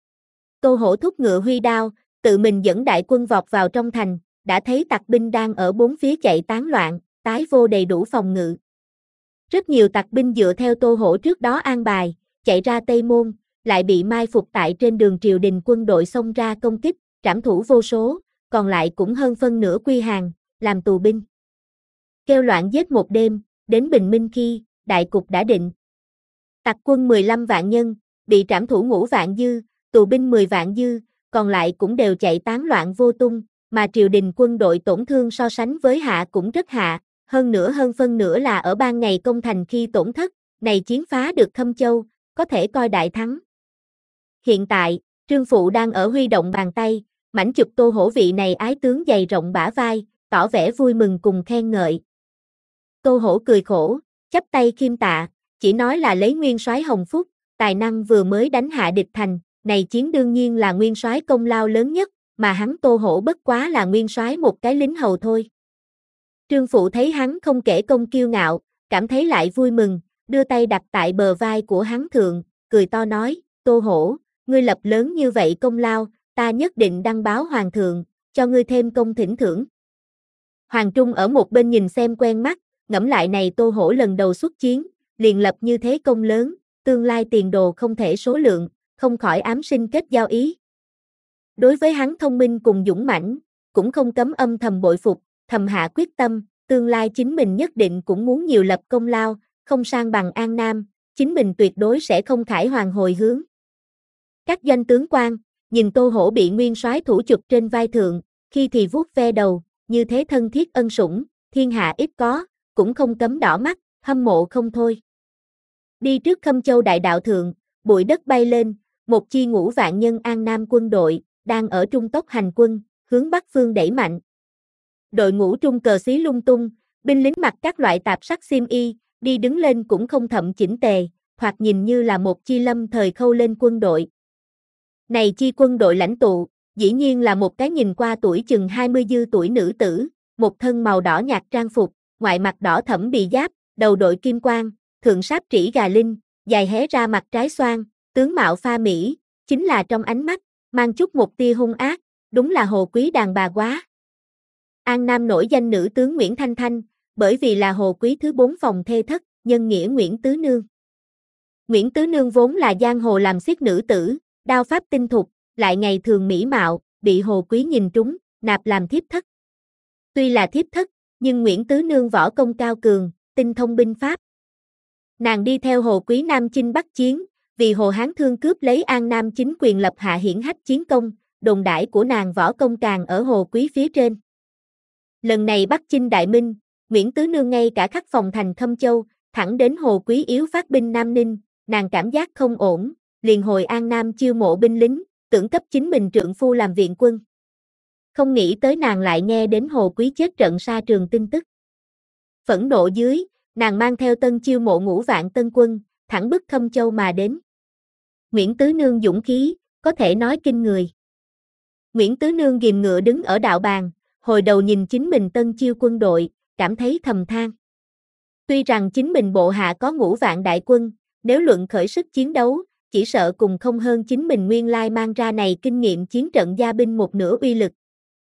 Tô Hổ thúc ngựa huy đao, tự mình dẫn đại quân vọt vào trong thành, đã thấy tặc binh đang ở bốn phía chạy tán loạn, tái vô đầy đủ phòng ngự. Rất nhiều tặc binh dựa theo Tô Hổ trước đó an bài, chạy ra Tây Môn, lại bị mai phục tại trên đường triều đình quân đội xông ra công kích, trảm thủ vô số, còn lại cũng hơn phân nửa quy hàng, làm tù binh. Kêu loạn giết một đêm, đến bình minh khi, đại cục đã định. Tặc quân mười lăm vạn nhân, bị trảm thủ ngũ vạn dư, tù binh mười vạn dư, còn lại cũng đều chạy tán loạn vô tung, mà triều đình quân đội tổn thương so sánh với hạ cũng rất hạ, hơn nữa hơn phân nửa là ở ban ngày công thành khi tổn thất, này chiến phá được Khâm Châu, có thể coi đại thắng. Hiện tại, Trương Phụ đang ở huy động bàn tay, mảnh chụp Tô Hổ vị này ái tướng dày rộng bả vai, tỏ vẻ vui mừng cùng khen ngợi. Tô Hổ cười khổ, chắp tay khiêm tạ, chỉ nói là lấy nguyên soái hồng phúc, tài năng vừa mới đánh hạ địch thành, này chiến đương nhiên là nguyên soái công lao lớn nhất, mà hắn Tô Hổ bất quá là nguyên soái một cái lính hầu thôi. Trương Phụ thấy hắn không kể công kiêu ngạo, cảm thấy lại vui mừng, đưa tay đặt tại bờ vai của hắn thượng, cười to nói, Tô Hổ, ngươi lập lớn như vậy công lao, ta nhất định đăng báo hoàng thượng, cho ngươi thêm công thỉnh thưởng. Hoàng Trung ở một bên nhìn xem quen mắt, ngẫm lại này Tô Hổ lần đầu xuất chiến, liền lập như thế công lớn, tương lai tiền đồ không thể số lượng, không khỏi ám sinh kết giao ý. Đối với hắn thông minh cùng dũng mãnh, cũng không cấm âm thầm bội phục, thầm hạ quyết tâm, tương lai chính mình nhất định cũng muốn nhiều lập công lao, không sang bằng An Nam, chính mình tuyệt đối sẽ không khải hoàn hồi hướng. Các doanh tướng quan, nhìn Tô Hổ bị nguyên soái thủ chụp trên vai thượng, khi thì vuốt ve đầu, như thế thân thiết ân sủng, thiên hạ ít có, cũng không cấm đỏ mắt, hâm mộ không thôi. Đi trước Khâm Châu đại đạo thượng, bụi đất bay lên, một chi ngũ vạn nhân An Nam quân đội, đang ở trung tốc hành quân, hướng bắc phương đẩy mạnh. Đội ngũ trung cờ xí lung tung, binh lính mặc các loại tạp sắc xiêm y, đi đứng lên cũng không thậm chỉnh tề, hoặc nhìn như là một chi lâm thời khâu lên quân đội. Này chi quân đội lãnh tụ, dĩ nhiên là một cái nhìn qua tuổi chừng hai mươi dư tuổi nữ tử, một thân màu đỏ nhạt trang phục, ngoại mặt đỏ thẫm bị giáp, đầu đội kim quang, thượng sáp trĩ gà linh, dài hé ra mặt trái xoan, tướng mạo pha mỹ, chính là trong ánh mắt, mang chút một tia hung ác, đúng là Hồ Quý đàn bà quá. An Nam nổi danh nữ tướng Nguyễn Thanh Thanh, bởi vì là Hồ Quý thứ bốn phòng thê thất, nhân nghĩa Nguyễn Tứ Nương. Nguyễn Tứ Nương vốn là giang hồ làm xiết nữ tử, đao pháp tinh thục, lại ngày thường mỹ mạo, bị Hồ Quý nhìn trúng, nạp làm thiếp thất. Tuy là thiếp thất, nhưng Nguyễn Tứ Nương võ công cao cường, tinh thông binh pháp. Nàng đi theo Hồ Quý Nam chinh bắc chiến, vì Hồ Hán Thương cướp lấy An Nam chính quyền lập hạ hiển hách chiến công, đồn đãi của nàng võ công càng ở Hồ Quý phía trên. Lần này bắc chinh Đại Minh, Nguyễn Tứ Nương ngay cả khắc phòng thành Khâm Châu, thẳng đến Hồ Quý yếu phát binh Nam Ninh, nàng cảm giác không ổn, liền hồi An Nam chiêu mộ binh lính, tưởng cấp chính mình trượng phu làm viện quân. Không nghĩ tới nàng lại nghe đến Hồ Quý chết trận sa trường tin tức. Phẫn nộ dưới, nàng mang theo tân chiêu mộ ngũ vạn tân quân, thẳng bức Khâm Châu mà đến. Nguyễn Tứ Nương dũng khí, có thể nói kinh người. Nguyễn Tứ Nương ghìm ngựa đứng ở đạo bàn, hồi đầu nhìn chính mình tân chiêu quân đội, cảm thấy thầm than. Tuy rằng chính mình bộ hạ có ngũ vạn đại quân, nếu luận khởi sức chiến đấu, chỉ sợ cùng không hơn chính mình nguyên lai mang ra này kinh nghiệm chiến trận gia binh một nửa uy lực.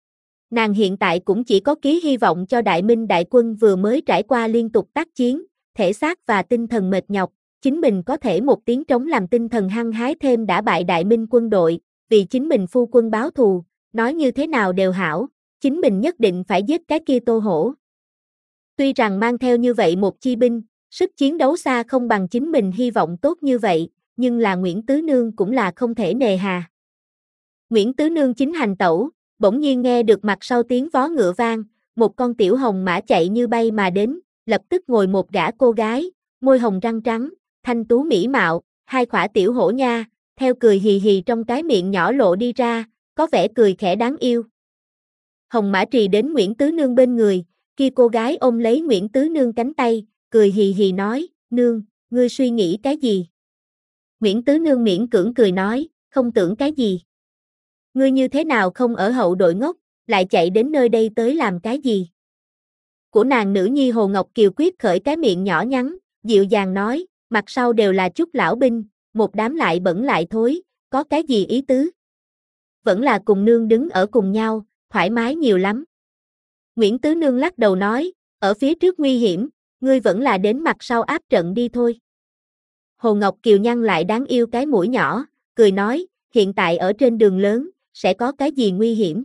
Nàng hiện tại cũng chỉ có ký hy vọng cho Đại Minh đại quân vừa mới trải qua liên tục tác chiến, thể xác và tinh thần mệt nhọc, chính mình có thể một tiếng trống làm tinh thần hăng hái thêm đã bại Đại Minh quân đội, vì chính mình phu quân báo thù, nói như thế nào đều hảo, chính mình nhất định phải giết cái kia Tô Hổ. Tuy rằng mang theo như vậy một chi binh, sức chiến đấu xa không bằng chính mình hy vọng tốt như vậy, nhưng là Nguyễn Tứ Nương cũng là không thể nề hà. Nguyễn Tứ Nương chính hành tẩu, bỗng nhiên nghe được mặt sau tiếng vó ngựa vang, một con tiểu hồng mã chạy như bay mà đến, lập tức ngồi một gã cô gái, môi hồng răng trắng, thanh tú mỹ mạo, hai khỏa tiểu hổ nha, theo cười hì hì trong cái miệng nhỏ lộ đi ra, có vẻ cười khẽ đáng yêu. Hồng mã trì đến Nguyễn Tứ Nương bên người, kia cô gái ôm lấy Nguyễn Tứ Nương cánh tay, cười hì hì nói, nương, ngươi suy nghĩ cái gì? Nguyễn Tứ Nương miễn cưỡng cười nói, không tưởng cái gì. Ngươi như thế nào không ở hậu đội ngốc, lại chạy đến nơi đây tới làm cái gì? Của nàng nữ nhi Hồ Ngọc Kiều quyết khởi cái miệng nhỏ nhắn, dịu dàng nói, mặt sau đều là chút lão binh, một đám lại bẩn lại thối, có cái gì ý tứ? Vẫn là cùng nương đứng ở cùng nhau, thoải mái nhiều lắm. Nguyễn Tứ Nương lắc đầu nói, ở phía trước nguy hiểm, ngươi vẫn là đến mặt sau áp trận đi thôi. Hồ Ngọc Kiều nhăn lại đáng yêu cái mũi nhỏ, cười nói, hiện tại ở trên đường lớn, sẽ có cái gì nguy hiểm?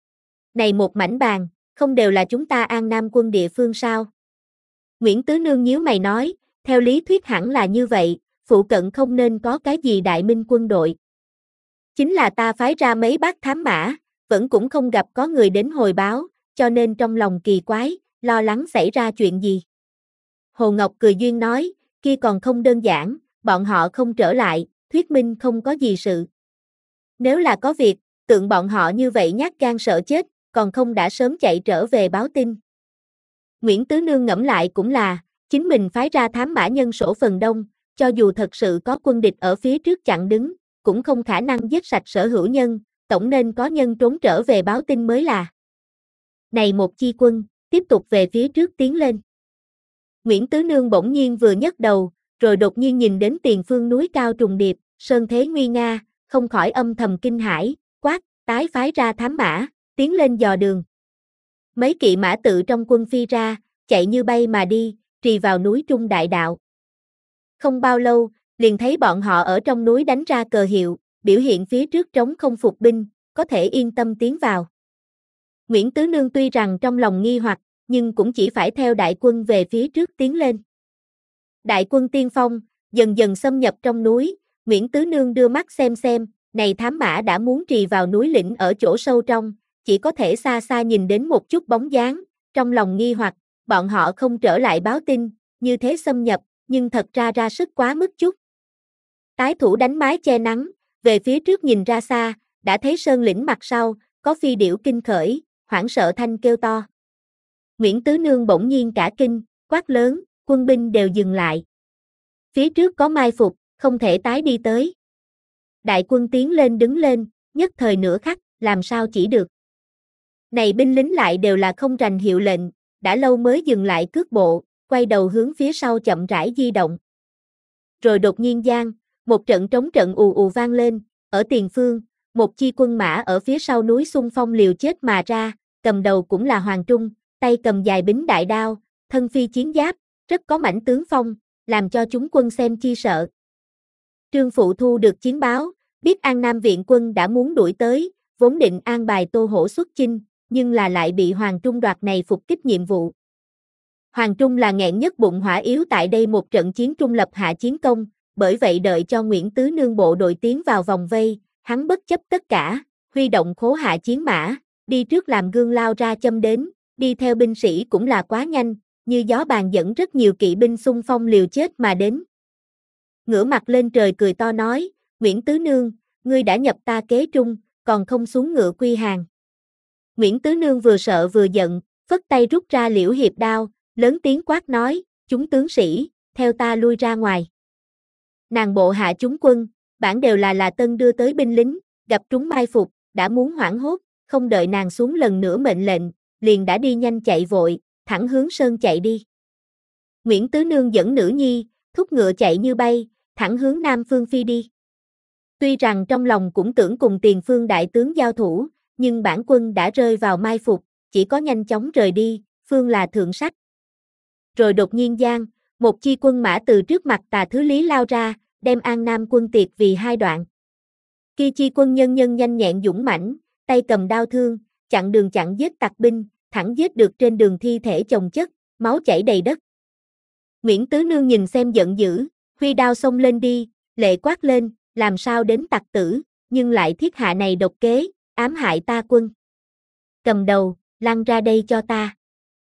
Này một mảnh bàn, không đều là chúng ta An Nam quân địa phương sao? Nguyễn Tứ Nương nhíu mày nói, theo lý thuyết hẳn là như vậy, phụ cận không nên có cái gì Đại Minh quân đội. Chính là ta phái ra mấy bác thám mã, vẫn cũng không gặp có người đến hồi báo, cho nên trong lòng kỳ quái, lo lắng xảy ra chuyện gì. Hồ Ngọc cười duyên nói, kia còn không đơn giản, bọn họ không trở lại, thuyết minh không có gì sự. Nếu là có việc, tượng bọn họ như vậy nhát gan sợ chết, còn không đã sớm chạy trở về báo tin. Nguyễn Tứ Nương ngẫm lại cũng là, chính mình phái ra thám mã nhân sổ phần đông, cho dù thật sự có quân địch ở phía trước chặn đứng, cũng không khả năng giết sạch sở hữu nhân, tổng nên có nhân trốn trở về báo tin mới là. Này một chi quân, tiếp tục về phía trước tiến lên. Nguyễn Tứ Nương bỗng nhiên vừa nhấc đầu, rồi đột nhiên nhìn đến tiền phương núi cao trùng điệp, sơn thế nguy nga, không khỏi âm thầm kinh hãi, quát, tái phái ra thám mã, tiến lên dò đường. Mấy kỵ mã tự trong quân phi ra, chạy như bay mà đi, trì vào núi Trung Đại Đạo. Không bao lâu, liền thấy bọn họ ở trong núi đánh ra cờ hiệu, biểu hiện phía trước trống không phục binh, có thể yên tâm tiến vào. Nguyễn Tứ Nương tuy rằng trong lòng nghi hoặc, nhưng cũng chỉ phải theo đại quân về phía trước tiến lên. Đại quân tiên phong, dần dần xâm nhập trong núi, Nguyễn Tứ Nương đưa mắt xem xem, này thám mã đã muốn trì vào núi lĩnh ở chỗ sâu trong, chỉ có thể xa xa nhìn đến một chút bóng dáng, trong lòng nghi hoặc, bọn họ không trở lại báo tin, như thế xâm nhập, nhưng thật ra ra sức quá mức chút. Tái thủ đánh mái che nắng, về phía trước nhìn ra xa, đã thấy sơn lĩnh mặt sau, có phi điểu kinh khởi, hoảng sợ thanh kêu to. Nguyễn Tứ Nương bỗng nhiên cả kinh, quát lớn, quân binh đều dừng lại. Phía trước có mai phục, không thể tái đi tới. Đại quân tiến lên đứng lên, nhất thời nửa khắc, làm sao chỉ được. Này binh lính lại đều là không rành hiệu lệnh, đã lâu mới dừng lại cước bộ, quay đầu hướng phía sau chậm rãi di động. Rồi đột nhiên gian, một trận trống trận ù ù vang lên, ở tiền phương, một chi quân mã ở phía sau núi xung phong liều chết mà ra, cầm đầu cũng là Hoàng Trung, tay cầm dài bính đại đao, thân phi chiến giáp, rất có mãnh tướng phong, làm cho chúng quân xem chi sợ. Trương Phụ thu được chiến báo, biết An Nam viện quân đã muốn đuổi tới, vốn định an bài Tô Hổ xuất chinh, nhưng là lại bị Hoàng Trung đoạt này phục kích nhiệm vụ. Hoàng Trung là nghẹn nhất bụng hỏa yếu tại đây một trận chiến trung lập hạ chiến công, bởi vậy đợi cho Nguyễn Tứ Nương bộ đội tiến vào vòng vây, hắn bất chấp tất cả, huy động khố hạ chiến mã, đi trước làm gương lao ra châm đến, đi theo binh sĩ cũng là quá nhanh, như gió bàn dẫn rất nhiều kỵ binh xung phong liều chết mà đến. Ngửa mặt lên trời cười to nói, Nguyễn Tứ Nương, ngươi đã nhập ta kế trung, còn không xuống ngựa quy hàng. Nguyễn Tứ Nương vừa sợ vừa giận, phất tay rút ra liễu hiệp đao, lớn tiếng quát nói, chúng tướng sĩ, theo ta lui ra ngoài. Nàng bộ hạ chúng quân, bản đều là là tân đưa tới binh lính, gặp trúng mai phục, đã muốn hoảng hốt, không đợi nàng xuống lần nữa mệnh lệnh, liền đã đi nhanh chạy vội, thẳng hướng sơn chạy đi. Nguyễn Tứ Nương dẫn nữ nhi, thúc ngựa chạy như bay, thẳng hướng Nam Phương phi đi. Tuy rằng trong lòng cũng tưởng cùng Tiền Phương đại tướng giao thủ, nhưng bản quân đã rơi vào mai phục, chỉ có nhanh chóng rời đi, phương là thượng sách. Rồi đột nhiên gian, một chi quân mã từ trước mặt Tà Thứ Lý lao ra, đem An Nam quân tiệt vì hai đoạn. Kia chi quân nhân nhân nhanh nhẹn dũng mãnh, tay cầm đao thương, chặn đường chặn giết tặc binh, thẳng giết được trên đường thi thể chồng chất, máu chảy đầy đất. Nguyễn Tứ Nương nhìn xem giận dữ, huy đao xông lên đi, lệ quát lên, làm sao đến tặc tử, nhưng lại thiết hạ này độc kế, ám hại ta quân. Cầm đầu, lăn ra đây cho ta.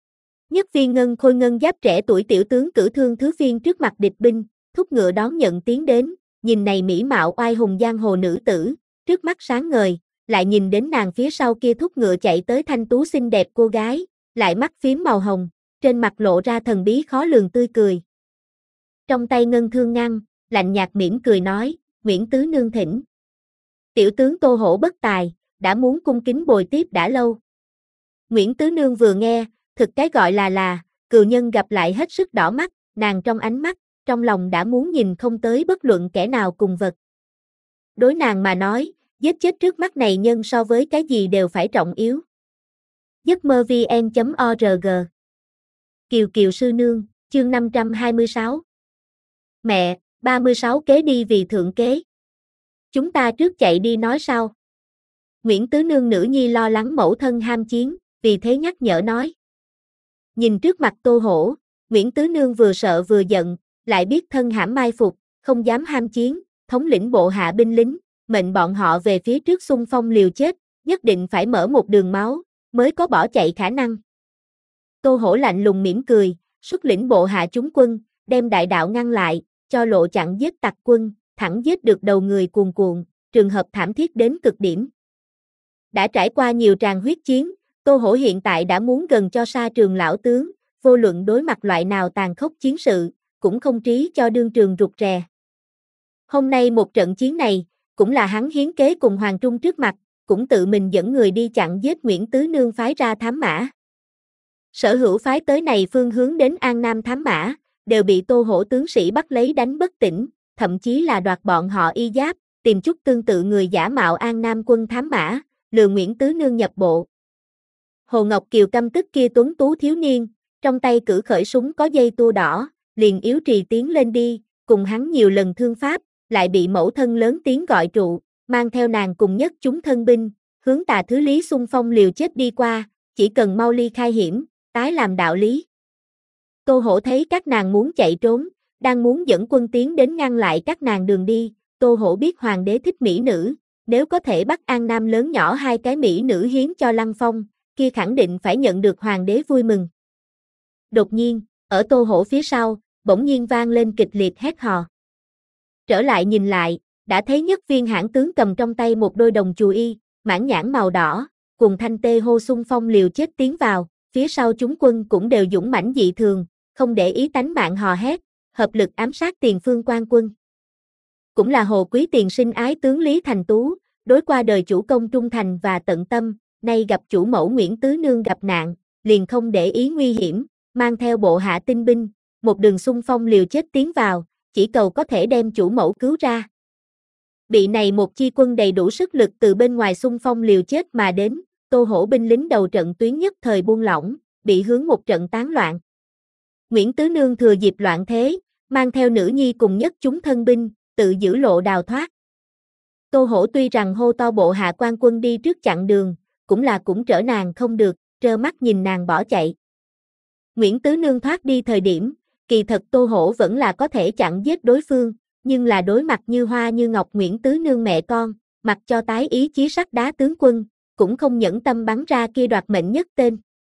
Nhất viên ngân khôi ngân giáp trẻ tuổi tiểu tướng cử thương thứ phiên trước mặt địch binh, thúc ngựa đón nhận tiến đến, nhìn này mỹ mạo oai hùng giang hồ nữ tử, trước mắt sáng ngời, lại nhìn đến nàng phía sau kia thúc ngựa chạy tới thanh tú xinh đẹp cô gái, lại mắt phím màu hồng, trên mặt lộ ra thần bí khó lường tươi cười. Trong tay ngân thương ngăn, lạnh nhạt mỉm cười nói, Nguyễn Tứ Nương thỉnh. Tiểu tướng Tô Hổ bất tài, đã muốn cung kính bồi tiếp đã lâu. Nguyễn Tứ Nương vừa nghe, thực cái gọi là là, cừu nhân gặp lại hết sức đỏ mắt, nàng trong ánh mắt, trong lòng đã muốn nhìn không tới bất luận kẻ nào cùng vật. Đối nàng mà nói, giết chết trước mắt này nhân so với cái gì đều phải trọng yếu. giấc mơ vn chấm org Kiều Kiều sư nương, chương năm trăm hai mươi sáu. Mẹ, ba mươi sáu kế đi vì thượng kế. Chúng ta trước chạy đi nói sau. Nguyễn Tứ Nương nữ nhi lo lắng mẫu thân ham chiến, vì thế nhắc nhở nói. Nhìn trước mặt Tô Hổ, Nguyễn Tứ Nương vừa sợ vừa giận, lại biết thân hãm mai phục, không dám ham chiến, thống lĩnh bộ hạ binh lính, mệnh bọn họ về phía trước xung phong liều chết, nhất định phải mở một đường máu, mới có bỏ chạy khả năng. Tô Hổ lạnh lùng mỉm cười, xuất lĩnh bộ hạ chúng quân, đem đại đạo ngăn lại, cho lộ chặn giết tặc quân, thẳng giết được đầu người cuồn cuộn, trường hợp thảm thiết đến cực điểm. Đã trải qua nhiều tràng huyết chiến, Tô Hổ hiện tại đã muốn gần cho xa trường lão tướng, vô luận đối mặt loại nào tàn khốc chiến sự, cũng không trí cho đương trường rụt rè. Hôm nay một trận chiến này, cũng là hắn hiến kế cùng Hoàng Trung trước mặt, cũng tự mình dẫn người đi chặn giết Nguyễn Tứ Nương phái ra thám mã. Sở hữu phái tới này phương hướng đến An Nam thám mã, đều bị Tô Hổ tướng sĩ bắt lấy đánh bất tỉnh, thậm chí là đoạt bọn họ y giáp, tìm chút tương tự người giả mạo An Nam quân thám mã, lừa Nguyễn Tứ Nương nhập bộ. Hồ Ngọc Kiều căm tức kia tuấn tú thiếu niên, trong tay cử khởi súng có dây tua đỏ, liền yếu trì tiến lên đi, cùng hắn nhiều lần thương pháp, lại bị mẫu thân lớn tiếng gọi trụ, mang theo nàng cùng nhất chúng thân binh, hướng Tà Thứ Lý xung phong liều chết đi qua, chỉ cần mau ly khai hiểm, tái làm đạo lý. Tô Hổ thấy các nàng muốn chạy trốn, đang muốn dẫn quân tiến đến ngăn lại các nàng đường đi. Tô Hổ biết hoàng đế thích mỹ nữ, nếu có thể bắt An Nam lớn nhỏ hai cái mỹ nữ hiến cho Lăng Phong, kia khẳng định phải nhận được hoàng đế vui mừng. Đột nhiên, ở Tô Hổ phía sau, bỗng nhiên vang lên kịch liệt hét hò. Trở lại nhìn lại, đã thấy Nhất Viên hãn tướng cầm trong tay một đôi đồng chù y, mãn nhãn màu đỏ, cùng thanh tê hô xung phong liều chết tiến vào, phía sau chúng quân cũng đều dũng mãnh dị thường, không để ý tánh mạng hò hét, hợp lực ám sát tiền phương quan quân. Cũng là Hồ Quý tiền sinh ái tướng Lý Thành Tú, đối qua đời chủ công trung thành và tận tâm, nay gặp chủ mẫu Nguyễn Tứ Nương gặp nạn, liền không để ý nguy hiểm, mang theo bộ hạ tinh binh, một đường xung phong liều chết tiến vào, chỉ cầu có thể đem chủ mẫu cứu ra. Bị này một chi quân đầy đủ sức lực từ bên ngoài xung phong liều chết mà đến, Tô Hổ binh lính đầu trận tuyến nhất thời buông lỏng, bị hướng một trận tán loạn. Nguyễn Tứ Nương thừa dịp loạn thế, mang theo nữ nhi cùng nhất chúng thân binh, tự giữ lộ đào thoát. Tô Hổ tuy rằng hô to bộ hạ quan quân đi trước chặn đường, cũng là cũng trở nàng không được, trơ mắt nhìn nàng bỏ chạy. Nguyễn Tứ Nương thoát đi thời điểm, kỳ thật Tô Hổ vẫn là có thể chặn giết đối phương, nhưng là đối mặt như hoa như ngọc Nguyễn Tứ Nương mẹ con, mặc cho tái ý chí sắt đá tướng quân, cũng không nhẫn tâm bắn ra kia đoạt mệnh nhất tên.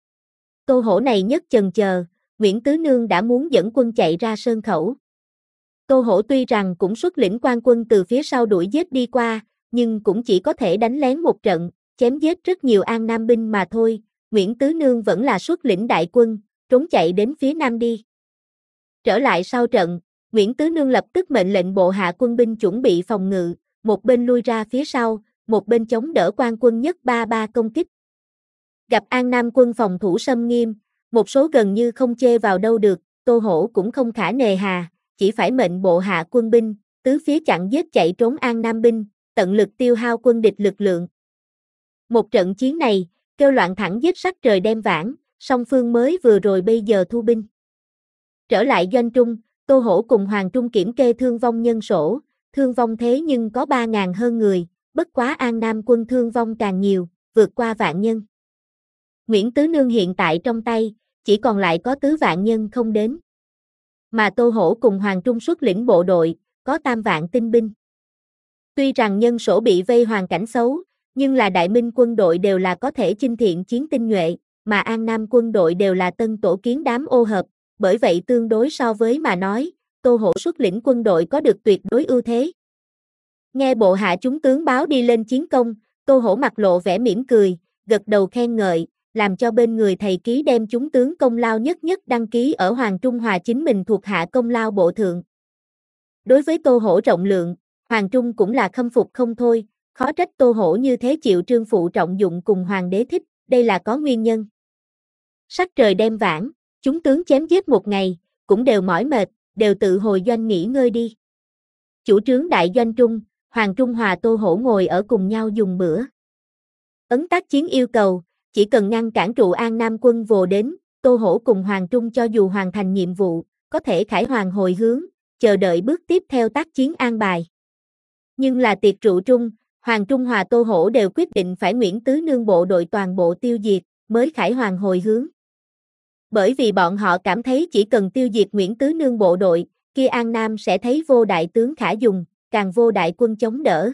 Tô Hổ này nhất chần chờ, Nguyễn Tứ Nương đã muốn dẫn quân chạy ra sơn khẩu. Tô Hổ tuy rằng cũng xuất lĩnh quan quân từ phía sau đuổi giết đi qua, nhưng cũng chỉ có thể đánh lén một trận, chém giết rất nhiều An Nam binh mà thôi, Nguyễn Tứ Nương vẫn là xuất lĩnh đại quân, trốn chạy đến phía nam đi. Trở lại sau trận, Nguyễn Tứ Nương lập tức mệnh lệnh bộ hạ quân binh chuẩn bị phòng ngự, một bên lui ra phía sau, một bên chống đỡ quan quân nhất ba ba công kích. Gặp An Nam quân phòng thủ xâm nghiêm, một số gần như không chê vào đâu được, Tô Hổ cũng không khả nề hà, chỉ phải mệnh bộ hạ quân binh, tứ phía chặn giết chạy trốn An Nam binh, tận lực tiêu hao quân địch lực lượng. Một trận chiến này, kêu loạn thẳng giết sắc trời đêm vãng, song phương mới vừa rồi bây giờ thu binh. Trở lại doanh trung, Tô Hổ cùng Hoàng Trung kiểm kê thương vong nhân sổ, thương vong thế nhưng có ba ngàn hơn người, bất quá An Nam quân thương vong càng nhiều, vượt qua vạn nhân. Nguyễn Tứ Nương hiện tại trong tay, chỉ còn lại có tứ vạn nhân không đến. Mà Tô Hổ cùng Hoàng Trung xuất lĩnh bộ đội, có tam vạn tinh binh. Tuy rằng nhân sổ bị vây hoàn cảnh xấu, nhưng là Đại Minh quân đội đều là có thể chinh thiện chiến tinh nhuệ, mà An Nam quân đội đều là tân tổ kiến đám ô hợp, bởi vậy tương đối so với mà nói, Tô Hổ xuất lĩnh quân đội có được tuyệt đối ưu thế. Nghe bộ hạ chúng tướng báo đi lên chiến công, Tô Hổ mặt lộ vẻ mỉm cười, gật đầu khen ngợi, làm cho bên người thầy ký đem chúng tướng công lao nhất nhất đăng ký ở Hoàng Trung Hòa chính mình thuộc hạ công lao bộ thượng. Đối với Tô Hổ rộng lượng, Hoàng Trung cũng là khâm phục không thôi, khó trách Tô Hổ như thế chịu trương phụ trọng dụng cùng hoàng đế thích, đây là có nguyên nhân. Sắc trời đêm vãng, chúng tướng chém giết một ngày, cũng đều mỏi mệt, đều tự hồi doanh nghỉ ngơi đi. Chủ trướng đại doanh trung, Hoàng Trung Hòa Tô Hổ ngồi ở cùng nhau dùng bữa. Ấn tác chiến yêu cầu, chỉ cần ngăn cản trụ An Nam quân vồ đến, Tô Hổ cùng Hoàng Trung cho dù hoàn thành nhiệm vụ, có thể khải hoàng hồi hướng, chờ đợi bước tiếp theo tác chiến an bài. Nhưng là tiệc rượu trung, Hoàng Trung Hòa Tô Hổ đều quyết định phải Nguyễn Tứ Nương bộ đội toàn bộ tiêu diệt, mới khải hoàng hồi hướng. Bởi vì bọn họ cảm thấy chỉ cần tiêu diệt Nguyễn Tứ Nương bộ đội, kia An Nam sẽ thấy vô đại tướng khả dùng, càng vô đại quân chống đỡ.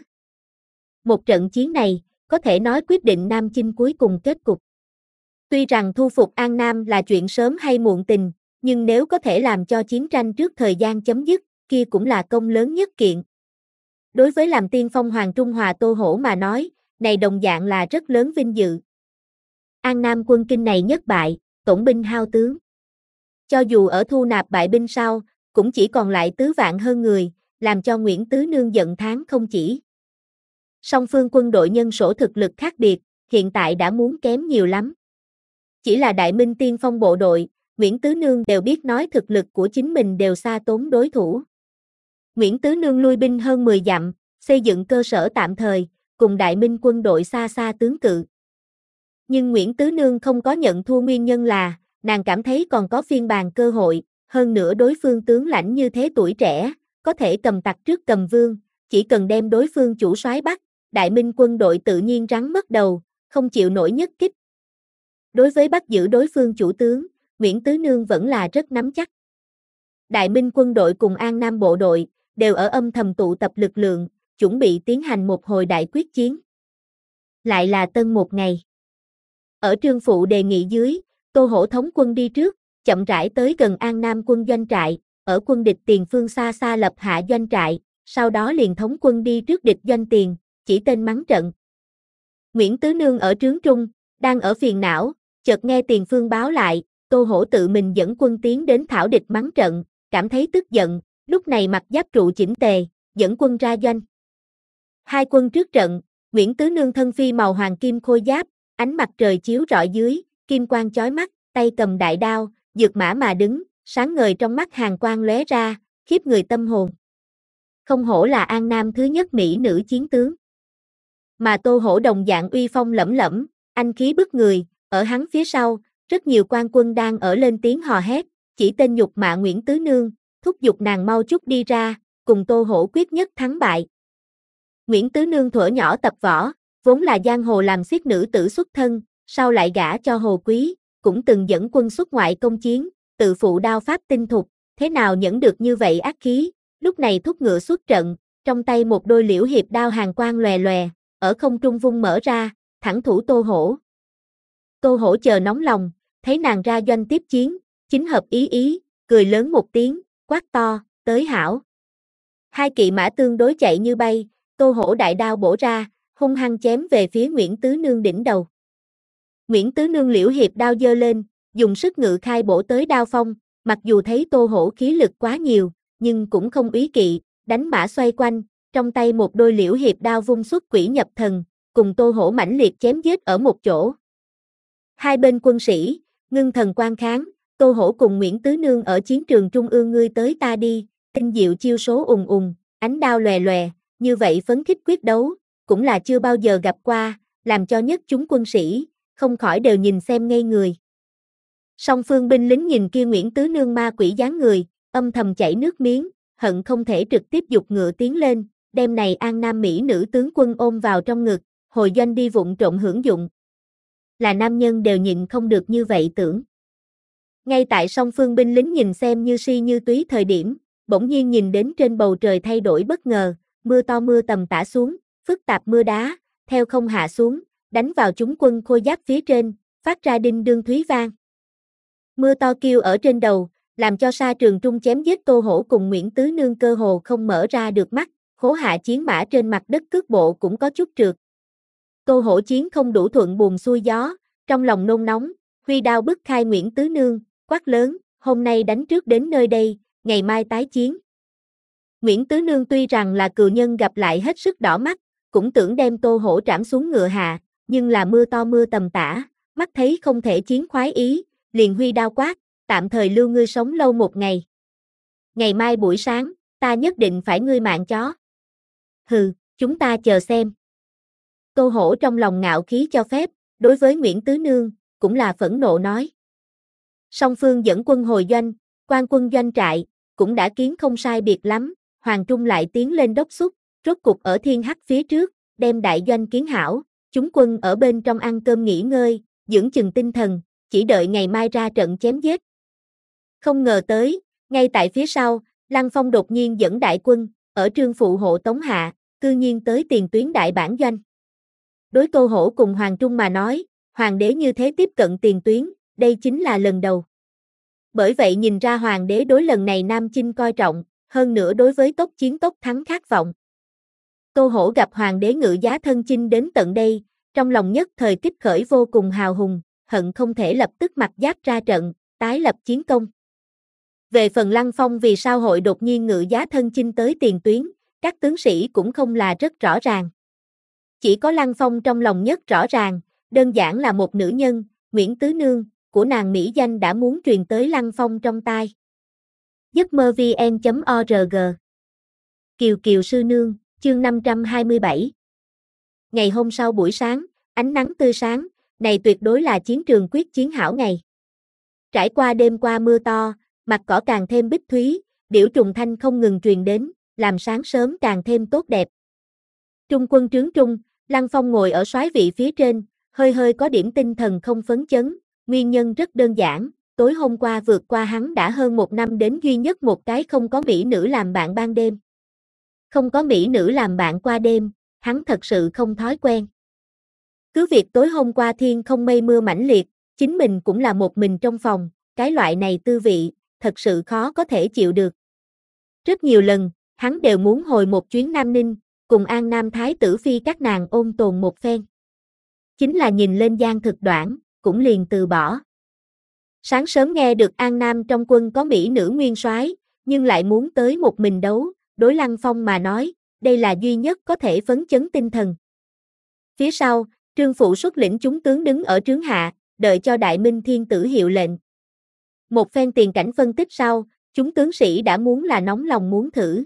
Một trận chiến này, có thể nói quyết định Nam Chinh cuối cùng kết cục. Tuy rằng thu phục An Nam là chuyện sớm hay muộn tình, nhưng nếu có thể làm cho chiến tranh trước thời gian chấm dứt, kia cũng là công lớn nhất kiện. Đối với làm tiên phong Hoàng Trung Hòa Tô Hổ mà nói, này đồng dạng là rất lớn vinh dự. An Nam quân kinh này nhất bại, tổn binh hao tướng. Cho dù ở thu nạp bại binh sau, cũng chỉ còn lại tứ vạn hơn người, làm cho Nguyễn Tứ Nương giận tháng không chỉ. Song phương quân đội nhân số thực lực khác biệt, hiện tại đã muốn kém nhiều lắm. Chỉ là Đại Minh tiên phong bộ đội, Nguyễn Tứ Nương đều biết nói thực lực của chính mình đều xa tốn đối thủ. Nguyễn Tứ Nương lui binh hơn mười dặm, xây dựng cơ sở tạm thời, cùng Đại Minh quân đội xa xa tướng cự. Nhưng Nguyễn Tứ Nương không có nhận thua nguyên nhân là, nàng cảm thấy còn có phiên bàn cơ hội, hơn nữa đối phương tướng lãnh như thế tuổi trẻ, có thể cầm tặc trước cầm vương, chỉ cần đem đối phương chủ soái bắt, Đại Minh quân đội tự nhiên rắn mất đầu, không chịu nổi nhất kích. Đối với bắt giữ đối phương chủ tướng, Nguyễn Tứ Nương vẫn là rất nắm chắc. Đại Minh quân đội cùng An Nam bộ đội, đều ở âm thầm tụ tập lực lượng, chuẩn bị tiến hành một hồi đại quyết chiến. Lại là tân một ngày. Ở Trương Phụ đề nghị dưới, Tô Hổ thống quân đi trước, chậm rãi tới gần An Nam quân doanh trại, ở quân địch tiền phương xa xa lập hạ doanh trại, sau đó liền thống quân đi trước địch doanh tiền, chỉ tên mắng trận. Nguyễn Tứ Nương ở trướng trung, đang ở phiền não, chợt nghe tiền phương báo lại, Tô Hổ tự mình dẫn quân tiến đến thảo địch mắng trận, cảm thấy tức giận, lúc này mặc giáp trụ chỉnh tề, dẫn quân ra doanh. Hai quân trước trận, Nguyễn Tứ Nương thân phi màu hoàng kim khôi giáp, ánh mặt trời chiếu rọi dưới, kim quang chói mắt, tay cầm đại đao, dược mã mà đứng, sáng ngời trong mắt hàn quang lóe ra, khiếp người tâm hồn. Không hổ là An Nam thứ nhất mỹ nữ chiến tướng. Mà Tô Hổ đồng dạng uy phong lẫm lẫm, anh khí bức người, ở hắn phía sau, rất nhiều quan quân đang ở lên tiếng hò hét, chỉ tên nhục mạ Nguyễn Tứ Nương, thúc giục nàng mau chút đi ra, cùng Tô Hổ quyết nhất thắng bại. Nguyễn Tứ Nương thuở nhỏ tập võ, vốn là giang hồ làm xiết nữ tử xuất thân, sau lại gả cho Hồ Quý, cũng từng dẫn quân xuất ngoại công chiến, tự phụ đao pháp tinh thục, thế nào nhẫn được như vậy ác khí, lúc này thúc ngựa xuất trận, trong tay một đôi liễu hiệp đao hàn quang lòe lòe, ở không trung vung mở ra, thẳng thủ Tô Hổ. Tô Hổ chờ nóng lòng, thấy nàng ra doanh tiếp chiến, chính hợp ý ý, cười lớn một tiếng, quát to, tới hảo. Hai kỵ mã tương đối chạy như bay, Tô Hổ đại đao bổ ra, hung hăng chém về phía Nguyễn Tứ Nương đỉnh đầu. Nguyễn Tứ Nương liễu hiệp đao giơ lên, dùng sức ngự khai bổ tới đao phong, mặc dù thấy Tô Hổ khí lực quá nhiều, nhưng cũng không úy kỵ, đánh mã xoay quanh, trong tay một đôi liễu hiệp đao vung xuất quỷ nhập thần, cùng Tô Hổ mãnh liệt chém giết ở một chỗ. Hai bên quân sĩ, ngưng thần quan kháng, Tô Hổ cùng Nguyễn Tứ Nương ở chiến trường trung ương ngươi tới ta đi, tinh diệu chiêu số ùng ùng, ánh đao lòe lòe, như vậy phấn khích quyết đấu, cũng là chưa bao giờ gặp qua, làm cho nhất chúng quân sĩ, không khỏi đều nhìn xem ngây người. Song phương binh lính nhìn kia Nguyễn Tứ Nương ma quỷ dáng người, âm thầm chảy nước miếng, hận không thể trực tiếp giục ngựa tiến lên, đem này An Nam Mỹ nữ tướng quân ôm vào trong ngực, hồi doanh đi vụng trộm hưởng dụng. Là nam nhân đều nhịn không được như vậy tưởng. Ngay tại song phương binh lính nhìn xem như si như túy thời điểm, bỗng nhiên nhìn đến trên bầu trời thay đổi bất ngờ, mưa to mưa tầm tã xuống, phức tạp mưa đá, theo không hạ xuống, đánh vào chúng quân khôi giáp phía trên, phát ra đinh đương thúy vang. Mưa to kêu ở trên đầu, làm cho sa trường trung chém giết Tô Hổ cùng Nguyễn Tứ Nương cơ hồ không mở ra được mắt, khố hạ chiến mã trên mặt đất cước bộ cũng có chút trượt. Tô Hổ chiến không đủ thuận buồm xuôi gió, trong lòng nôn nóng, huy đao bức khai Nguyễn Tứ Nương, quát lớn, hôm nay đánh trước đến nơi đây, ngày mai tái chiến. Nguyễn Tứ Nương tuy rằng là cừu nhân gặp lại hết sức đỏ mắt, cũng tưởng đem Tô Hổ trảm xuống ngựa hạ, nhưng là mưa to mưa tầm tã, mắt thấy không thể chiến khoái ý, liền huy đao quát, tạm thời lưu ngươi sống lâu một ngày. Ngày mai buổi sáng, ta nhất định phải ngươi mạng chó. Hừ, chúng ta chờ xem. Tô Hổ trong lòng ngạo khí cho phép, đối với Nguyễn Tứ Nương, cũng là phẫn nộ nói. Song phương dẫn quân hồi doanh, quan quân doanh trại, cũng đã kiến không sai biệt lắm, Hoàng Trung lại tiến lên đốc xúc, rốt cục ở Thiên Hắc phía trước, đem đại doanh kiến hảo, chúng quân ở bên trong ăn cơm nghỉ ngơi, dưỡng chừng tinh thần, chỉ đợi ngày mai ra trận chém giết. Không ngờ tới, ngay tại phía sau, Lăng Phong đột nhiên dẫn đại quân, ở Trương Phụ hộ tống hạ, cư nhiên tới tiền tuyến đại bản doanh. Đối Tô Hổ cùng Hoàng Trung mà nói, Hoàng đế như thế tiếp cận tiền tuyến, đây chính là lần đầu. Bởi vậy nhìn ra Hoàng đế đối lần này Nam Chinh coi trọng, hơn nữa đối với tốc chiến tốc thắng khát vọng. Tô Hổ gặp Hoàng đế ngự giá thân chinh đến tận đây, trong lòng nhất thời kích khởi vô cùng hào hùng, hận không thể lập tức mặc giáp ra trận, tái lập chiến công. Về phần Lăng Phong vì sao hội đột nhiên ngự giá thân chinh tới tiền tuyến, các tướng sĩ cũng không là rất rõ ràng. Chỉ có Lăng Phong trong lòng nhất rõ ràng, đơn giản là một nữ nhân, Nguyễn Tứ Nương, của nàng mỹ danh đã muốn truyền tới Lăng Phong trong tai. giấc mơ vn chấm org Kiều Kiều sư nương, chương năm trăm hai mươi bảy. Ngày hôm sau buổi sáng, ánh nắng tươi sáng, này tuyệt đối là chiến trường quyết chiến hảo ngày. Trải qua đêm qua mưa to, mặt cỏ càng thêm bích thúy, điểu trùng thanh không ngừng truyền đến, làm sáng sớm càng thêm tốt đẹp. Trung quân trướng trung, Lăng Phong ngồi ở soái vị phía trên, hơi hơi có điểm tinh thần không phấn chấn, nguyên nhân rất đơn giản, tối hôm qua vượt qua hắn đã hơn một năm đến duy nhất một cái không có mỹ nữ làm bạn ban đêm. Không có mỹ nữ làm bạn qua đêm, hắn thật sự không thói quen. Cứ việc tối hôm qua thiên không mây mưa mãnh liệt, chính mình cũng là một mình trong phòng, cái loại này tư vị, thật sự khó có thể chịu được. Rất nhiều lần, hắn đều muốn hồi một chuyến Nam Ninh, cùng An Nam Thái tử phi các nàng ôn tồn một phen. Chính là nhìn lên gian thực đoạn, cũng liền từ bỏ. Sáng sớm nghe được An Nam trong quân có mỹ nữ nguyên soái, nhưng lại muốn tới một mình đấu, đối Lăng Phong mà nói, đây là duy nhất có thể phấn chấn tinh thần. Phía sau, Trương Phụ xuất lĩnh chúng tướng đứng ở trướng hạ, đợi cho Đại Minh Thiên tử hiệu lệnh. Một phen tiền cảnh phân tích sau, chúng tướng sĩ đã muốn là nóng lòng muốn thử.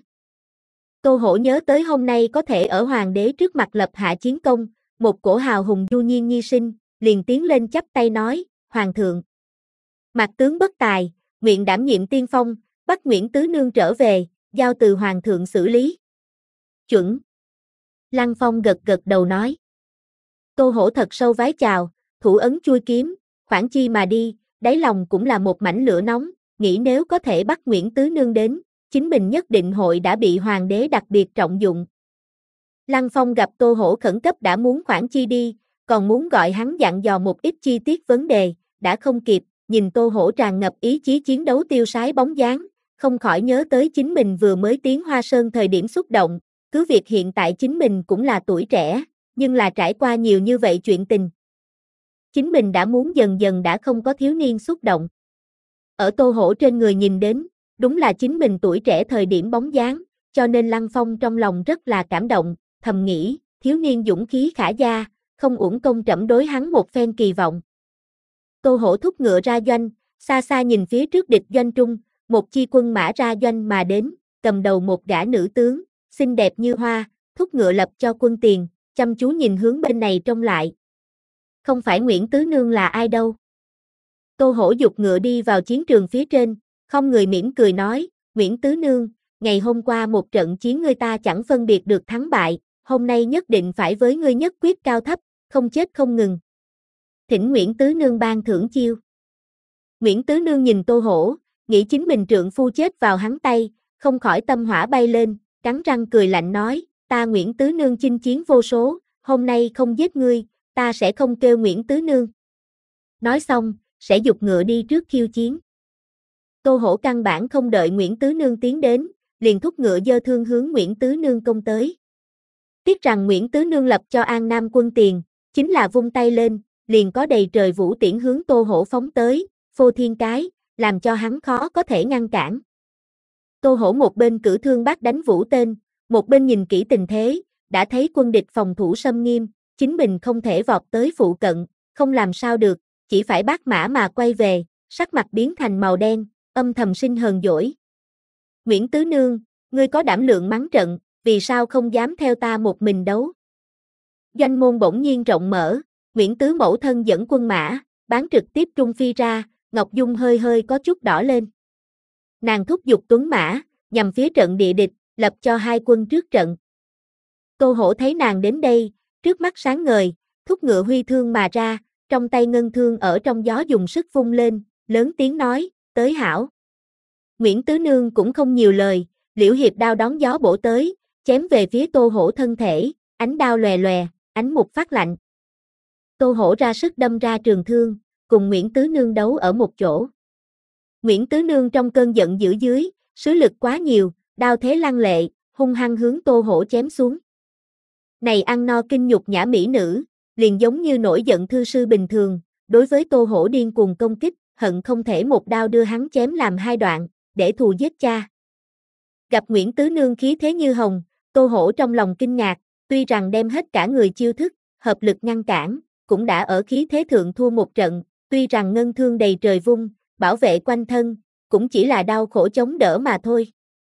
Tô Hổ nhớ tới hôm nay có thể ở hoàng đế trước mặt lập hạ chiến công, một cổ hào hùng du nhiên nhi sinh, liền tiến lên chắp tay nói, Hoàng thượng. Mạc tướng bất tài, nguyện đảm nhiệm tiên phong, bắt Nguyễn Tứ Nương trở về, giao từ Hoàng thượng xử lý. Chuẩn. Lăng Phong gật gật đầu nói. Tô Hổ thật sâu vái chào, thủ ấn chui kiếm, khoản chi mà đi, đáy lòng cũng là một mảnh lửa nóng, nghĩ nếu có thể bắt Nguyễn Tứ Nương đến, chính mình nhất định hội đã bị hoàng đế đặc biệt trọng dụng. Lăng Phong gặp Tô Hổ khẩn cấp đã muốn khoản chi đi, còn muốn gọi hắn dặn dò một ít chi tiết vấn đề, đã không kịp, nhìn Tô Hổ tràn ngập ý chí chiến đấu tiêu sái bóng dáng, không khỏi nhớ tới chính mình vừa mới tiến Hoa Sơn thời điểm xúc động, cứ việc hiện tại chính mình cũng là tuổi trẻ, nhưng là trải qua nhiều như vậy chuyện tình. Chính mình đã muốn dần dần đã không có thiếu niên xúc động. Ở Tô Hổ trên người nhìn đến, đúng là chính mình tuổi trẻ thời điểm bóng dáng, cho nên Lăng Phong trong lòng rất là cảm động, thầm nghĩ, thiếu niên dũng khí khả gia, không uổng công trẫm đối hắn một phen kỳ vọng. Tô Hổ thúc ngựa ra doanh, xa xa nhìn phía trước địch doanh trung, một chi quân mã ra doanh mà đến, cầm đầu một gã nữ tướng, xinh đẹp như hoa, thúc ngựa lập cho quân tiền, chăm chú nhìn hướng bên này trông lại. Không phải Nguyễn Tứ Nương là ai đâu. Tô Hổ dục ngựa đi vào chiến trường phía trên, không người mỉm cười nói, Nguyễn Tứ Nương, ngày hôm qua một trận chiến ngươi ta chẳng phân biệt được thắng bại, hôm nay nhất định phải với ngươi nhất quyết cao thấp, không chết không ngừng. Thỉnh Nguyễn Tứ Nương ban thưởng chiêu. Nguyễn Tứ Nương nhìn Tô Hổ, nghĩ chính mình trượng phu chết vào hắn tay, không khỏi tâm hỏa bay lên, cắn răng cười lạnh nói, ta Nguyễn Tứ Nương chinh chiến vô số, hôm nay không giết ngươi, ta sẽ không kêu Nguyễn Tứ Nương. Nói xong, sẽ dục ngựa đi trước khiêu chiến. Tô Hổ căn bản không đợi Nguyễn Tứ Nương tiến đến, liền thúc ngựa giơ thương hướng Nguyễn Tứ Nương công tới. Tiếc rằng Nguyễn Tứ Nương lập cho An Nam quân tiền, chính là vung tay lên, liền có đầy trời vũ tiễn hướng Tô Hổ phóng tới, phô thiên cái, làm cho hắn khó có thể ngăn cản. Tô Hổ một bên cử thương bắt đánh vũ tên, một bên nhìn kỹ tình thế, đã thấy quân địch phòng thủ xâm nghiêm, chính mình không thể vọt tới phụ cận, không làm sao được, chỉ phải bắt mã mà quay về, sắc mặt biến thành màu đen, âm thầm sinh hờn dỗi. Nguyễn Tứ Nương, ngươi có đảm lượng mắng trận, vì sao không dám theo ta một mình đấu? Doanh môn bỗng nhiên rộng mở, Nguyễn Tứ mẫu thân dẫn quân mã, bán trực tiếp trung phi ra, Ngọc Dung hơi hơi có chút đỏ lên. Nàng thúc giục tuấn mã, nhằm phía trận địa địch, lập cho hai quân trước trận. Tô Hổ thấy nàng đến đây, trước mắt sáng ngời, thúc ngựa huy thương mà ra, trong tay ngân thương ở trong gió dùng sức vung lên, lớn tiếng nói, tới hảo. Nguyễn Tứ Nương cũng không nhiều lời, liễu hiệp đao đón gió bổ tới, chém về phía Tô Hổ thân thể, ánh đao lòe lòe, ánh mục phát lạnh. Tô Hổ ra sức đâm ra trường thương, cùng Nguyễn Tứ Nương đấu ở một chỗ. Nguyễn Tứ Nương trong cơn giận dữ dưới, sứ lực quá nhiều, đao thế lăng lệ, hung hăng hướng Tô Hổ chém xuống. Này ăn no kinh nhục nhã mỹ nữ, liền giống như nổi giận thư sư bình thường, đối với Tô Hổ điên cuồng công kích, hận không thể một đao đưa hắn chém làm hai đoạn, để thù giết cha. Gặp Nguyễn Tứ Nương khí thế như hồng, Tô Hổ trong lòng kinh ngạc, tuy rằng đem hết cả người chiêu thức, hợp lực ngăn cản, cũng đã ở khí thế thượng thua một trận, tuy rằng ngân thương đầy trời vung, bảo vệ quanh thân, cũng chỉ là đau khổ chống đỡ mà thôi.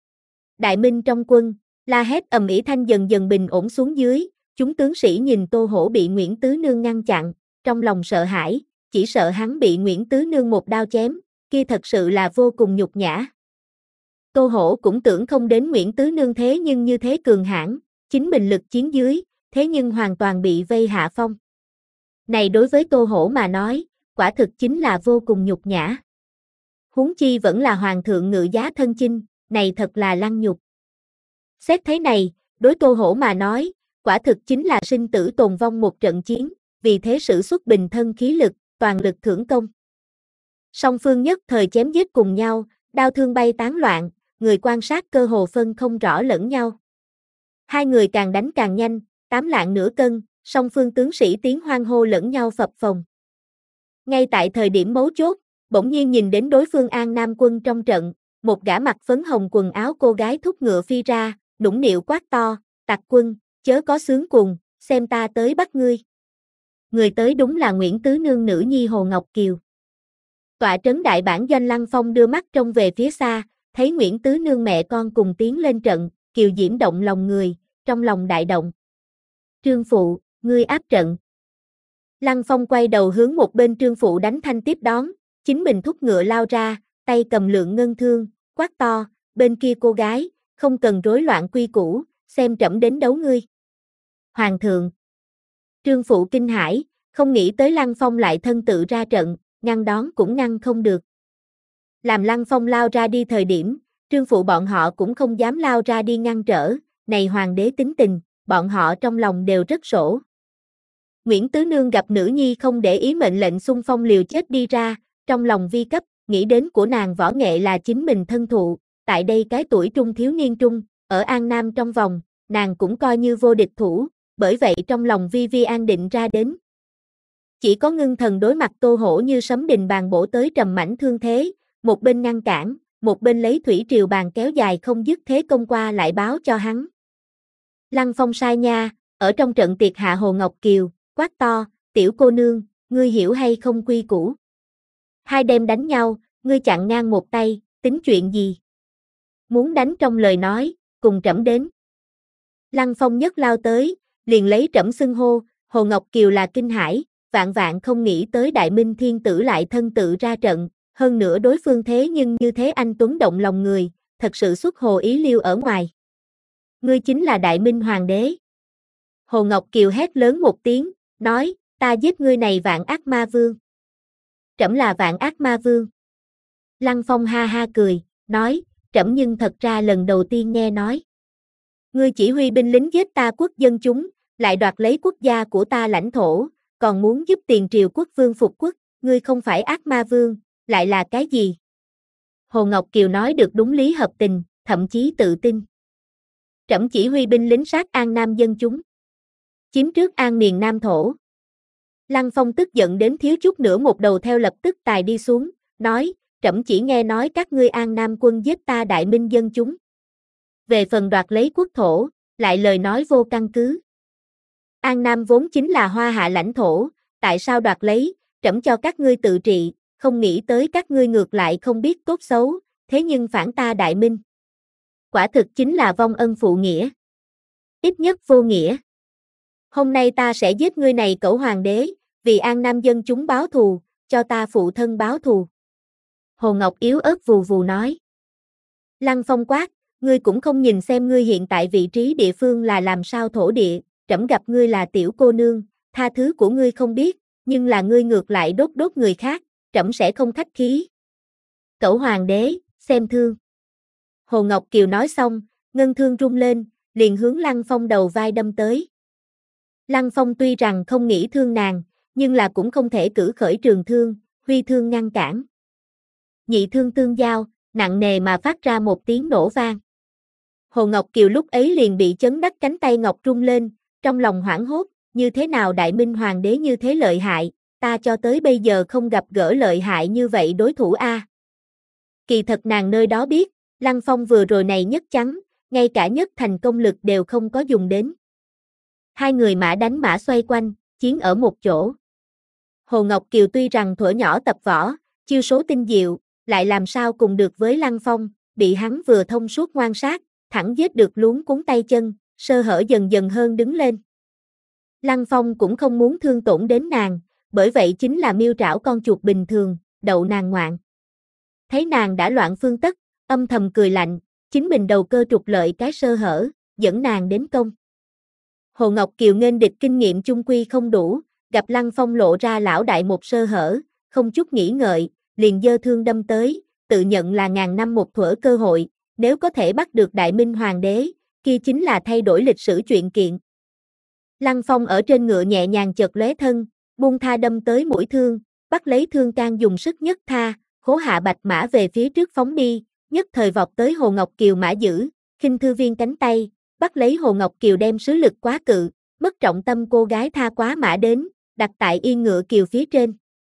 Đại Minh trong quân, la hét ầm ĩ thanh dần dần bình ổn xuống dưới, chúng tướng sĩ nhìn Tô Hổ bị Nguyễn Tứ Nương ngăn chặn, trong lòng sợ hãi, chỉ sợ hắn bị Nguyễn Tứ Nương một đao chém, kia thật sự là vô cùng nhục nhã. Tô Hổ cũng tưởng không đến Nguyễn Tứ Nương thế nhưng như thế cường hãn, chính mình lực chiến dưới, thế nhưng hoàn toàn bị vây hạ phong. Này đối với Tô Hổ mà nói, quả thực chính là vô cùng nhục nhã. huống chi vẫn là hoàng thượng ngự giá thân chinh, này thật là lăng nhục. Xét thế này, đối Tô Hổ mà nói, quả thực chính là sinh tử tồn vong một trận chiến, vì thế sử xuất bình thân khí lực, toàn lực thưởng công. Song phương nhất thời chém giết cùng nhau, đao thương bay tán loạn, người quan sát cơ hồ phân không rõ lẫn nhau. Hai người càng đánh càng nhanh, tám lạng nửa cân, song phương tướng sĩ tiếng hoan hô lẫn nhau phập phồng. Ngay tại thời điểm mấu chốt, bỗng nhiên nhìn đến đối phương An Nam quân trong trận, một gã mặc phấn hồng quần áo cô gái thúc ngựa phi ra, nũng nịu quát to, tặc quân, chớ có sướng cuồng, xem ta tới bắt ngươi. Người tới đúng là Nguyễn Tứ Nương nữ nhi Hồ Ngọc Kiều. Tọa trấn đại bản doanh Lăng Phong đưa mắt trông về phía xa, thấy Nguyễn Tứ Nương mẹ con cùng tiến lên trận, Kiều Diễm động lòng người, trong lòng đại động. Trương phụ, ngươi áp trận. Lăng Phong quay đầu hướng một bên trương phụ đánh thanh tiếp đón, chính mình thúc ngựa lao ra, tay cầm lượng ngân thương, quát to, bên kia cô gái, không cần rối loạn quy củ, xem trẫm đến đấu ngươi. Hoàng thượng. Trương phụ kinh hãi, không nghĩ tới Lăng Phong lại thân tự ra trận, ngăn đón cũng ngăn không được. Làm Lăng Phong lao ra đi thời điểm, trương phụ bọn họ cũng không dám lao ra đi ngăn trở, này hoàng đế tính tình, bọn họ trong lòng đều rất sổ. Nguyễn Tứ Nương gặp nữ nhi không để ý mệnh lệnh xung phong liều chết đi ra, trong lòng vi cấp, nghĩ đến của nàng võ nghệ là chính mình thân thụ, tại đây cái tuổi trung thiếu niên trung, ở An Nam trong vòng, nàng cũng coi như vô địch thủ, bởi vậy trong lòng vi vi an định ra đến. Chỉ có ngưng thần đối mặt Tô Hổ như sấm đình bàn bổ tới trầm mãnh thương thế, một bên ngăn cản, một bên lấy thủy triều bàn kéo dài không dứt thế công qua lại báo cho hắn. Lăng Phong sai nha, ở trong trận tiệc hạ Hồ Ngọc Kiều, quát to, tiểu cô nương, ngươi hiểu hay không quy củ? Hai đêm đánh nhau, ngươi chặn ngang một tay, tính chuyện gì? Muốn đánh trong lời nói, cùng trẫm đến. Lăng Phong nhất lao tới, liền lấy trẫm xưng hô, Hồ Ngọc Kiều là kinh hãi, vạn vạn không nghĩ tới Đại Minh Thiên Tử lại thân tự ra trận, hơn nữa đối phương thế nhưng như thế anh tuấn động lòng người, thật sự xuất hồ ý liêu ở ngoài. Ngươi chính là Đại Minh Hoàng đế. Hồ Ngọc Kiều hét lớn một tiếng, nói, ta giết ngươi này vạn ác ma vương. Trẫm là vạn ác ma vương. Lăng Phong ha ha cười, nói, trẫm nhưng thật ra lần đầu tiên nghe nói. Ngươi chỉ huy binh lính giết ta quốc dân chúng, lại đoạt lấy quốc gia của ta lãnh thổ, còn muốn giúp tiền triều quốc vương phục quốc, ngươi không phải ác ma vương, lại là cái gì? Hồ Ngọc Kiều nói được đúng lý hợp tình, thậm chí tự tin. Trẫm chỉ huy binh lính sát An Nam dân chúng, chiếm trước An miền Nam thổ. Lăng Phong tức giận đến thiếu chút nữa một đầu theo lập tức tài đi xuống, nói, trẫm chỉ nghe nói các ngươi An Nam quân giết ta Đại Minh dân chúng. Về phần đoạt lấy quốc thổ, lại lời nói vô căn cứ. An Nam vốn chính là Hoa Hạ lãnh thổ, tại sao đoạt lấy, trẫm cho các ngươi tự trị, không nghĩ tới các ngươi ngược lại không biết tốt xấu, thế nhưng phản ta Đại Minh. Quả thực chính là vong ân phụ nghĩa. Ít nhất vô nghĩa. Hôm nay ta sẽ giết ngươi này cẩu hoàng đế, vì An Nam dân chúng báo thù, cho ta phụ thân báo thù. Hồ Ngọc yếu ớt vù vù nói. Lăng Phong quát, ngươi cũng không nhìn xem ngươi hiện tại vị trí địa phương là làm sao thổ địa, trẫm gặp ngươi là tiểu cô nương, tha thứ của ngươi không biết, nhưng là ngươi ngược lại đốt đốt người khác, trẫm sẽ không khách khí. Cẩu hoàng đế, xem thương. Hồ Ngọc Kiều nói xong, ngân thương rung lên, liền hướng Lăng Phong đầu vai đâm tới. Lăng Phong tuy rằng không nghĩ thương nàng, nhưng là cũng không thể cử khởi trường thương, huy thương ngăn cản. Nhị thương tương giao, nặng nề mà phát ra một tiếng nổ vang. Hồ Ngọc Kiều lúc ấy liền bị chấn đắc cánh tay ngọc rung lên, trong lòng hoảng hốt, như thế nào Đại Minh Hoàng đế như thế lợi hại, ta cho tới bây giờ không gặp gỡ lợi hại như vậy đối thủ a. Kỳ thật nàng nơi đó biết, Lăng Phong vừa rồi này nhất chắn, ngay cả nhất thành công lực đều không có dùng đến. Hai người mã đánh mã xoay quanh, chiến ở một chỗ. Hồ Ngọc Kiều tuy rằng thuở nhỏ tập võ, chiêu số tinh diệu, lại làm sao cùng được với Lăng Phong, bị hắn vừa thông suốt ngoan sát, thẳng giết được luống cuống tay chân, sơ hở dần dần hơn đứng lên. Lăng Phong cũng không muốn thương tổn đến nàng, bởi vậy chính là miêu trảo con chuột bình thường, đậu nàng ngoạn. Thấy nàng đã loạn phương tất, âm thầm cười lạnh, chính mình đầu cơ trục lợi cái sơ hở, dẫn nàng đến công. Hồ Ngọc Kiều nghênh địch kinh nghiệm chung quy không đủ, gặp Lăng Phong lộ ra lão đại một sơ hở, không chút nghĩ ngợi, liền giơ thương đâm tới, tự nhận là ngàn năm một thuở cơ hội, nếu có thể bắt được Đại Minh Hoàng đế, kia chính là thay đổi lịch sử chuyện kiện. Lăng Phong ở trên ngựa nhẹ nhàng chợt lóe thân, buông tha đâm tới mũi thương, bắt lấy thương can dùng sức nhất tha, khố hạ bạch mã về phía trước phóng đi, nhất thời vọt tới Hồ Ngọc Kiều mã giữ, khinh thư viên cánh tay, bắt lấy Hồ Ngọc Kiều đem sứ lực quá cự, mất trọng tâm cô gái tha quá mã đến, đặt tại yên ngựa kiều phía trên.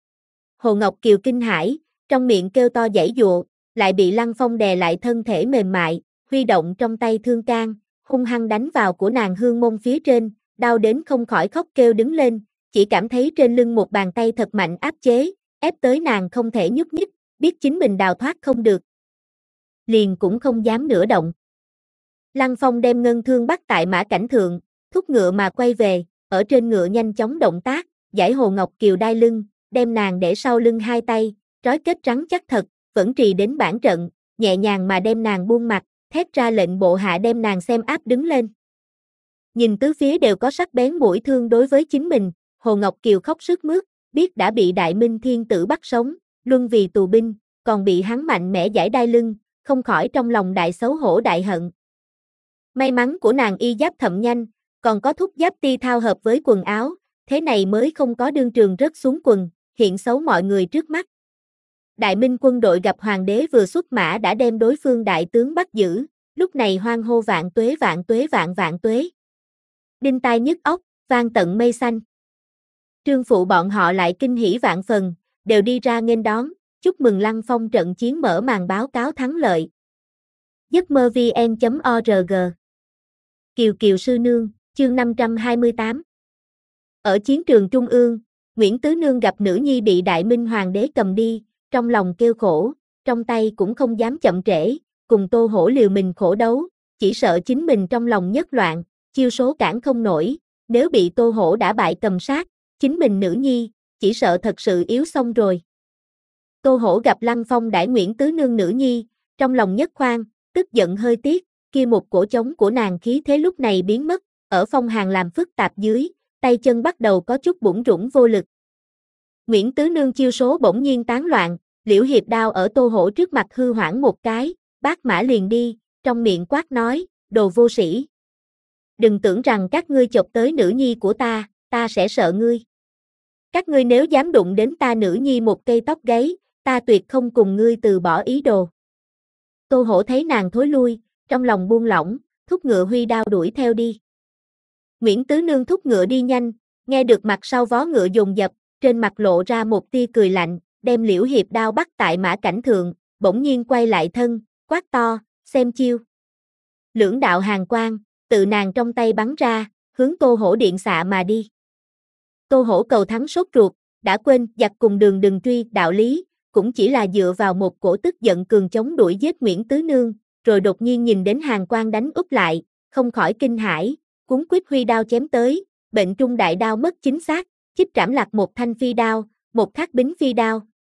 Hồ Ngọc Kiều kinh hãi, trong miệng kêu to giãy giụa, lại bị Lăng Phong đè lại thân thể mềm mại, huy động trong tay thương can, hung hăng đánh vào của nàng hương môn phía trên, đau đến không khỏi khóc kêu đứng lên, chỉ cảm thấy trên lưng một bàn tay thật mạnh áp chế, ép tới nàng không thể nhúc nhích, biết chính mình đào thoát không được. Liền cũng không dám nửa động. Lăng Phong đem ngân thương bắt tại mã cảnh thượng, thúc ngựa mà quay về, ở trên ngựa nhanh chóng động tác, giải Hồ Ngọc Kiều đai lưng, đem nàng để sau lưng hai tay, trói kết rắn chắc thật, vẫn trì đến bản trận, nhẹ nhàng mà đem nàng buông mặt, thét ra lệnh bộ hạ đem nàng xem áp đứng lên. Nhìn tứ phía đều có sắc bén mũi thương đối với chính mình, Hồ Ngọc Kiều khóc sướt mướt, biết đã bị Đại Minh Thiên Tử bắt sống, luân vì tù binh, còn bị hắn mạnh mẽ giải đai lưng, không khỏi trong lòng đại xấu hổ đại hận. May mắn của nàng y giáp thậm nhanh, còn có thúc giáp ti thao hợp với quần áo, thế này mới không có đương trường rớt xuống quần, hiện xấu mọi người trước mắt. Đại Minh quân đội gặp hoàng đế vừa xuất mã đã đem đối phương đại tướng bắt giữ, lúc này hoan hô vạn tuế vạn tuế vạn vạn tuế. Đinh tai nhức óc, vang tận mây xanh. Trương phụ bọn họ lại kinh hỉ vạn phần, đều đi ra nghênh đón, chúc mừng Lăng Phong trận chiến mở màn báo cáo thắng lợi. giấc mơ vn chấm org Kiều Kiều sư nương, chương năm trăm hai mươi tám. Ở chiến trường Trung ương, Nguyễn Tứ Nương gặp nữ nhi bị Đại Minh Hoàng đế cầm đi, trong lòng kêu khổ, trong tay cũng không dám chậm trễ, cùng Tô Hổ liều mình khổ đấu, chỉ sợ chính mình trong lòng nhất loạn, chiêu số cản không nổi, nếu bị Tô Hổ đã bại cầm sát, chính mình nữ nhi, chỉ sợ thật sự yếu xong rồi. Tô Hổ gặp Lăng Phong đãi Nguyễn Tứ Nương nữ nhi, trong lòng nhất khoan, tức giận hơi tiếc, kia một cổ trống của nàng khí thế lúc này biến mất, ở phong hàn làm phức tạp dưới, tay chân bắt đầu có chút bủn rủn vô lực. Nguyễn Tứ Nương chiêu số bỗng nhiên tán loạn, liễu hiệp đao ở Tô Hổ trước mặt hư hoảng một cái, bác mã liền đi, trong miệng quát nói, đồ vô sĩ. Đừng tưởng rằng các ngươi chọc tới nữ nhi của ta, ta sẽ sợ ngươi. Các ngươi nếu dám đụng đến ta nữ nhi một cây tóc gáy, ta tuyệt không cùng ngươi từ bỏ ý đồ. Tô Hổ thấy nàng thối lui, trong lòng buông lỏng, thúc ngựa huy đao đuổi theo đi. Nguyễn Tứ Nương thúc ngựa đi nhanh, nghe được mặt sau vó ngựa dồn dập, trên mặt lộ ra một tia cười lạnh, đem liễu hiệp đao bắt tại mã cảnh thượng, bỗng nhiên quay lại thân, quát to, xem chiêu. Lưỡng đạo hàn quang, tự nàng trong tay bắn ra, hướng Tô Hổ điện xạ mà đi. Tô Hổ cầu thắng sốt ruột, đã quên giặc cùng đường đừng truy đạo lý, cũng chỉ là dựa vào một cổ tức giận cường chống đuổi giết Nguyễn Tứ Nương, rồi đột nhiên nhìn đến hàn quang đánh úp lại, không khỏi kinh hãi, cuốn quýt huy đao chém tới, bệnh trung đại đao mất chính xác, chích trảm lạc một thanh phi đao, một thác bính phi đao.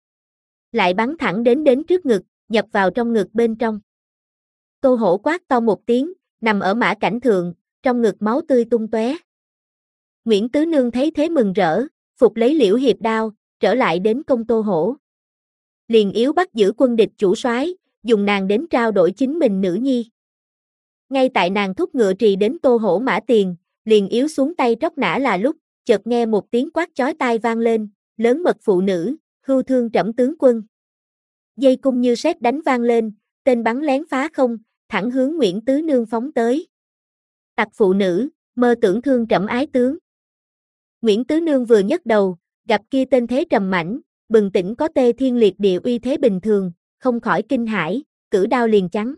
Lại bắn thẳng đến đến trước ngực, nhập vào trong ngực bên trong. Tô Hổ quát to một tiếng, nằm ở mã cảnh thượng, trong ngực máu tươi tung tóe. Nguyễn Tứ Nương thấy thế mừng rỡ, phục lấy liễu hiệp đao, trở lại đến công Tô Hổ. Liền yếu bắt giữ quân địch chủ soái, dùng nàng đến trao đổi chính mình nữ nhi. Ngay tại nàng thúc ngựa trì đến Tô Hổ mã tiền, liền yếu xuống tay tróc nã là lúc, chợt nghe một tiếng quát chói tai vang lên, lớn mật phụ nữ, hưu thương trẫm tướng quân. Dây cung như sét đánh vang lên, tên bắn lén phá không, thẳng hướng Nguyễn Tứ Nương phóng tới. Tặc phụ nữ, mơ tưởng thương trẫm ái tướng. Nguyễn Tứ Nương vừa nhấc đầu, gặp kia tên thế trầm mãnh, bừng tỉnh có tê thiên liệt địa uy thế bình thường, không khỏi kinh hãi, cử đao liền chắn.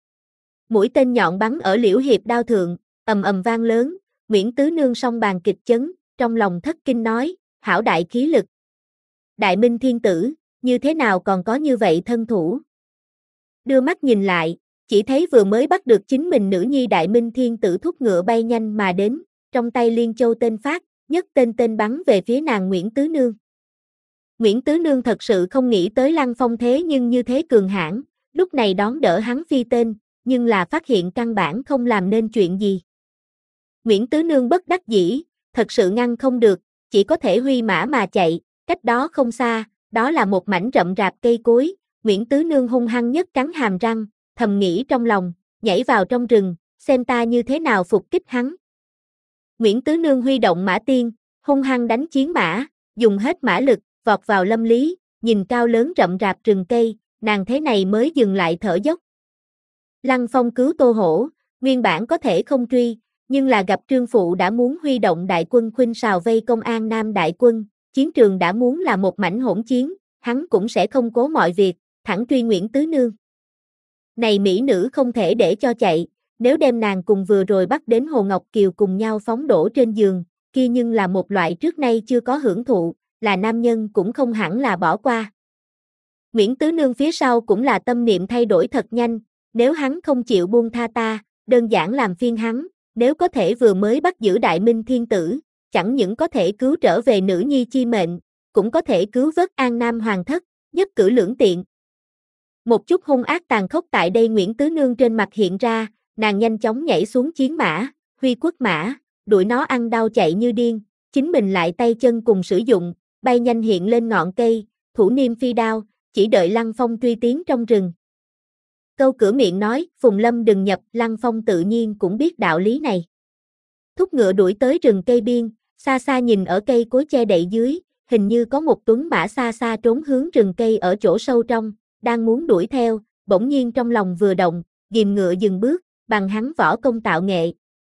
Mũi tên nhọn bắn ở liễu hiệp đao thượng, ầm ầm vang lớn, Nguyễn Tứ Nương song bàn kịch chấn, trong lòng thất kinh nói, hảo đại khí lực. Đại Minh Thiên Tử, như thế nào còn có như vậy thân thủ? Đưa mắt nhìn lại, chỉ thấy vừa mới bắt được chính mình nữ nhi Đại Minh Thiên Tử thúc ngựa bay nhanh mà đến, trong tay liên châu tên phát, nhất tên tên bắn về phía nàng Nguyễn Tứ Nương. Nguyễn Tứ Nương thật sự không nghĩ tới Lăng Phong thế nhưng như thế cường hãn, lúc này đón đỡ hắn phi tên, nhưng là phát hiện căn bản không làm nên chuyện gì. Nguyễn Tứ Nương bất đắc dĩ, thật sự ngăn không được, chỉ có thể huy mã mà chạy, cách đó không xa, đó là một mảnh rậm rạp cây cối, Nguyễn Tứ Nương hung hăng nhất cắn hàm răng, thầm nghĩ trong lòng, nhảy vào trong rừng, xem ta như thế nào phục kích hắn. Nguyễn Tứ Nương huy động mã tiên, hung hăng đánh chiến mã, dùng hết mã lực, vọt vào lâm lý, nhìn cao lớn rậm rạp rừng cây, nàng thế này mới dừng lại thở dốc. Lăng Phong cứu Tô Hổ, nguyên bản có thể không truy, nhưng là gặp Trương Phụ đã muốn huy động đại quân khuynh sào vây công An Nam đại quân, chiến trường đã muốn là một mảnh hỗn chiến, hắn cũng sẽ không cố mọi việc, thẳng truy Nguyễn Tứ Nương. Này mỹ nữ không thể để cho chạy, nếu đem nàng cùng vừa rồi bắt đến Hồ Ngọc Kiều cùng nhau phóng đổ trên giường, kia nhưng là một loại trước nay chưa có hưởng thụ, là nam nhân cũng không hẳn là bỏ qua. Nguyễn Tứ Nương phía sau cũng là tâm niệm thay đổi thật nhanh, nếu hắn không chịu buông tha ta, đơn giản làm phiền hắn, nếu có thể vừa mới bắt giữ Đại Minh Thiên Tử, chẳng những có thể cứu trở về nữ nhi chi mệnh, cũng có thể cứu vớt An Nam Hoàng thất, nhất cử lưỡng tiện. Một chút hung ác tàn khốc tại đây Nguyễn Tứ Nương trên mặt hiện ra, nàng nhanh chóng nhảy xuống chiến mã, huy quốc mã, đuổi nó ăn đau chạy như điên, chính mình lại tay chân cùng sử dụng, bay nhanh hiện lên ngọn cây, thủ niêm phi đao, chỉ đợi Lăng Phong truy tiến trong rừng. Câu cửa miệng nói, Phùng Lâm đừng nhập, Lăng Phong tự nhiên cũng biết đạo lý này. Thúc ngựa đuổi tới rừng cây biên, xa xa nhìn ở cây cối che đậy dưới, hình như có một tuấn mã xa xa trốn hướng rừng cây ở chỗ sâu trong, đang muốn đuổi theo, bỗng nhiên trong lòng vừa động, ghìm ngựa dừng bước, bằng hắn võ công tạo nghệ.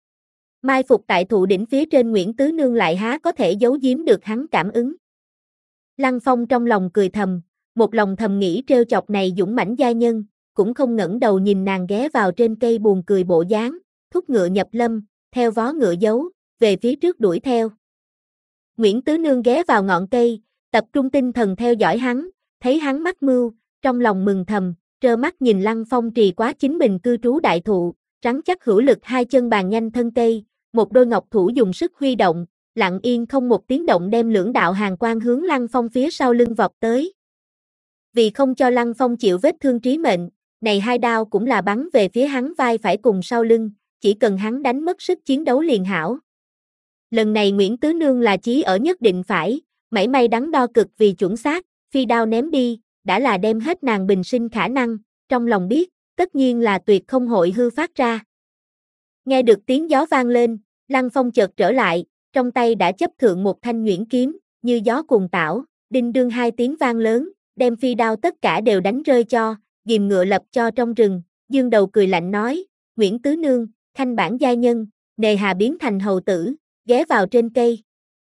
Mai phục tại thụ đỉnh phía trên Nguyễn Tứ Nương lại há có thể giấu giếm được hắn cảm ứng. Lăng Phong trong lòng cười thầm, một lòng thầm nghĩ trêu chọc này dũng mãnh gia nhân, cũng không ngẩng đầu nhìn nàng ghé vào trên cây buồn cười bộ dáng, thúc ngựa nhập lâm, theo vó ngựa giấu, về phía trước đuổi theo. Nguyễn Tứ Nương ghé vào ngọn cây, tập trung tinh thần theo dõi hắn, thấy hắn mắc mưu, trong lòng mừng thầm, trơ mắt nhìn Lăng Phong trì quá chính mình cư trú đại thụ, rắn chắc hữu lực hai chân bàn nhanh thân cây, một đôi ngọc thủ dùng sức huy động, lặng yên không một tiếng động đem lưỡng đạo hàng quang hướng Lăng Phong phía sau lưng vọt tới. Vì không cho Lăng Phong chịu vết thương trí mệnh, này hai đao cũng là bắn về phía hắn vai phải cùng sau lưng, chỉ cần hắn đánh mất sức chiến đấu liền hảo. Lần này Nguyễn Tứ Nương là chí ở nhất định phải, mảy may đắn đo cực vì chuẩn xác, phi đao ném đi, đã là đem hết nàng bình sinh khả năng, trong lòng biết, tất nhiên là tuyệt không hội hư phát ra. Nghe được tiếng gió vang lên, Lăng Phong chợt trở lại, trong tay đã chấp thượng một thanh nhuyễn kiếm, như gió cuồng tảo, đinh đương hai tiếng vang lớn, đem phi đao tất cả đều đánh rơi cho, ghìm ngựa lập cho trong rừng, dương đầu cười lạnh nói, Nguyễn Tứ Nương, khanh bản giai nhân, nề hà biến thành hầu tử, ghé vào trên cây.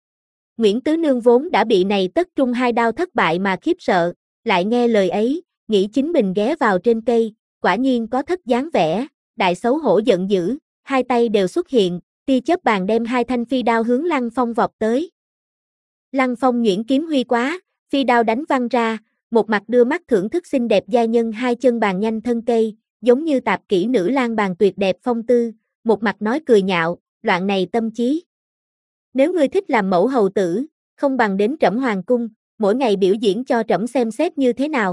Nguyễn Tứ Nương vốn đã bị này tất trung hai đao thất bại mà khiếp sợ, lại nghe lời ấy, nghĩ chính mình ghé vào trên cây, quả nhiên có thất dáng vẻ, đại xấu hổ giận dữ, hai tay đều xuất hiện, tia chớp bàn đem hai thanh phi đao hướng Lăng Phong vọt tới. Lăng Phong nhuyễn kiếm huy quá, phi đao đánh văng ra, một mặt đưa mắt thưởng thức xinh đẹp giai nhân hai chân bàn nhanh thân cây, giống như tạp kỹ nữ lang bàn tuyệt đẹp phong tư, một mặt nói cười nhạo, loạn này tâm trí. Nếu ngươi thích làm mẫu hầu tử, không bằng đến Trẫm hoàng cung, mỗi ngày biểu diễn cho Trẫm xem xét như thế nào.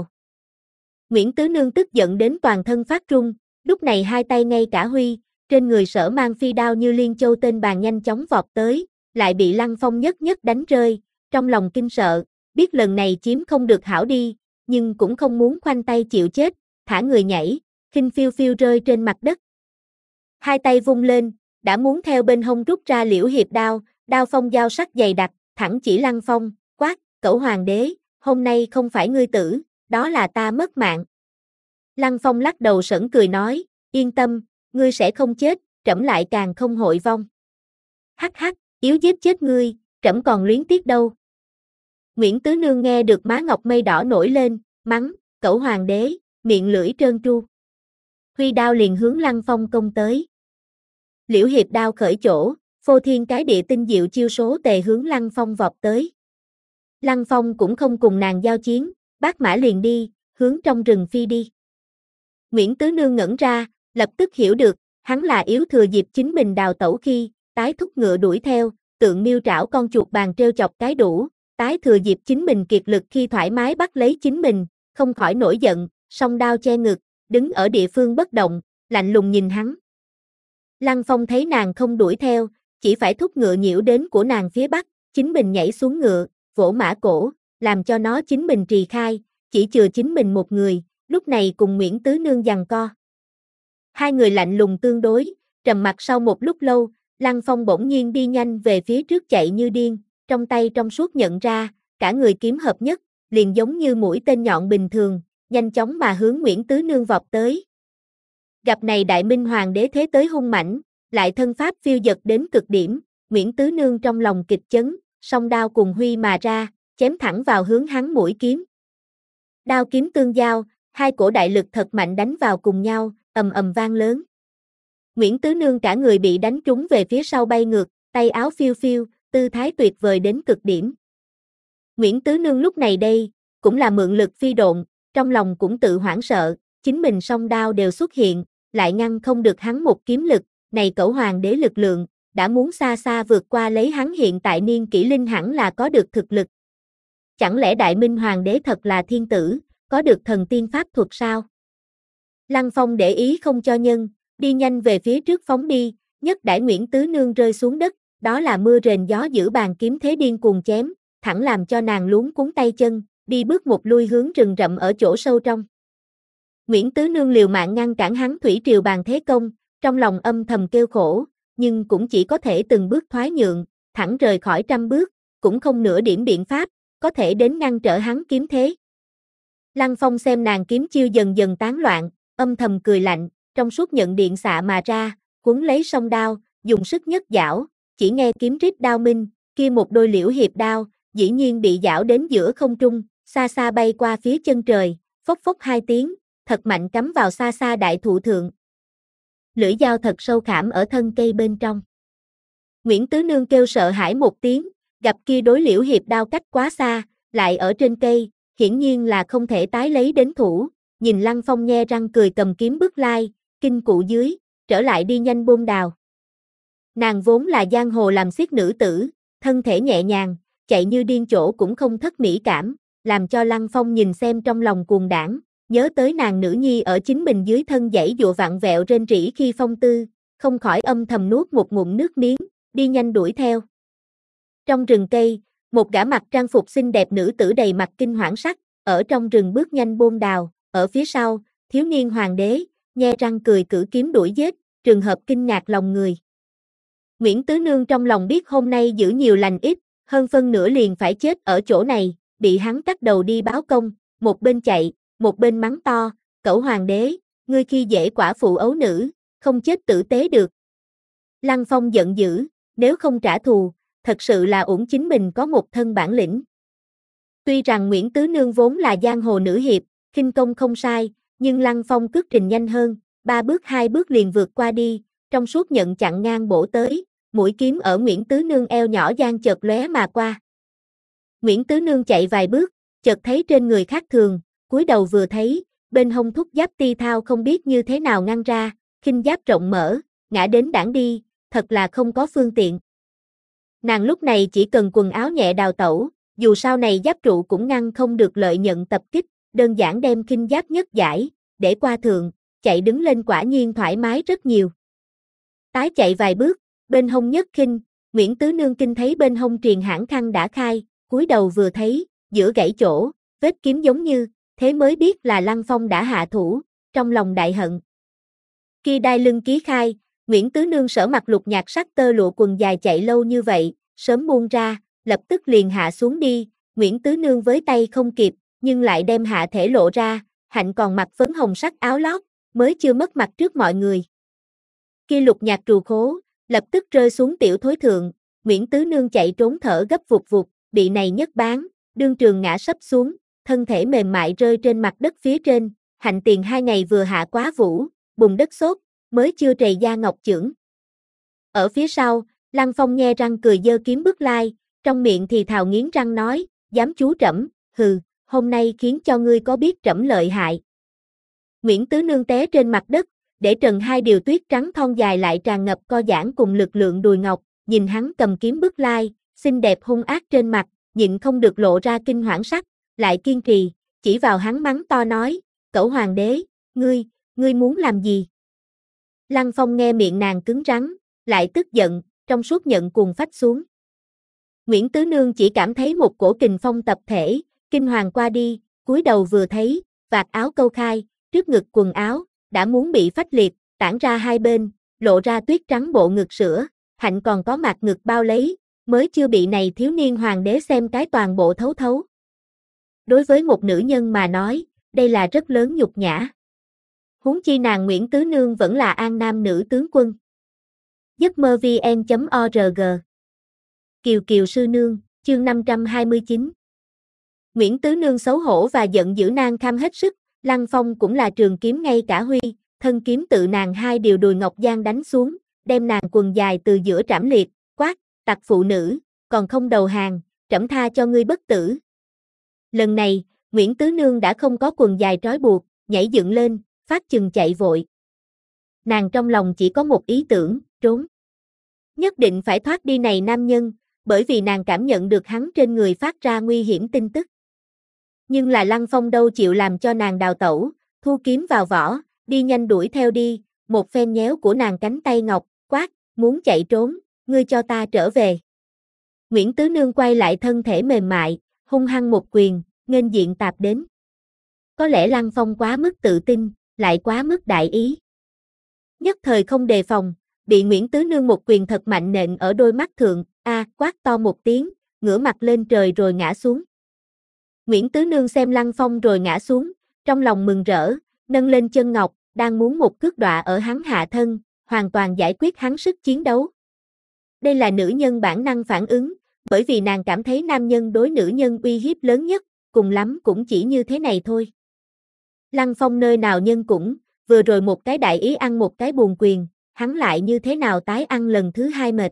Nguyễn Tứ Nương tức giận đến toàn thân phát run, lúc này hai tay ngay cả huy, trên người sở mang phi đao như liên châu tên bàn nhanh chóng vọt tới, lại bị Lăng Phong nhất nhất đánh rơi, trong lòng kinh sợ, biết lần này chiếm không được hảo đi, nhưng cũng không muốn khoanh tay chịu chết, thả người nhảy, khinh phiêu phiêu rơi trên mặt đất. Hai tay vung lên, đã muốn theo bên hông rút ra liễu hiệp đao, đao phong dao sắc dày đặc, thẳng chỉ Lăng Phong, quát, cẩu hoàng đế, hôm nay không phải ngươi tử, đó là ta mất mạng. Lăng Phong lắc đầu sững cười nói, yên tâm, ngươi sẽ không chết, Trẫm lại càng không hội vong. Hắc hắc, yếu giết chết ngươi, Trẫm còn luyến tiếc đâu. Nguyễn Tứ Nương nghe được má ngọc mây đỏ nổi lên, mắng, cẩu hoàng đế, miệng lưỡi trơn tru. Huy đao liền hướng Lăng Phong công tới. Liễu hiệp đao khởi chỗ, phô thiên cái địa tinh diệu chiêu số tề hướng Lăng Phong vọt tới. Lăng Phong cũng không cùng nàng giao chiến, bát mã liền đi, hướng trong rừng phi đi. Nguyễn Tứ Nương ngẩn ra, lập tức hiểu được, hắn là yếu thừa dịp chính mình đào tẩu khi, tái thúc ngựa đuổi theo, tượng miêu trảo con chuột bàn trêu chọc cái đủ, tái thừa dịp chính mình kiệt lực khi thoải mái bắt lấy chính mình, không khỏi nổi giận, song đao che ngực, đứng ở địa phương bất động, lạnh lùng nhìn hắn. Lăng Phong thấy nàng không đuổi theo, chỉ phải thúc ngựa nhiễu đến của nàng phía bắc, chính mình nhảy xuống ngựa, vỗ mã cổ, làm cho nó chính mình trì khai, chỉ chừa chính mình một người, lúc này cùng Nguyễn Tứ Nương giằng co. Hai người lạnh lùng tương đối, trầm mặc sau một lúc lâu, Lăng Phong bỗng nhiên đi nhanh về phía trước chạy như điên, trong tay trong suốt nhận ra, cả người kiếm hợp nhất, liền giống như mũi tên nhọn bình thường, nhanh chóng mà hướng Nguyễn Tứ Nương vọt tới. Gặp này Đại Minh Hoàng đế thế tới hung mãnh, lại thân pháp phiêu dật đến cực điểm, Nguyễn Tứ Nương trong lòng kịch chấn, song đao cùng huy mà ra, chém thẳng vào hướng hắn mũi kiếm. Đao kiếm tương giao, hai cổ đại lực thật mạnh đánh vào cùng nhau, ầm ầm vang lớn. Nguyễn Tứ Nương cả người bị đánh trúng về phía sau bay ngược, tay áo phiêu phiêu, tư thái tuyệt vời đến cực điểm. Nguyễn Tứ Nương lúc này đây, cũng là mượn lực phi độn, trong lòng cũng tự hoảng sợ, chính mình song đao đều xuất hiện, lại ngăn không được hắn một kiếm lực, này cẩu hoàng đế lực lượng, đã muốn xa xa vượt qua lấy hắn hiện tại niên kỷ linh hẳn là có được thực lực. Chẳng lẽ Đại Minh Hoàng đế thật là thiên tử, có được thần tiên pháp thuật sao? Lăng Phong để ý không cho nhân, đi nhanh về phía trước phóng đi, nhất đãi Nguyễn Tứ Nương rơi xuống đất, đó là mưa rền gió giữ bàn kiếm thế điên cuồng chém, thẳng làm cho nàng luống cuống tay chân, đi bước một lui hướng rừng rậm ở chỗ sâu trong. Nguyễn Tứ Nương liều mạng ngăn cản hắn thủy triều bàn thế công, trong lòng âm thầm kêu khổ, nhưng cũng chỉ có thể từng bước thoái nhượng, thẳng rời khỏi trăm bước, cũng không nửa điểm biện pháp, có thể đến ngăn trở hắn kiếm thế. Lăng Phong xem nàng kiếm chiêu dần dần tán loạn, âm thầm cười lạnh, trong suốt nhận điện xạ mà ra, cuốn lấy song đao, dùng sức nhất giảo, chỉ nghe kiếm rít đao minh, kia một đôi liễu hiệp đao, dĩ nhiên bị giảo đến giữa không trung, xa xa bay qua phía chân trời, phốc phốc hai tiếng, thật mạnh cắm vào xa xa đại thụ thượng. Lưỡi dao thật sâu khảm ở thân cây bên trong. Nguyễn Tứ Nương kêu sợ hãi một tiếng, gặp kia đối liễu hiệp đao cách quá xa, lại ở trên cây, hiển nhiên là không thể tái lấy đến thủ, nhìn Lăng Phong nhe răng cười cầm kiếm bước lai, kinh cụ dưới, trở lại đi nhanh bôn đào. Nàng vốn là giang hồ làm xiết nữ tử, thân thể nhẹ nhàng, chạy như điên chỗ cũng không thất mỹ cảm, làm cho Lăng Phong nhìn xem trong lòng cuồng đảng, nhớ tới nàng nữ nhi ở chính mình dưới thân dãy dụa vặn vẹo rên rỉ khi phong tư, không khỏi âm thầm nuốt một ngụm nước miếng, đi nhanh đuổi theo. Trong rừng cây, một gã mặc trang phục xinh đẹp nữ tử đầy mặt kinh hoảng sắc, ở trong rừng bước nhanh bôn đào, ở phía sau, thiếu niên hoàng đế, nhe răng cười cử kiếm đuổi giết, trường hợp kinh ngạc lòng người. Nguyễn Tứ Nương trong lòng biết hôm nay giữ nhiều lành ít, hơn phân nửa liền phải chết ở chỗ này, bị hắn cắt đầu đi báo công, một bên chạy, một bên mắng to, cẩu hoàng đế, ngươi khi dễ quả phụ ấu nữ, không chết tử tế được. Lăng Phong giận dữ, nếu không trả thù, thật sự là uổng chính mình có một thân bản lĩnh. Tuy rằng Nguyễn Tứ Nương vốn là giang hồ nữ hiệp, khinh công không sai, nhưng Lăng Phong cước trình nhanh hơn, ba bước hai bước liền vượt qua đi, trong suốt nhận chặn ngang bổ tới, mũi kiếm ở Nguyễn Tứ Nương eo nhỏ gian chợt lóe mà qua. Nguyễn Tứ Nương chạy vài bước, chợt thấy trên người khác thường, cúi đầu vừa thấy, bên hông thúc giáp ti thao không biết như thế nào ngăn ra, khinh giáp rộng mở, ngã đến đảng đi, thật là không có phương tiện. Nàng lúc này chỉ cần quần áo nhẹ đào tẩu, dù sau này giáp trụ cũng ngăn không được lợi nhận tập kích, đơn giản đem khinh giáp nhất giải, để qua thượng, chạy đứng lên quả nhiên thoải mái rất nhiều. Tái chạy vài bước, bên hông nhất khinh, Nguyễn Tứ Nương kinh thấy bên hông triền hãn khăn đã khai, cúi đầu vừa thấy, giữa gãy chỗ, vết kiếm giống như, thế mới biết là Lăng Phong đã hạ thủ, trong lòng đại hận. Kia đai lưng ký khai, Nguyễn Tứ Nương sở mặc lục nhạt sắc tơ lụa quần dài chạy lâu như vậy, sớm buông ra, lập tức liền hạ xuống đi, Nguyễn Tứ Nương với tay không kịp, nhưng lại đem hạ thể lộ ra, hạnh còn mặc phấn hồng sắc áo lót, mới chưa mất mặt trước mọi người. Kia lục nhạt trù khố, lập tức rơi xuống tiểu thối thượng, Nguyễn Tứ Nương chạy trốn thở gấp vụt vụt, bị này nhất bán, đương trường ngã sấp xuống, thân thể mềm mại rơi trên mặt đất phía trên, hạnh tiền hai ngày vừa hạ quá vũ, bùn đất sốt, mới chưa trầy da ngọc chưởng. Ở phía sau, Lăng Phong nhe răng cười giơ kiếm bước lai, trong miệng thì thào nghiến răng nói, dám chú trẫm, hừ, hôm nay khiến cho ngươi có biết trẫm lợi hại. Nguyễn Tứ Nương té trên mặt đất, để trần hai điều tuyết trắng thon dài lại tràn ngập co giãn cùng lực lượng đùi ngọc, nhìn hắn cầm kiếm bước lai, xinh đẹp hung ác trên mặt, nhịn không được lộ ra kinh hoảng sắc, lại kiên trì, chỉ vào hắn mắng to nói, cẩu hoàng đế, ngươi, ngươi muốn làm gì? Lăng Phong nghe miệng nàng cứng rắn, lại tức giận, trong suốt nhận cuồng phách xuống. Nguyễn Tứ Nương chỉ cảm thấy một cổ kình phong tập thể, kinh hoàng qua đi, cúi đầu vừa thấy, vạt áo câu khai, trước ngực quần áo, đã muốn bị phách liệt, tản ra hai bên, lộ ra tuyết trắng bộ ngực sữa, hạnh còn có mặt ngực bao lấy, mới chưa bị này thiếu niên hoàng đế xem cái toàn bộ thấu thấu. Đối với một nữ nhân mà nói, đây là rất lớn nhục nhã. Huống chi nàng Nguyễn Tứ Nương vẫn là An Nam nữ tướng quân. giấc mơ vn chấm org Kiều Kiều sư nương, chương năm trăm hai mươi chín. Nguyễn Tứ Nương xấu hổ và giận dữ nan kham hết sức, Lăng Phong cũng là trường kiếm ngay cả huy, thân kiếm tự nàng hai điều đùi ngọc giang đánh xuống, đem nàng quần dài từ giữa trảm liệt, quát, tặc phụ nữ, còn không đầu hàng, trẫm tha cho ngươi bất tử. Lần này, Nguyễn Tứ Nương đã không có quần dài trói buộc, nhảy dựng lên, phát chừng chạy vội. Nàng trong lòng chỉ có một ý tưởng, trốn. Nhất định phải thoát đi này nam nhân, bởi vì nàng cảm nhận được hắn trên người phát ra nguy hiểm tin tức. Nhưng là Lăng Phong đâu chịu làm cho nàng đào tẩu, thu kiếm vào vỏ, đi nhanh đuổi theo đi, một phen nhéo của nàng cánh tay ngọc, quát, muốn chạy trốn, ngươi cho ta trở về. Nguyễn Tứ Nương quay lại thân thể mềm mại, hung hăng một quyền, nghênh diện tạp đến. Có lẽ Lăng Phong quá mức tự tin, lại quá mức đại ý. Nhất thời không đề phòng, bị Nguyễn Tứ Nương một quyền thật mạnh nện ở đôi mắt thượng, a, quát to một tiếng, ngửa mặt lên trời rồi ngã xuống. Nguyễn Tứ Nương xem Lăng Phong rồi ngã xuống, trong lòng mừng rỡ, nâng lên chân ngọc, đang muốn một cước đọa ở hắn hạ thân, hoàn toàn giải quyết hắn sức chiến đấu. Đây là nữ nhân bản năng phản ứng, bởi vì nàng cảm thấy nam nhân đối nữ nhân uy hiếp lớn nhất, cùng lắm cũng chỉ như thế này thôi. Lăng Phong nơi nào nhân cũng, vừa rồi một cái đại ý ăn một cái buồn quyền, hắn lại như thế nào tái ăn lần thứ hai mệt.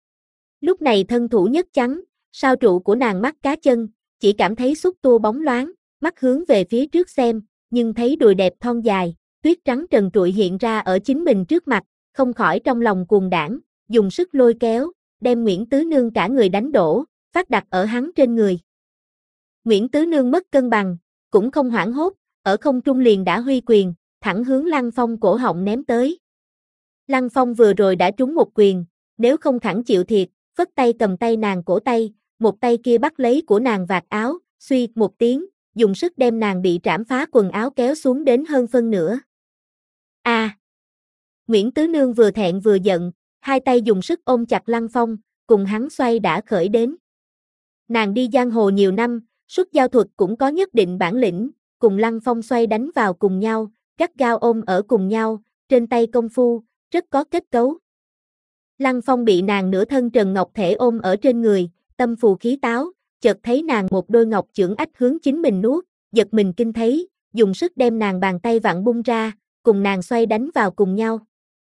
Lúc này thân thủ nhất trắng, sao trụ của nàng mắt cá chân, chỉ cảm thấy xúc tua bóng loáng, mắt hướng về phía trước xem, nhưng thấy đùi đẹp thon dài, tuyết trắng trần trụi hiện ra ở chính mình trước mặt, không khỏi trong lòng cuồng đảng, dùng sức lôi kéo, đem Nguyễn Tứ Nương cả người đánh đổ, phát đặt ở hắn trên người. Nguyễn Tứ Nương mất cân bằng, cũng không hoảng hốt, ở không trung liền đã huy quyền, thẳng hướng Lăng Phong cổ họng ném tới. Lăng Phong vừa rồi đã trúng một quyền, nếu không thẳng chịu thiệt, phất tay cầm tay nàng cổ tay, một tay kia bắt lấy của nàng vạt áo, suy một tiếng, dùng sức đem nàng bị trảm phá quần áo kéo xuống đến hơn phân nửa. A! À, Nguyễn Tứ Nương vừa thẹn vừa giận, hai tay dùng sức ôm chặt Lăng Phong, cùng hắn xoay đã khởi đến. Nàng đi giang hồ nhiều năm, xuất giao thuật cũng có nhất định bản lĩnh, cùng Lăng Phong xoay đánh vào cùng nhau, gắt gao ôm ở cùng nhau, trên tay công phu, rất có kết cấu. Lăng Phong bị nàng nửa thân trần ngọc thể ôm ở trên người, tâm phù khí táo, chợt thấy nàng một đôi ngọc chưởng ách hướng chính mình nuốt, giật mình kinh thấy, dùng sức đem nàng bàn tay vặn bung ra, cùng nàng xoay đánh vào cùng nhau.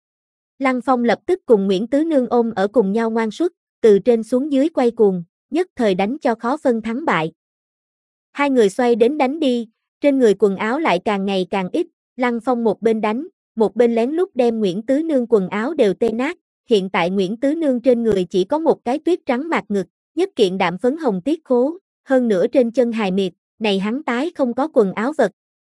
Lăng Phong lập tức cùng Nguyễn Tứ Nương ôm ở cùng nhau ngoan suất, từ trên xuống dưới quay cuồng, nhất thời đánh cho khó phân thắng bại. Hai người xoay đến đánh đi, trên người quần áo lại càng ngày càng ít, Lăng Phong một bên đánh, một bên lén lút đem Nguyễn Tứ Nương quần áo đều tê nát, hiện tại Nguyễn Tứ Nương trên người chỉ có một cái tuyết trắng mạc ngực, nhất kiện đạm phấn hồng tiết khố, hơn nữa trên chân hài miệt, này hắn tái không có quần áo vật.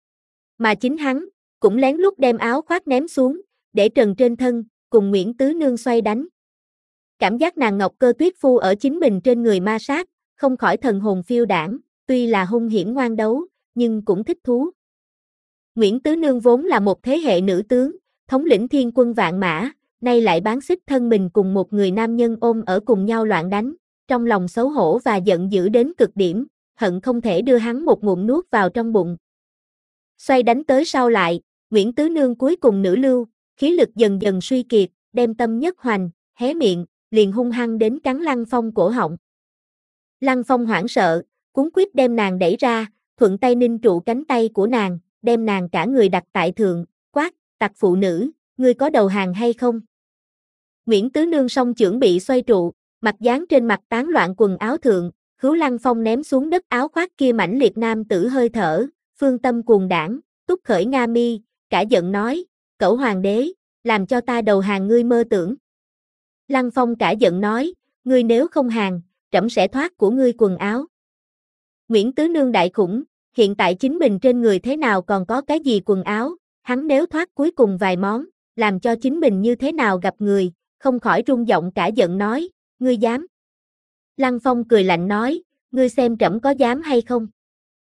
Mà chính hắn, cũng lén lút đem áo khoác ném xuống, để trần trên thân, cùng Nguyễn Tứ Nương xoay đánh. Cảm giác nàng ngọc cơ tuyết phu ở chính mình trên người ma sát, không khỏi thần hồn phiêu đảng, tuy là hung hiểm ngoan đấu, nhưng cũng thích thú. Nguyễn Tứ Nương vốn là một thế hệ nữ tướng, thống lĩnh thiên quân vạn mã, nay lại bán xích thân mình cùng một người nam nhân ôm ở cùng nhau loạn đánh, trong lòng xấu hổ và giận dữ đến cực điểm, hận không thể đưa hắn một ngụm nuốt vào trong bụng. Xoay đánh tới sau lại, Nguyễn Tứ Nương cuối cùng nữ lưu, khí lực dần dần suy kiệt, đem tâm nhất hoành, hé miệng, liền hung hăng đến cắn Lăng Phong cổ họng. Lăng Phong hoảng sợ, cuống quýt đem nàng đẩy ra, thuận tay ninh trụ cánh tay của nàng, đem nàng cả người đặt tại thượng, quát, tặc phụ nữ, ngươi có đầu hàng hay không? Nguyễn Tứ Nương song chưởng bị xoay trụ, mặt dán trên mặt tán loạn quần áo thượng, khứu Lăng Phong ném xuống đất áo khoác kia mãnh liệt nam tử hơi thở, phương tâm cuồng đảng, túc khởi nga mi, cả giận nói, cẩu hoàng đế, làm cho ta đầu hàng ngươi mơ tưởng. Lăng Phong cả giận nói, ngươi nếu không hàng, trẫm sẽ thoát của ngươi quần áo. Nguyễn Tứ Nương đại khủng, hiện tại chính mình trên người thế nào còn có cái gì quần áo, hắn nếu thoát cuối cùng vài món, làm cho chính mình như thế nào gặp người, không khỏi rung giọng cả giận nói, ngươi dám. Lăng Phong cười lạnh nói, ngươi xem trẫm có dám hay không.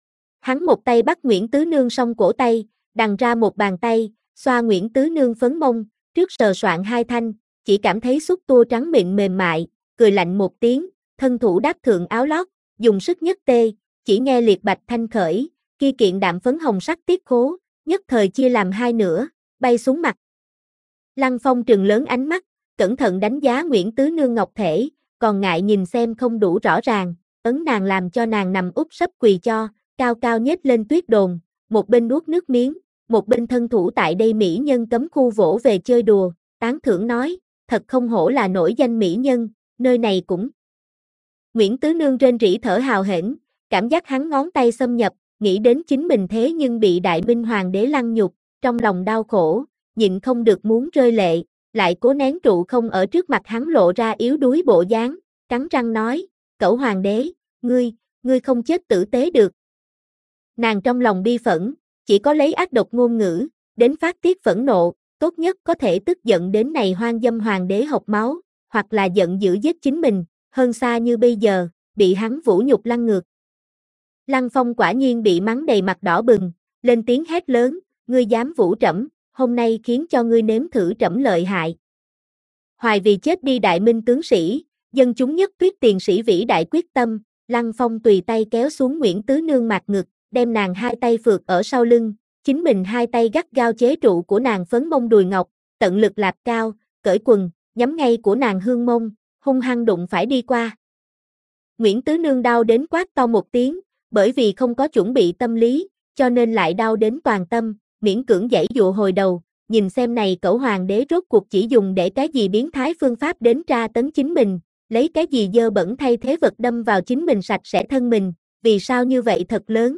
Hắn một tay bắt Nguyễn Tứ Nương song cổ tay, đằng ra một bàn tay, xoa Nguyễn Tứ Nương phấn mông, trước sờ soạn hai thanh, chỉ cảm thấy xúc tua trắng mịn mềm mại, cười lạnh một tiếng, thân thủ đáp thượng áo lót, dùng sức nhất tê, chỉ nghe liệt bạch thanh khởi, kia kiện đạm phấn hồng sắc tiết khố, nhất thời chia làm hai nửa, bay xuống mặt. Lăng Phong trừng lớn ánh mắt, cẩn thận đánh giá Nguyễn Tứ Nương ngọc thể, còn ngại nhìn xem không đủ rõ ràng, ấn nàng làm cho nàng nằm úp sấp quỳ cho, cao cao nhếch lên tuyết đồn, một bên nuốt nước miếng, một bên thân thủ tại đây mỹ nhân cấm khu vỗ về chơi đùa, tán thưởng nói, thật không hổ là nổi danh mỹ nhân, nơi này cũng. Nguyễn Tứ Nương rên rỉ thở hào hển, cảm giác hắn ngón tay xâm nhập, nghĩ đến chính mình thế nhưng bị Đại Minh Hoàng đế lăng nhục, trong lòng đau khổ, nhịn không được muốn rơi lệ, lại cố nén trụ không ở trước mặt hắn lộ ra yếu đuối bộ dáng, cắn răng nói, cẩu hoàng đế, ngươi, ngươi không chết tử tế được. Nàng trong lòng bi phẫn, chỉ có lấy ác độc ngôn ngữ, đến phát tiết phẫn nộ, tốt nhất có thể tức giận đến này hoang dâm hoàng đế học máu, hoặc là giận dữ giết chính mình, hơn xa như bây giờ, bị hắn vũ nhục lăng ngược. Lăng Phong quả nhiên bị mắng đầy mặt đỏ bừng, lên tiếng hét lớn, ngươi dám vũ trẫm, hôm nay khiến cho ngươi nếm thử trẫm lợi hại. Hoài vì chết đi Đại Minh tướng sĩ, dân chúng nhất tuyết tiền sĩ vĩ đại quyết tâm, Lăng Phong tùy tay kéo xuống Nguyễn Tứ Nương mặt ngực, đem nàng hai tay phượt ở sau lưng, chính mình hai tay gắt gao chế trụ của nàng phấn mông đùi ngọc, tận lực lạp cao, cởi quần, nhắm ngay của nàng hương mông, hung hăng đụng phải đi qua. Nguyễn Tứ Nương đau đến quát to một tiếng, bởi vì không có chuẩn bị tâm lý, cho nên lại đau đến toàn tâm, miễn cưỡng giãy dụa hồi đầu, nhìn xem này cẩu hoàng đế rốt cuộc chỉ dùng để cái gì biến thái phương pháp đến tra tấn chính mình, lấy cái gì dơ bẩn thay thế vật đâm vào chính mình sạch sẽ thân mình, vì sao như vậy thật lớn.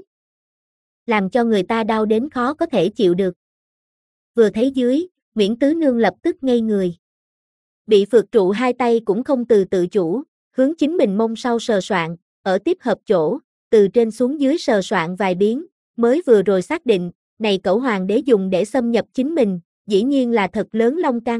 Làm cho người ta đau đến khó có thể chịu được. Vừa thấy dưới, Nguyễn Tứ Nương lập tức ngây người. Bị phượt trụ hai tay cũng không từ tự chủ, hướng chính mình mông sau sờ soạn, ở tiếp hợp chỗ, từ trên xuống dưới sờ soạn vài biến, mới vừa rồi xác định, này cẩu hoàng đế dùng để xâm nhập chính mình, dĩ nhiên là thật lớn long căn.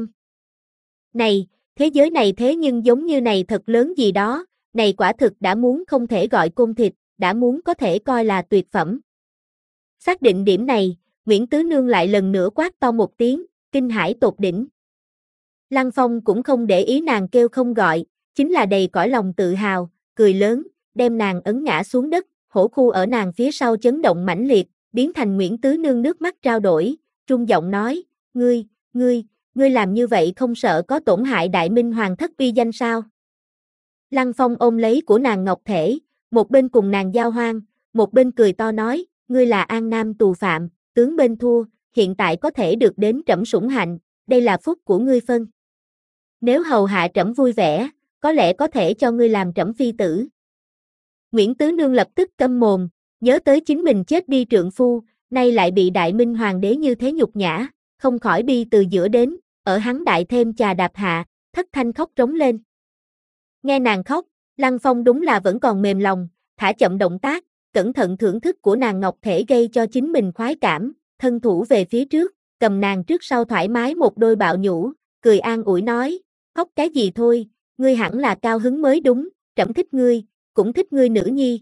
Này, thế giới này thế nhưng giống như này thật lớn gì đó, này quả thực đã muốn không thể gọi côn thịt, đã muốn có thể coi là tuyệt phẩm. Xác định điểm này, Nguyễn Tứ Nương lại lần nữa quát to một tiếng, kinh hãi tột đỉnh. Lăng Phong cũng không để ý nàng kêu không gọi, chính là đầy cõi lòng tự hào, cười lớn, đem nàng ấn ngã xuống đất, hổ khu ở nàng phía sau chấn động mãnh liệt, biến thành Nguyễn Tứ Nương nước mắt trao đổi, trung giọng nói, ngươi, ngươi, ngươi làm như vậy không sợ có tổn hại Đại Minh Hoàng thất uy danh sao? Lăng Phong ôm lấy của nàng ngọc thể, một bên cùng nàng giao hoan, một bên cười to nói, ngươi là An Nam tù phạm, tướng bên thua, hiện tại có thể được đến trẫm sủng hạnh, đây là phúc của ngươi phân. Nếu hầu hạ trẫm vui vẻ, có lẽ có thể cho ngươi làm trẫm phi tử. Nguyễn Tứ Nương lập tức câm mồm, nhớ tới chính mình chết đi trượng phu, nay lại bị Đại Minh Hoàng đế như thế nhục nhã, không khỏi bi từ giữa đến, ở hắn đại thêm chà đạp hạ, thất thanh khóc trống lên. Nghe nàng khóc, Lăng Phong đúng là vẫn còn mềm lòng, thả chậm động tác, cẩn thận thưởng thức của nàng ngọc thể gây cho chính mình khoái cảm, thân thủ về phía trước, cầm nàng trước sau thoải mái một đôi bạo nhũ, cười an ủi nói, khóc cái gì thôi, ngươi hẳn là cao hứng mới đúng, trẫm thích ngươi, cũng thích ngươi nữ nhi.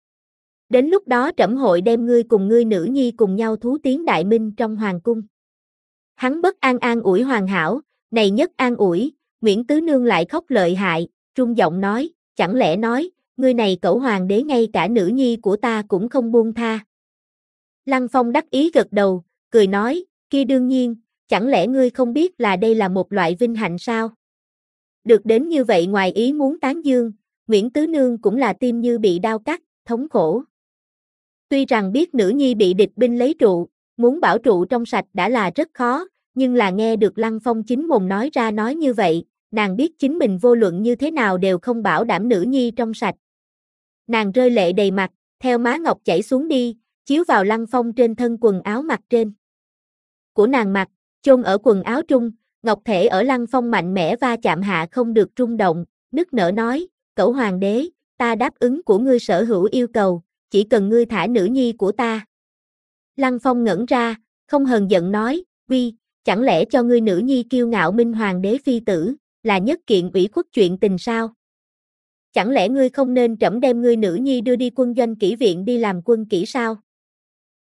Đến lúc đó trẫm hội đem ngươi cùng ngươi nữ nhi cùng nhau thú tiến Đại Minh trong hoàng cung. Hắn bất an an ủi hoàn hảo, này nhất an ủi, Nguyễn Tứ Nương lại khóc lợi hại, trung giọng nói, chẳng lẽ nói, ngươi này cẩu hoàng đế ngay cả nữ nhi của ta cũng không buông tha. Lăng Phong đắc ý gật đầu, cười nói, kia đương nhiên, chẳng lẽ ngươi không biết là đây là một loại vinh hạnh sao? Được đến như vậy ngoài ý muốn tán dương, Nguyễn Tứ Nương cũng là tim như bị đao cắt, thống khổ. Tuy rằng biết nữ nhi bị địch binh lấy trụ, muốn bảo trụ trong sạch đã là rất khó, nhưng là nghe được Lăng Phong chính mồm nói ra nói như vậy, nàng biết chính mình vô luận như thế nào đều không bảo đảm nữ nhi trong sạch. Nàng rơi lệ đầy mặt, theo má ngọc chảy xuống đi, chiếu vào Lăng Phong trên thân quần áo mặt trên. Của nàng mặc, chôn ở quần áo trung, ngọc thể ở Lăng Phong mạnh mẽ va chạm hạ không được rung động, nức nở nói, cẩu hoàng đế, ta đáp ứng của ngươi sở hữu yêu cầu, chỉ cần ngươi thả nữ nhi của ta. Lăng Phong ngẩn ra, không hờn giận nói, vi, chẳng lẽ cho ngươi nữ nhi kiêu ngạo Minh Hoàng đế phi tử, là nhất kiện ủy khuất chuyện tình sao? Chẳng lẽ ngươi không nên trẫm đem ngươi nữ nhi đưa đi quân doanh kỹ viện đi làm quân kỹ sao?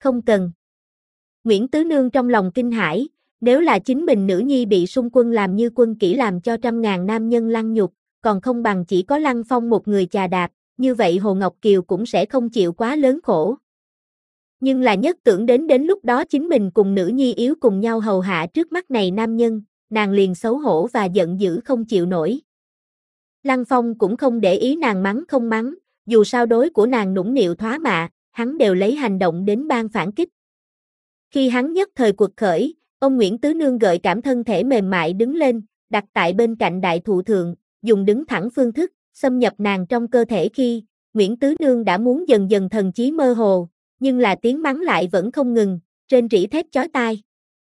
Không cần. Nguyễn Tứ Nương trong lòng kinh hãi, nếu là chính mình nữ nhi bị xung quân làm như quân kỹ làm cho trăm ngàn nam nhân lăng nhục, còn không bằng chỉ có Lăng Phong một người chà đạp, như vậy Hồ Ngọc Kiều cũng sẽ không chịu quá lớn khổ. Nhưng là nhất tưởng đến đến lúc đó chính mình cùng nữ nhi yếu cùng nhau hầu hạ trước mắt này nam nhân, nàng liền xấu hổ và giận dữ không chịu nổi. Lăng Phong cũng không để ý nàng mắng không mắng, dù sao đối của nàng nũng nịu thoá mạ, hắn đều lấy hành động đến ban phản kích. Khi hắn nhất thời cuộc khởi, ông Nguyễn Tứ Nương gợi cảm thân thể mềm mại đứng lên, đặt tại bên cạnh đại thụ thượng, dùng đứng thẳng phương thức, xâm nhập nàng trong cơ thể khi, Nguyễn Tứ Nương đã muốn dần dần thần trí mơ hồ, nhưng là tiếng mắng lại vẫn không ngừng, trên rỉ thét chói tai.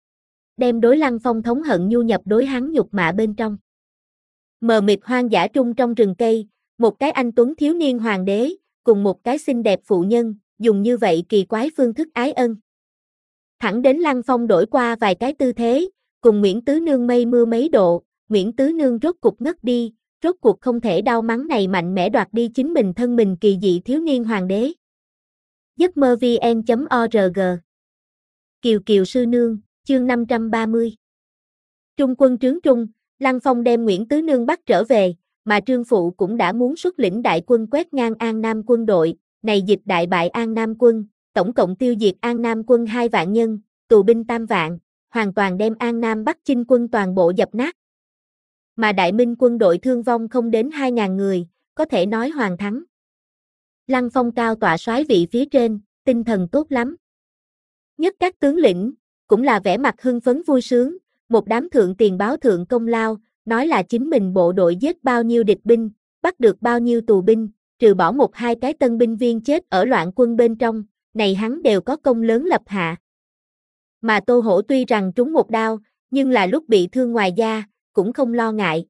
Đem đối Lăng Phong thống hận nhu nhập đối hắn nhục mạ bên trong. Mờ mịt hoang dã trung trong rừng cây, một cái anh tuấn thiếu niên hoàng đế, cùng một cái xinh đẹp phụ nhân, dùng như vậy kỳ quái phương thức ái ân. Thẳng đến Lăng Phong đổi qua vài cái tư thế, cùng Nguyễn Tứ Nương mây mưa mấy độ, Nguyễn Tứ Nương rốt cục ngất đi, rốt cuộc không thể đau mắng này mạnh mẽ đoạt đi chính mình thân mình kỳ dị thiếu niên hoàng đế. giấc mơ vn chấm org Kiều Kiều sư nương, chương năm trăm ba mươi. Trung quân trướng trung, Lăng Phong đem Nguyễn Tứ Nương bắt trở về, mà Trương Phụ cũng đã muốn xuất lĩnh đại quân quét ngang An Nam quân đội, này dịch đại bại An Nam quân, tổng cộng tiêu diệt An Nam quân hai vạn nhân, tù binh tam vạn, hoàn toàn đem An Nam Bắc Chinh quân toàn bộ dập nát. Mà Đại Minh quân đội thương vong không đến hai ngàn người, có thể nói hoàn thắng. Lăng Phong cao tọa soái vị phía trên, tinh thần tốt lắm. Nhất các tướng lĩnh, cũng là vẻ mặt hưng phấn vui sướng, một đám thượng tiền báo thượng công lao, nói là chính mình bộ đội giết bao nhiêu địch binh, bắt được bao nhiêu tù binh, trừ bỏ một hai cái tân binh viên chết ở loạn quân bên trong, này hắn đều có công lớn lập hạ. Mà Tô Hổ tuy rằng trúng một đao, nhưng là lúc bị thương ngoài da, cũng không lo ngại.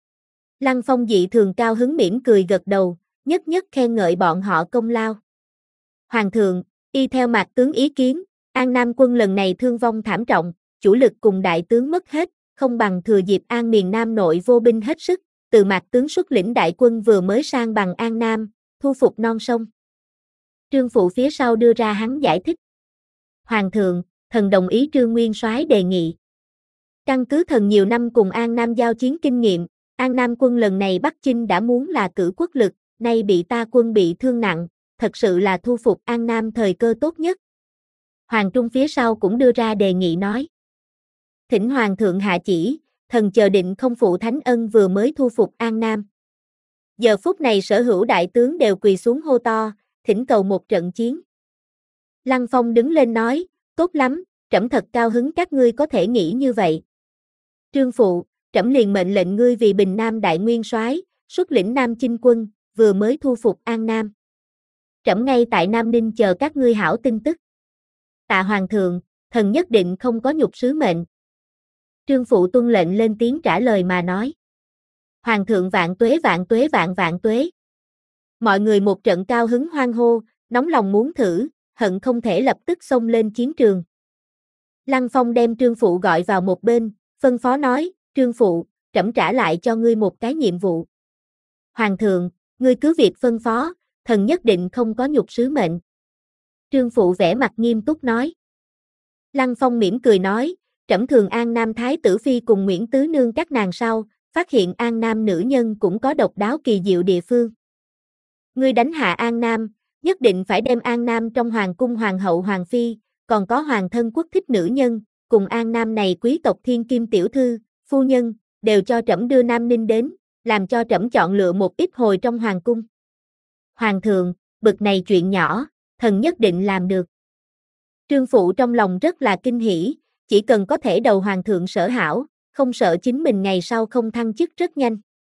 Lăng Phong dị thường cao hứng mỉm cười gật đầu, nhất nhất khen ngợi bọn họ công lao. Hoàng thượng, y theo Mạc tướng ý kiến, An Nam quân lần này thương vong thảm trọng, chủ lực cùng đại tướng mất hết, không bằng thừa dịp An miền Nam nội vô binh hết sức, từ Mạc tướng xuất lĩnh đại quân vừa mới sang bằng An Nam, thu phục non sông. Trương Phụ phía sau đưa ra hắn giải thích. Hoàng thượng, thần đồng ý Trương Nguyên Soái đề nghị. Căn cứ thần nhiều năm cùng An Nam giao chiến kinh nghiệm, An Nam quân lần này Bắc Chinh đã muốn là cử quốc lực, nay bị ta quân bị thương nặng, thật sự là thu phục An Nam thời cơ tốt nhất. Hoàng Trung phía sau cũng đưa ra đề nghị nói. Thỉnh Hoàng thượng hạ chỉ, thần chờ định không phụ thánh ân vừa mới thu phục An Nam. Giờ phút này sở hữu đại tướng đều quỳ xuống hô to, thỉnh cầu một trận chiến. Lăng Phong đứng lên nói, tốt lắm, trẫm thật cao hứng các ngươi có thể nghĩ như vậy. Trương Phụ, trẫm liền mệnh lệnh ngươi vì Bình Nam đại nguyên soái, xuất lĩnh Nam Chinh quân, vừa mới thu phục An Nam. Trẫm ngay tại Nam Ninh chờ các ngươi hảo tin tức. Tạ Hoàng thượng, thần nhất định không có nhục sứ mệnh. Trương Phụ tuân lệnh lên tiếng trả lời mà nói. Hoàng thượng vạn tuế vạn tuế vạn vạn tuế. Mọi người một trận cao hứng hoan hô, nóng lòng muốn thử, hận không thể lập tức xông lên chiến trường. Lăng Phong đem Trương Phụ gọi vào một bên, phân phó nói, Trương Phụ, trẫm trả lại cho ngươi một cái nhiệm vụ. Hoàng thượng, ngươi cứ việc phân phó, thần nhất định không có nhục sứ mệnh. Trương Phụ vẻ mặt nghiêm túc nói. Lăng Phong mỉm cười nói, trẫm thường An Nam Thái tử Phi cùng Nguyễn Tứ Nương các nàng sau, phát hiện An Nam nữ nhân cũng có độc đáo kỳ diệu địa phương. Ngươi đánh hạ An Nam, nhất định phải đem An Nam trong hoàng cung hoàng hậu hoàng phi, còn có hoàng thân quốc thích nữ nhân, cùng An Nam này quý tộc thiên kim tiểu thư, phu nhân, đều cho trẫm đưa Nam Ninh đến, làm cho trẫm chọn lựa một ít hồi trong hoàng cung. Hoàng thượng, bực này chuyện nhỏ, thần nhất định làm được. Trương Phụ trong lòng rất là kinh hỉ, chỉ cần có thể đầu hoàng thượng sở hảo, không sợ chính mình ngày sau không thăng chức rất nhanh.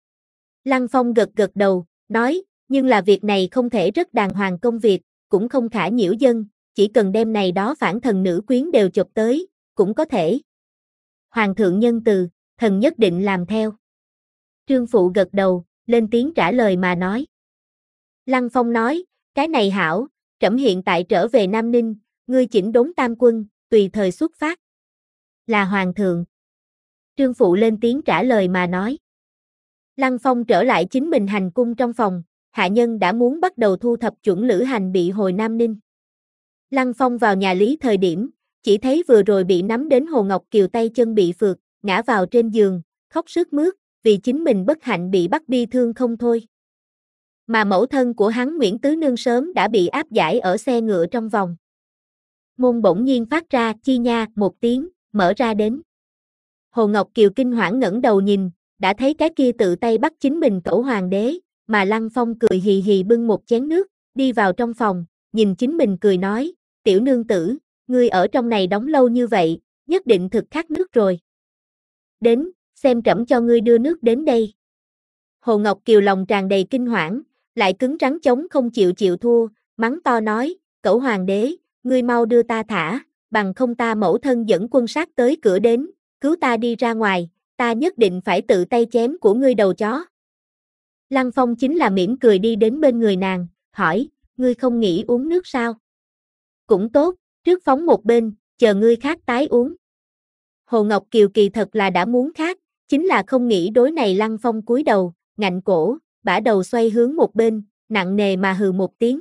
Lăng Phong gật gật đầu, nói, nhưng là việc này không thể rất đàng hoàng công việc, cũng không khả nhiễu dân, chỉ cần đem này đó phản thần nữ quyến đều chụp tới, cũng có thể. Hoàng thượng nhân từ, thần nhất định làm theo. Trương Phụ gật đầu, lên tiếng trả lời mà nói. Lăng Phong nói, cái này hảo, trẫm hiện tại trở về Nam Ninh, ngươi chỉnh đốn tam quân, tùy thời xuất phát. Là Hoàng thượng. Trương Phụ lên tiếng trả lời mà nói. Lăng Phong trở lại chính mình hành cung trong phòng, hạ nhân đã muốn bắt đầu thu thập chuẩn lữ hành bị hồi Nam Ninh. Lăng Phong vào nhà Lý thời điểm, chỉ thấy vừa rồi bị nắm đến Hồ Ngọc Kiều tay chân bị phượt, ngã vào trên giường, khóc sướt mướt, vì chính mình bất hạnh bị bắt bi thương không thôi. Mà mẫu thân của hắn Nguyễn Tứ Nương sớm đã bị áp giải ở xe ngựa trong vòng. Môn bỗng nhiên phát ra chi nha một tiếng, mở ra đến. Hồ Ngọc Kiều kinh hoảng ngẩng đầu nhìn, đã thấy cái kia tự tay bắt chính mình cẩu hoàng đế, mà Lăng Phong cười hì hì bưng một chén nước, đi vào trong phòng, nhìn chính mình cười nói, tiểu nương tử, ngươi ở trong này đóng lâu như vậy, nhất định thực khát nước rồi. Đến, xem trẫm cho ngươi đưa nước đến đây. Hồ Ngọc Kiều lòng tràn đầy kinh hoảng, lại cứng rắn chống không chịu chịu thua, mắng to nói, cẩu hoàng đế, ngươi mau đưa ta thả, bằng không ta mẫu thân dẫn quân sát tới cửa đến, cứu ta đi ra ngoài, ta nhất định phải tự tay chém của ngươi đầu chó. Lăng Phong chính là mỉm cười đi đến bên người nàng, hỏi, ngươi không nghĩ uống nước sao? Cũng tốt, trước phóng một bên, chờ ngươi khát tái uống. Hồ Ngọc Kiều kỳ thật là đã muốn khát, chính là không nghĩ đối này Lăng Phong cúi đầu, ngạnh cổ, bả đầu xoay hướng một bên, nặng nề mà hừ một tiếng.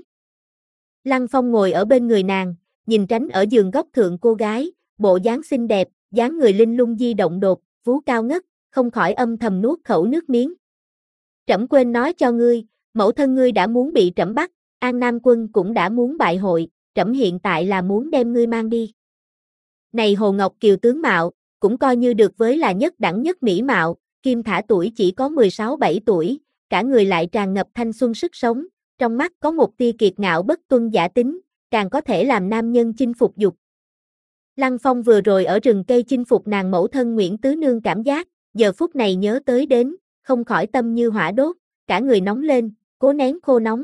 Lăng Phong ngồi ở bên người nàng, nhìn tránh ở giường góc thượng cô gái, bộ dáng xinh đẹp, dáng người linh lung di động đột, vú cao ngất, không khỏi âm thầm nuốt khẩu nước miếng. Trẫm quên nói cho ngươi, mẫu thân ngươi đã muốn bị trẫm bắt, An Nam quân cũng đã muốn bại hội, trẫm hiện tại là muốn đem ngươi mang đi. Này Hồ Ngọc Kiều tướng mạo, cũng coi như được với là nhất đẳng nhất mỹ mạo, Kim Thả tuổi chỉ có mười sáu bảy tuổi, cả người lại tràn ngập thanh xuân sức sống, trong mắt có một tia kiệt ngạo bất tuân giả tính, càng có thể làm nam nhân chinh phục dục. Lăng Phong vừa rồi ở rừng cây chinh phục nàng mẫu thân Nguyễn Tứ Nương cảm giác, giờ phút này nhớ tới đến, không khỏi tâm như hỏa đốt, cả người nóng lên, cố nén khô nóng.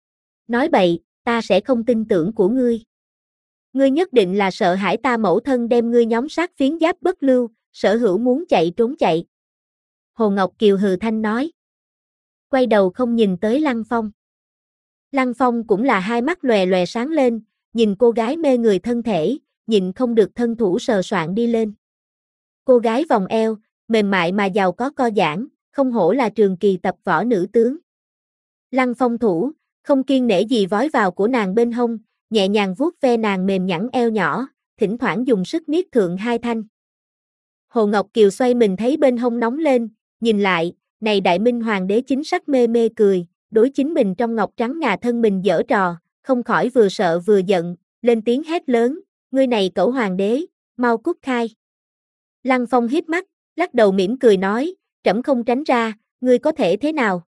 Nói bậy, ta sẽ không tin tưởng của ngươi. Ngươi nhất định là sợ hãi ta mẫu thân đem ngươi nhóm sát phiến giáp bất lưu, sở hữu muốn chạy trốn chạy. Hồ Ngọc Kiều hừ thanh nói. Quay đầu không nhìn tới Lăng Phong. Lăng Phong cũng là hai mắt lòe lòe sáng lên, nhìn cô gái mê người thân thể, nhịn không được thân thủ sờ soạn đi lên. Cô gái vòng eo, mềm mại mà giàu có co giãn, không hổ là trường kỳ tập võ nữ tướng. Lăng Phong thủ, không kiêng nể gì vói vào của nàng bên hông, nhẹ nhàng vuốt ve nàng mềm nhẵn eo nhỏ, thỉnh thoảng dùng sức niết thượng hai thanh. Hồ Ngọc Kiều xoay mình thấy bên hông nóng lên, nhìn lại, này Đại Minh Hoàng đế chính sắc mê mê cười, đối chính mình trong ngọc trắng ngà thân mình giở trò, không khỏi vừa sợ vừa giận, lên tiếng hét lớn, ngươi này cẩu hoàng đế, mau cút khai. Lăng Phong híp mắt, lắc đầu mỉm cười nói, trẫm không tránh ra, ngươi có thể thế nào?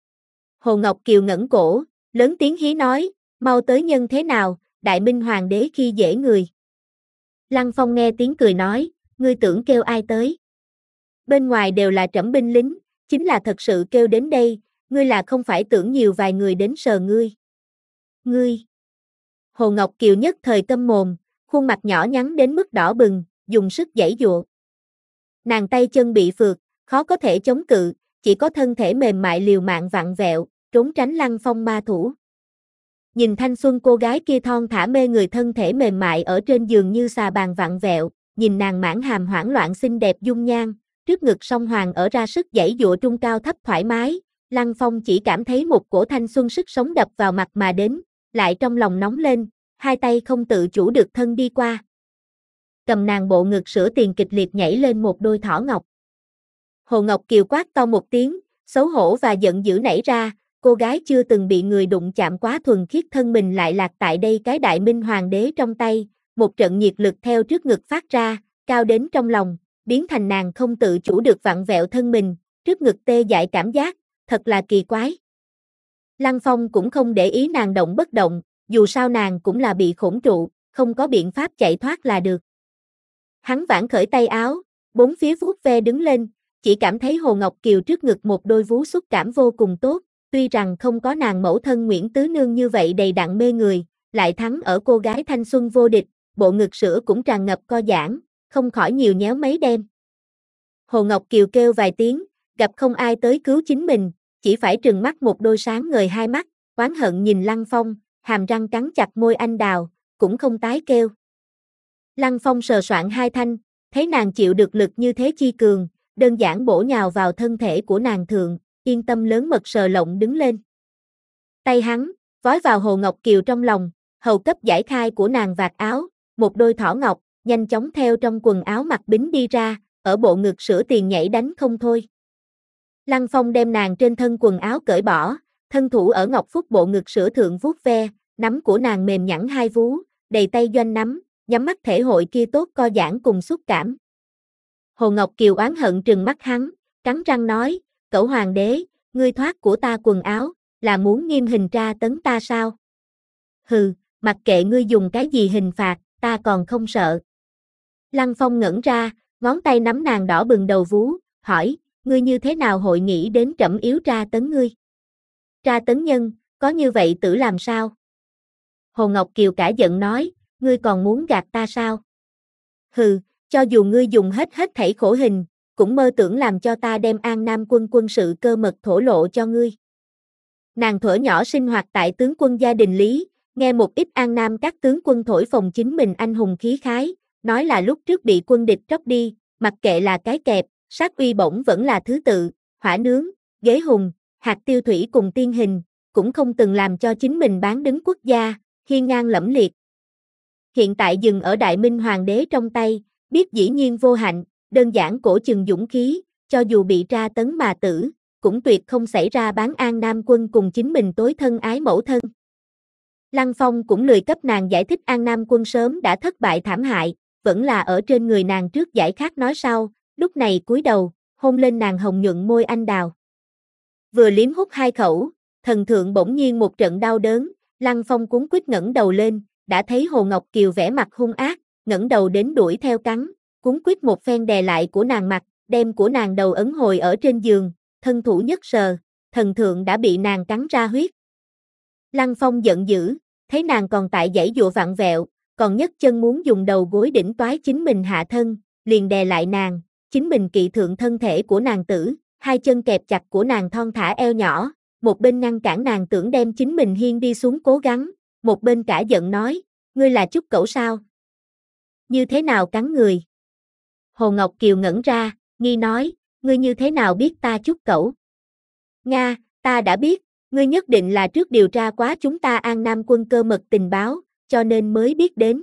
Hồ Ngọc Kiều ngẩng cổ, lớn tiếng hí nói, mau tới nhân thế nào, Đại Minh Hoàng đế khi dễ người. Lăng Phong nghe tiếng cười nói, ngươi tưởng kêu ai tới? Bên ngoài đều là trẫm binh lính, chính là thật sự kêu đến đây, ngươi là không phải tưởng nhiều vài người đến sờ ngươi. Ngươi. Hồ Ngọc Kiều nhất thời câm mồm, khuôn mặt nhỏ nhắn đến mức đỏ bừng, dùng sức giãy giụa. Nàng tay chân bị phượt, khó có thể chống cự, chỉ có thân thể mềm mại liều mạng vặn vẹo, trốn tránh Lăng Phong ma thủ. Nhìn thanh xuân cô gái kia thon thả mê người thân thể mềm mại ở trên giường như xà bàn vặn vẹo, nhìn nàng mãn hàm hoảng loạn xinh đẹp dung nhan, trước ngực song hoàng ở ra sức giãy giụa trung cao thấp thoải mái, Lăng Phong chỉ cảm thấy một cổ thanh xuân sức sống đập vào mặt mà đến, lại trong lòng nóng lên, hai tay không tự chủ được thân đi qua. Cầm nàng bộ ngực sữa tiền kịch liệt nhảy lên một đôi thỏ ngọc. Hồ Ngọc Kiều quát to một tiếng, xấu hổ và giận dữ nảy ra, cô gái chưa từng bị người đụng chạm quá thuần khiết thân mình lại lạc tại đây cái Đại Minh Hoàng đế trong tay, một trận nhiệt lực theo trước ngực phát ra, cao đến trong lòng, biến thành nàng không tự chủ được vặn vẹo thân mình, trước ngực tê dại cảm giác, thật là kỳ quái. Lăng Phong cũng không để ý nàng động bất động, dù sao nàng cũng là bị khổng trụ, không có biện pháp chạy thoát là được. Hắn vãn khởi tay áo, bốn phía vuốt ve đứng lên, chỉ cảm thấy Hồ Ngọc Kiều trước ngực một đôi vú xúc cảm vô cùng tốt, tuy rằng không có nàng mẫu thân Nguyễn Tứ Nương như vậy đầy đặn mê người, lại thắng ở cô gái thanh xuân vô địch, bộ ngực sữa cũng tràn ngập co giãn, không khỏi nhiều nhéo mấy đêm. Hồ Ngọc Kiều kêu vài tiếng, gặp không ai tới cứu chính mình, chỉ phải trừng mắt một đôi sáng ngời hai mắt, oán hận nhìn Lăng Phong, hàm răng cắn chặt môi anh đào, cũng không tái kêu. Lăng Phong sờ soạn hai thanh, thấy nàng chịu được lực như thế chi cường, đơn giản bổ nhào vào thân thể của nàng thượng, yên tâm lớn mật sờ lộng đứng lên. Tay hắn, vói vào Hồ Ngọc Kiều trong lòng, hầu cấp giải khai của nàng vạt áo, một đôi thỏ ngọc, nhanh chóng theo trong quần áo mặc bính đi ra, ở bộ ngực sữa tiền nhảy đánh không thôi. Lăng Phong đem nàng trên thân quần áo cởi bỏ, thân thủ ở ngọc phúc bộ ngực sữa thượng vuốt ve, nắm của nàng mềm nhẵn hai vú, đầy tay doanh nắm, nhắm mắt thể hội kia tốt co giãn cùng xúc cảm. Hồ Ngọc Kiều oán hận trừng mắt hắn, cắn răng nói, cẩu hoàng đế, ngươi thoát của ta quần áo, là muốn nghiêm hình tra tấn ta sao? Hừ, mặc kệ ngươi dùng cái gì hình phạt, ta còn không sợ. Lăng Phong ngẩn ra, ngón tay nắm nàng đỏ bừng đầu vú, hỏi, ngươi như thế nào hội nghĩ đến trẫm yếu tra tấn ngươi? Tra tấn nhân, có như vậy tử làm sao? Hồ Ngọc Kiều cả giận nói, ngươi còn muốn gạt ta sao? Hừ, cho dù ngươi dùng hết hết thảy khổ hình, cũng mơ tưởng làm cho ta đem An Nam quân quân sự cơ mật thổ lộ cho ngươi. Nàng thuở nhỏ sinh hoạt tại tướng quân gia đình Lý, nghe một ít An Nam các tướng quân thổi phồng chính mình anh hùng khí khái, nói là lúc trước bị quân địch tróc đi, mặc kệ là cái kẹp, sát uy bổng vẫn là thứ tự, hỏa nướng, ghế hùng, hạt tiêu thủy cùng tiên hình, cũng không từng làm cho chính mình bán đứng quốc gia, hiên ngang lẫm liệt. Hiện tại dừng ở Đại Minh Hoàng đế trong tay, biết dĩ nhiên vô hạnh, đơn giản cổ chừng dũng khí, cho dù bị tra tấn mà tử, cũng tuyệt không xảy ra bán An Nam quân cùng chính mình tối thân ái mẫu thân. Lăng Phong cũng lười cấp nàng giải thích An Nam quân sớm đã thất bại thảm hại, vẫn là ở trên người nàng trước giải khác nói sau, lúc này cúi đầu, hôn lên nàng hồng nhuận môi anh đào. Vừa liếm hút hai khẩu, thần thượng bỗng nhiên một trận đau đớn, Lăng Phong cuống quýt ngẩng đầu lên, đã thấy Hồ Ngọc Kiều vẻ mặt hung ác, ngẩng đầu đến đuổi theo cắn, cuống quýt một phen đè lại của nàng mặt, đem của nàng đầu ấn hồi ở trên giường, thân thủ nhất sờ, thần thượng đã bị nàng cắn ra huyết. Lăng Phong giận dữ, thấy nàng còn tại giãy giụa vặn vẹo, còn nhấc chân muốn dùng đầu gối đỉnh toái chính mình hạ thân, liền đè lại nàng, chính mình kỵ thượng thân thể của nàng tử, hai chân kẹp chặt của nàng thon thả eo nhỏ, một bên ngăn cản nàng tưởng đem chính mình hiên đi xuống cố gắng, một bên cả giận nói, ngươi là chút cẩu sao? Như thế nào cắn người? Hồ Ngọc Kiều ngẩn ra, nghi nói, ngươi như thế nào biết ta chút cẩu? Nga, ta đã biết, ngươi nhất định là trước điều tra quá chúng ta An Nam quân cơ mật tình báo, cho nên mới biết đến.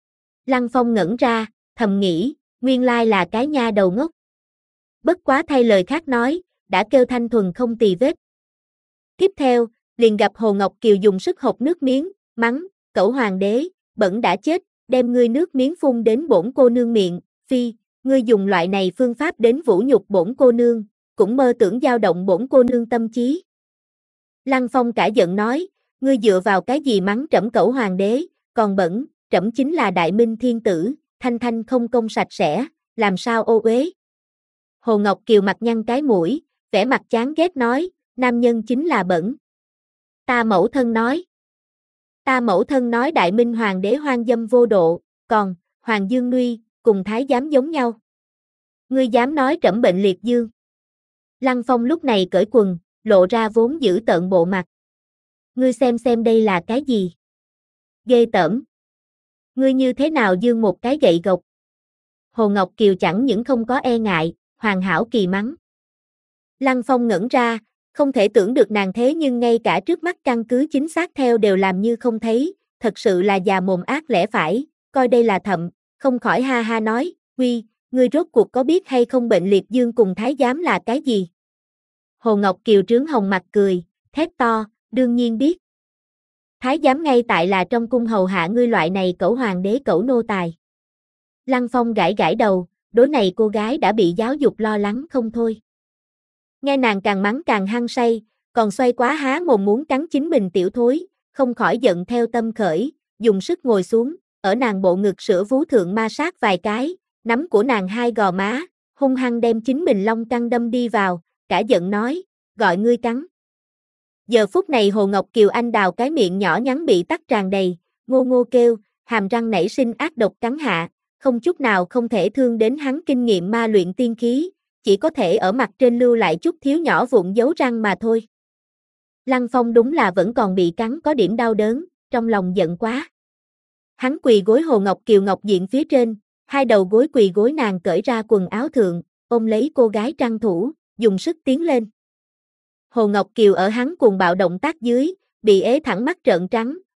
Lăng Phong ngẩn ra, thầm nghĩ, nguyên lai là cái nha đầu ngốc. Bất quá thay lời khác nói, đã kêu thanh thuần không tì vết. Tiếp theo, liền gặp Hồ Ngọc Kiều dùng sức hộc nước miếng, mắng, cẩu hoàng đế, bẩn đã chết, đem ngươi nước miếng phun đến bổn cô nương miệng, phi, ngươi dùng loại này phương pháp đến vũ nhục bổn cô nương, cũng mơ tưởng dao động bổn cô nương tâm trí. Lăng Phong cả giận nói, ngươi dựa vào cái gì mắng trẫm cẩu hoàng đế, còn bẩn, trẫm chính là Đại Minh thiên tử, thanh thanh không công sạch sẽ, làm sao ô uế. Hồ Ngọc Kiều mặt nhăn cái mũi, vẻ mặt chán ghét nói, nam nhân chính là bẩn. Ta mẫu thân nói. Ta mẫu thân nói Đại Minh hoàng đế hoang dâm vô độ, còn, Hoàng Dương Nuy, cùng thái giám giống nhau. Ngươi dám nói trẫm bệnh liệt dương. Lăng Phong lúc này cởi quần, lộ ra vốn dữ tợn bộ mặt. Ngươi xem xem đây là cái gì? Ghê tởm. Ngươi như thế nào dương một cái gậy gộc? Hồ Ngọc Kiều chẳng những không có e ngại, hoàn hảo kỳ mắng. Lăng Phong ngẩn ra, không thể tưởng được nàng thế nhưng ngay cả trước mắt căn cứ chính xác theo đều làm như không thấy, thật sự là già mồm ác lẽ phải, coi đây là thậm, không khỏi ha ha nói, uy, ngươi rốt cuộc có biết hay không bệnh liệt dương cùng thái giám là cái gì? Hồ Ngọc Kiều trướng hồng mặt cười, thét to, đương nhiên biết. Thái giám ngay tại là trong cung hầu hạ ngươi loại này cẩu hoàng đế cẩu nô tài. Lăng Phong gãi gãi đầu, đối này cô gái đã bị giáo dục lo lắng không thôi. Nghe nàng càng mắng càng hăng say, còn xoay quá há mồm muốn cắn chính mình tiểu thối, không khỏi giận theo tâm khởi, dùng sức ngồi xuống, ở nàng bộ ngực sữa vú thượng ma sát vài cái, nắm của nàng hai gò má, hung hăng đem chính mình long căng đâm đi vào, cả giận nói, gọi ngươi cắn. Giờ phút này Hồ Ngọc Kiều Anh đào cái miệng nhỏ nhắn bị tắc tràn đầy, ngô ngô kêu, hàm răng nảy sinh ác độc cắn hạ, không chút nào không thể thương đến hắn kinh nghiệm ma luyện tiên khí, chỉ có thể ở mặt trên lưu lại chút thiếu nhỏ vụn dấu răng mà thôi. Lăng Phong đúng là vẫn còn bị cắn có điểm đau đớn, trong lòng giận quá. Hắn quỳ gối Hồ Ngọc Kiều ngọc diện phía trên, hai đầu gối quỳ gối nàng cởi ra quần áo thượng, ôm lấy cô gái trăng thủ, dùng sức tiến lên. Hồ Ngọc Kiều ở hắn cuồng bạo động tác dưới, bị ế thẳng mắt trợn trắng,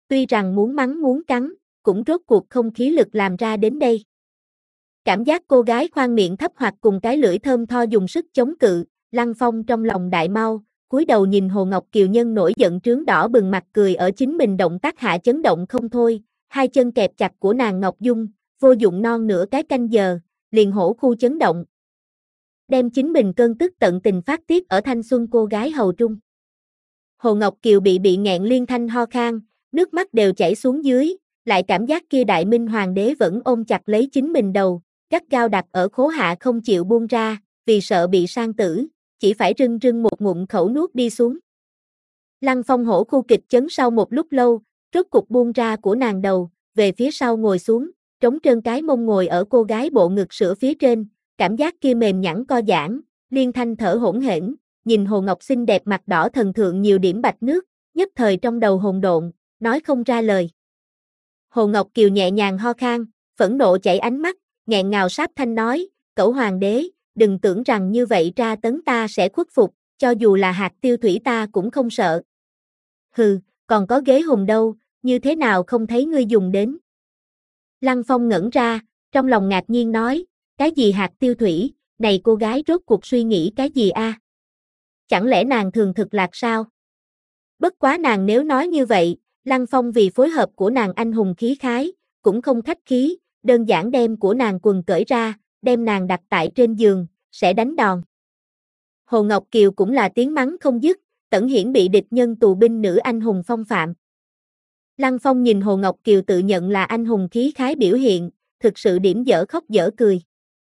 tuy rằng muốn mắng muốn cắn, cũng rốt cuộc không khí lực làm ra đến đây. Cảm giác cô gái khoan miệng thấp hoặc cùng cái lưỡi thơm tho dùng sức chống cự, Lăng Phong trong lòng đại mau, cúi đầu nhìn Hồ Ngọc Kiều nhân nổi giận trướng đỏ bừng mặt cười ở chính mình động tác hạ chấn động không thôi, hai chân kẹp chặt của nàng Ngọc Dung, vô dụng non nửa cái canh giờ, liền hổ khu chấn động. Đem chính mình cơn tức tận tình phát tiết ở thanh xuân cô gái hầu trung. Hồ Ngọc Kiều bị bị nghẹn liên thanh ho khan, nước mắt đều chảy xuống dưới, lại cảm giác kia Đại Minh Hoàng đế vẫn ôm chặt lấy chính mình đầu, gắt gao đặt ở khố hạ không chịu buông ra, vì sợ bị sang tử, chỉ phải rưng rưng một ngụm khẩu nuốt đi xuống. Lăng Phong hổ khu kịch chấn sau một lúc lâu, rốt cục buông ra của nàng đầu, về phía sau ngồi xuống, trống trơn cái mông ngồi ở cô gái bộ ngực sữa phía trên, cảm giác kia mềm nhẵn co giãn, liên thanh thở hỗn hển, nhìn Hồ Ngọc xinh đẹp mặt đỏ thần thượng nhiều điểm bạch nước, nhất thời trong đầu hỗn độn, nói không ra lời. Hồ Ngọc Kiều nhẹ nhàng ho khan, phẫn nộ chảy ánh mắt, nghẹn ngào sáp thanh nói, cẩu hoàng đế, đừng tưởng rằng như vậy tra tấn ta sẽ khuất phục, cho dù là hạt tiêu thủy ta cũng không sợ. Hừ, còn có ghế hùng đâu, như thế nào không thấy ngươi dùng đến. Lăng Phong ngẩn ra, trong lòng ngạc nhiên nói, cái gì hạt tiêu thủy, này cô gái rốt cuộc suy nghĩ cái gì a? À? Chẳng lẽ nàng thường thực lạc sao? Bất quá nàng nếu nói như vậy, Lăng Phong vì phối hợp của nàng anh hùng khí khái, cũng không khách khí, đơn giản đem của nàng quần cởi ra, đem nàng đặt tại trên giường, sẽ đánh đòn. Hồ Ngọc Kiều cũng là tiếng mắng không dứt, tẩn hiển bị địch nhân tù binh nữ anh hùng phong phạm. Lăng Phong nhìn Hồ Ngọc Kiều tự nhận là anh hùng khí khái biểu hiện, thực sự điểm dở khóc dở cười.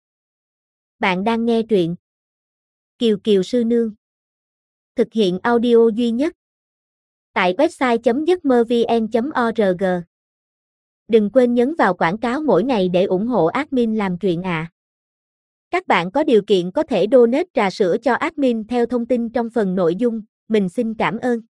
Bạn đang nghe truyện Kiều Kiều Sư Nương. Thực hiện audio duy nhất tại website chấm giấc mơ vn chấm org. Đừng quên nhấn vào quảng cáo mỗi ngày để ủng hộ admin làm truyện ạ. À. Các bạn có điều kiện có thể donate trà sữa cho admin theo thông tin trong phần nội dung, mình xin cảm ơn.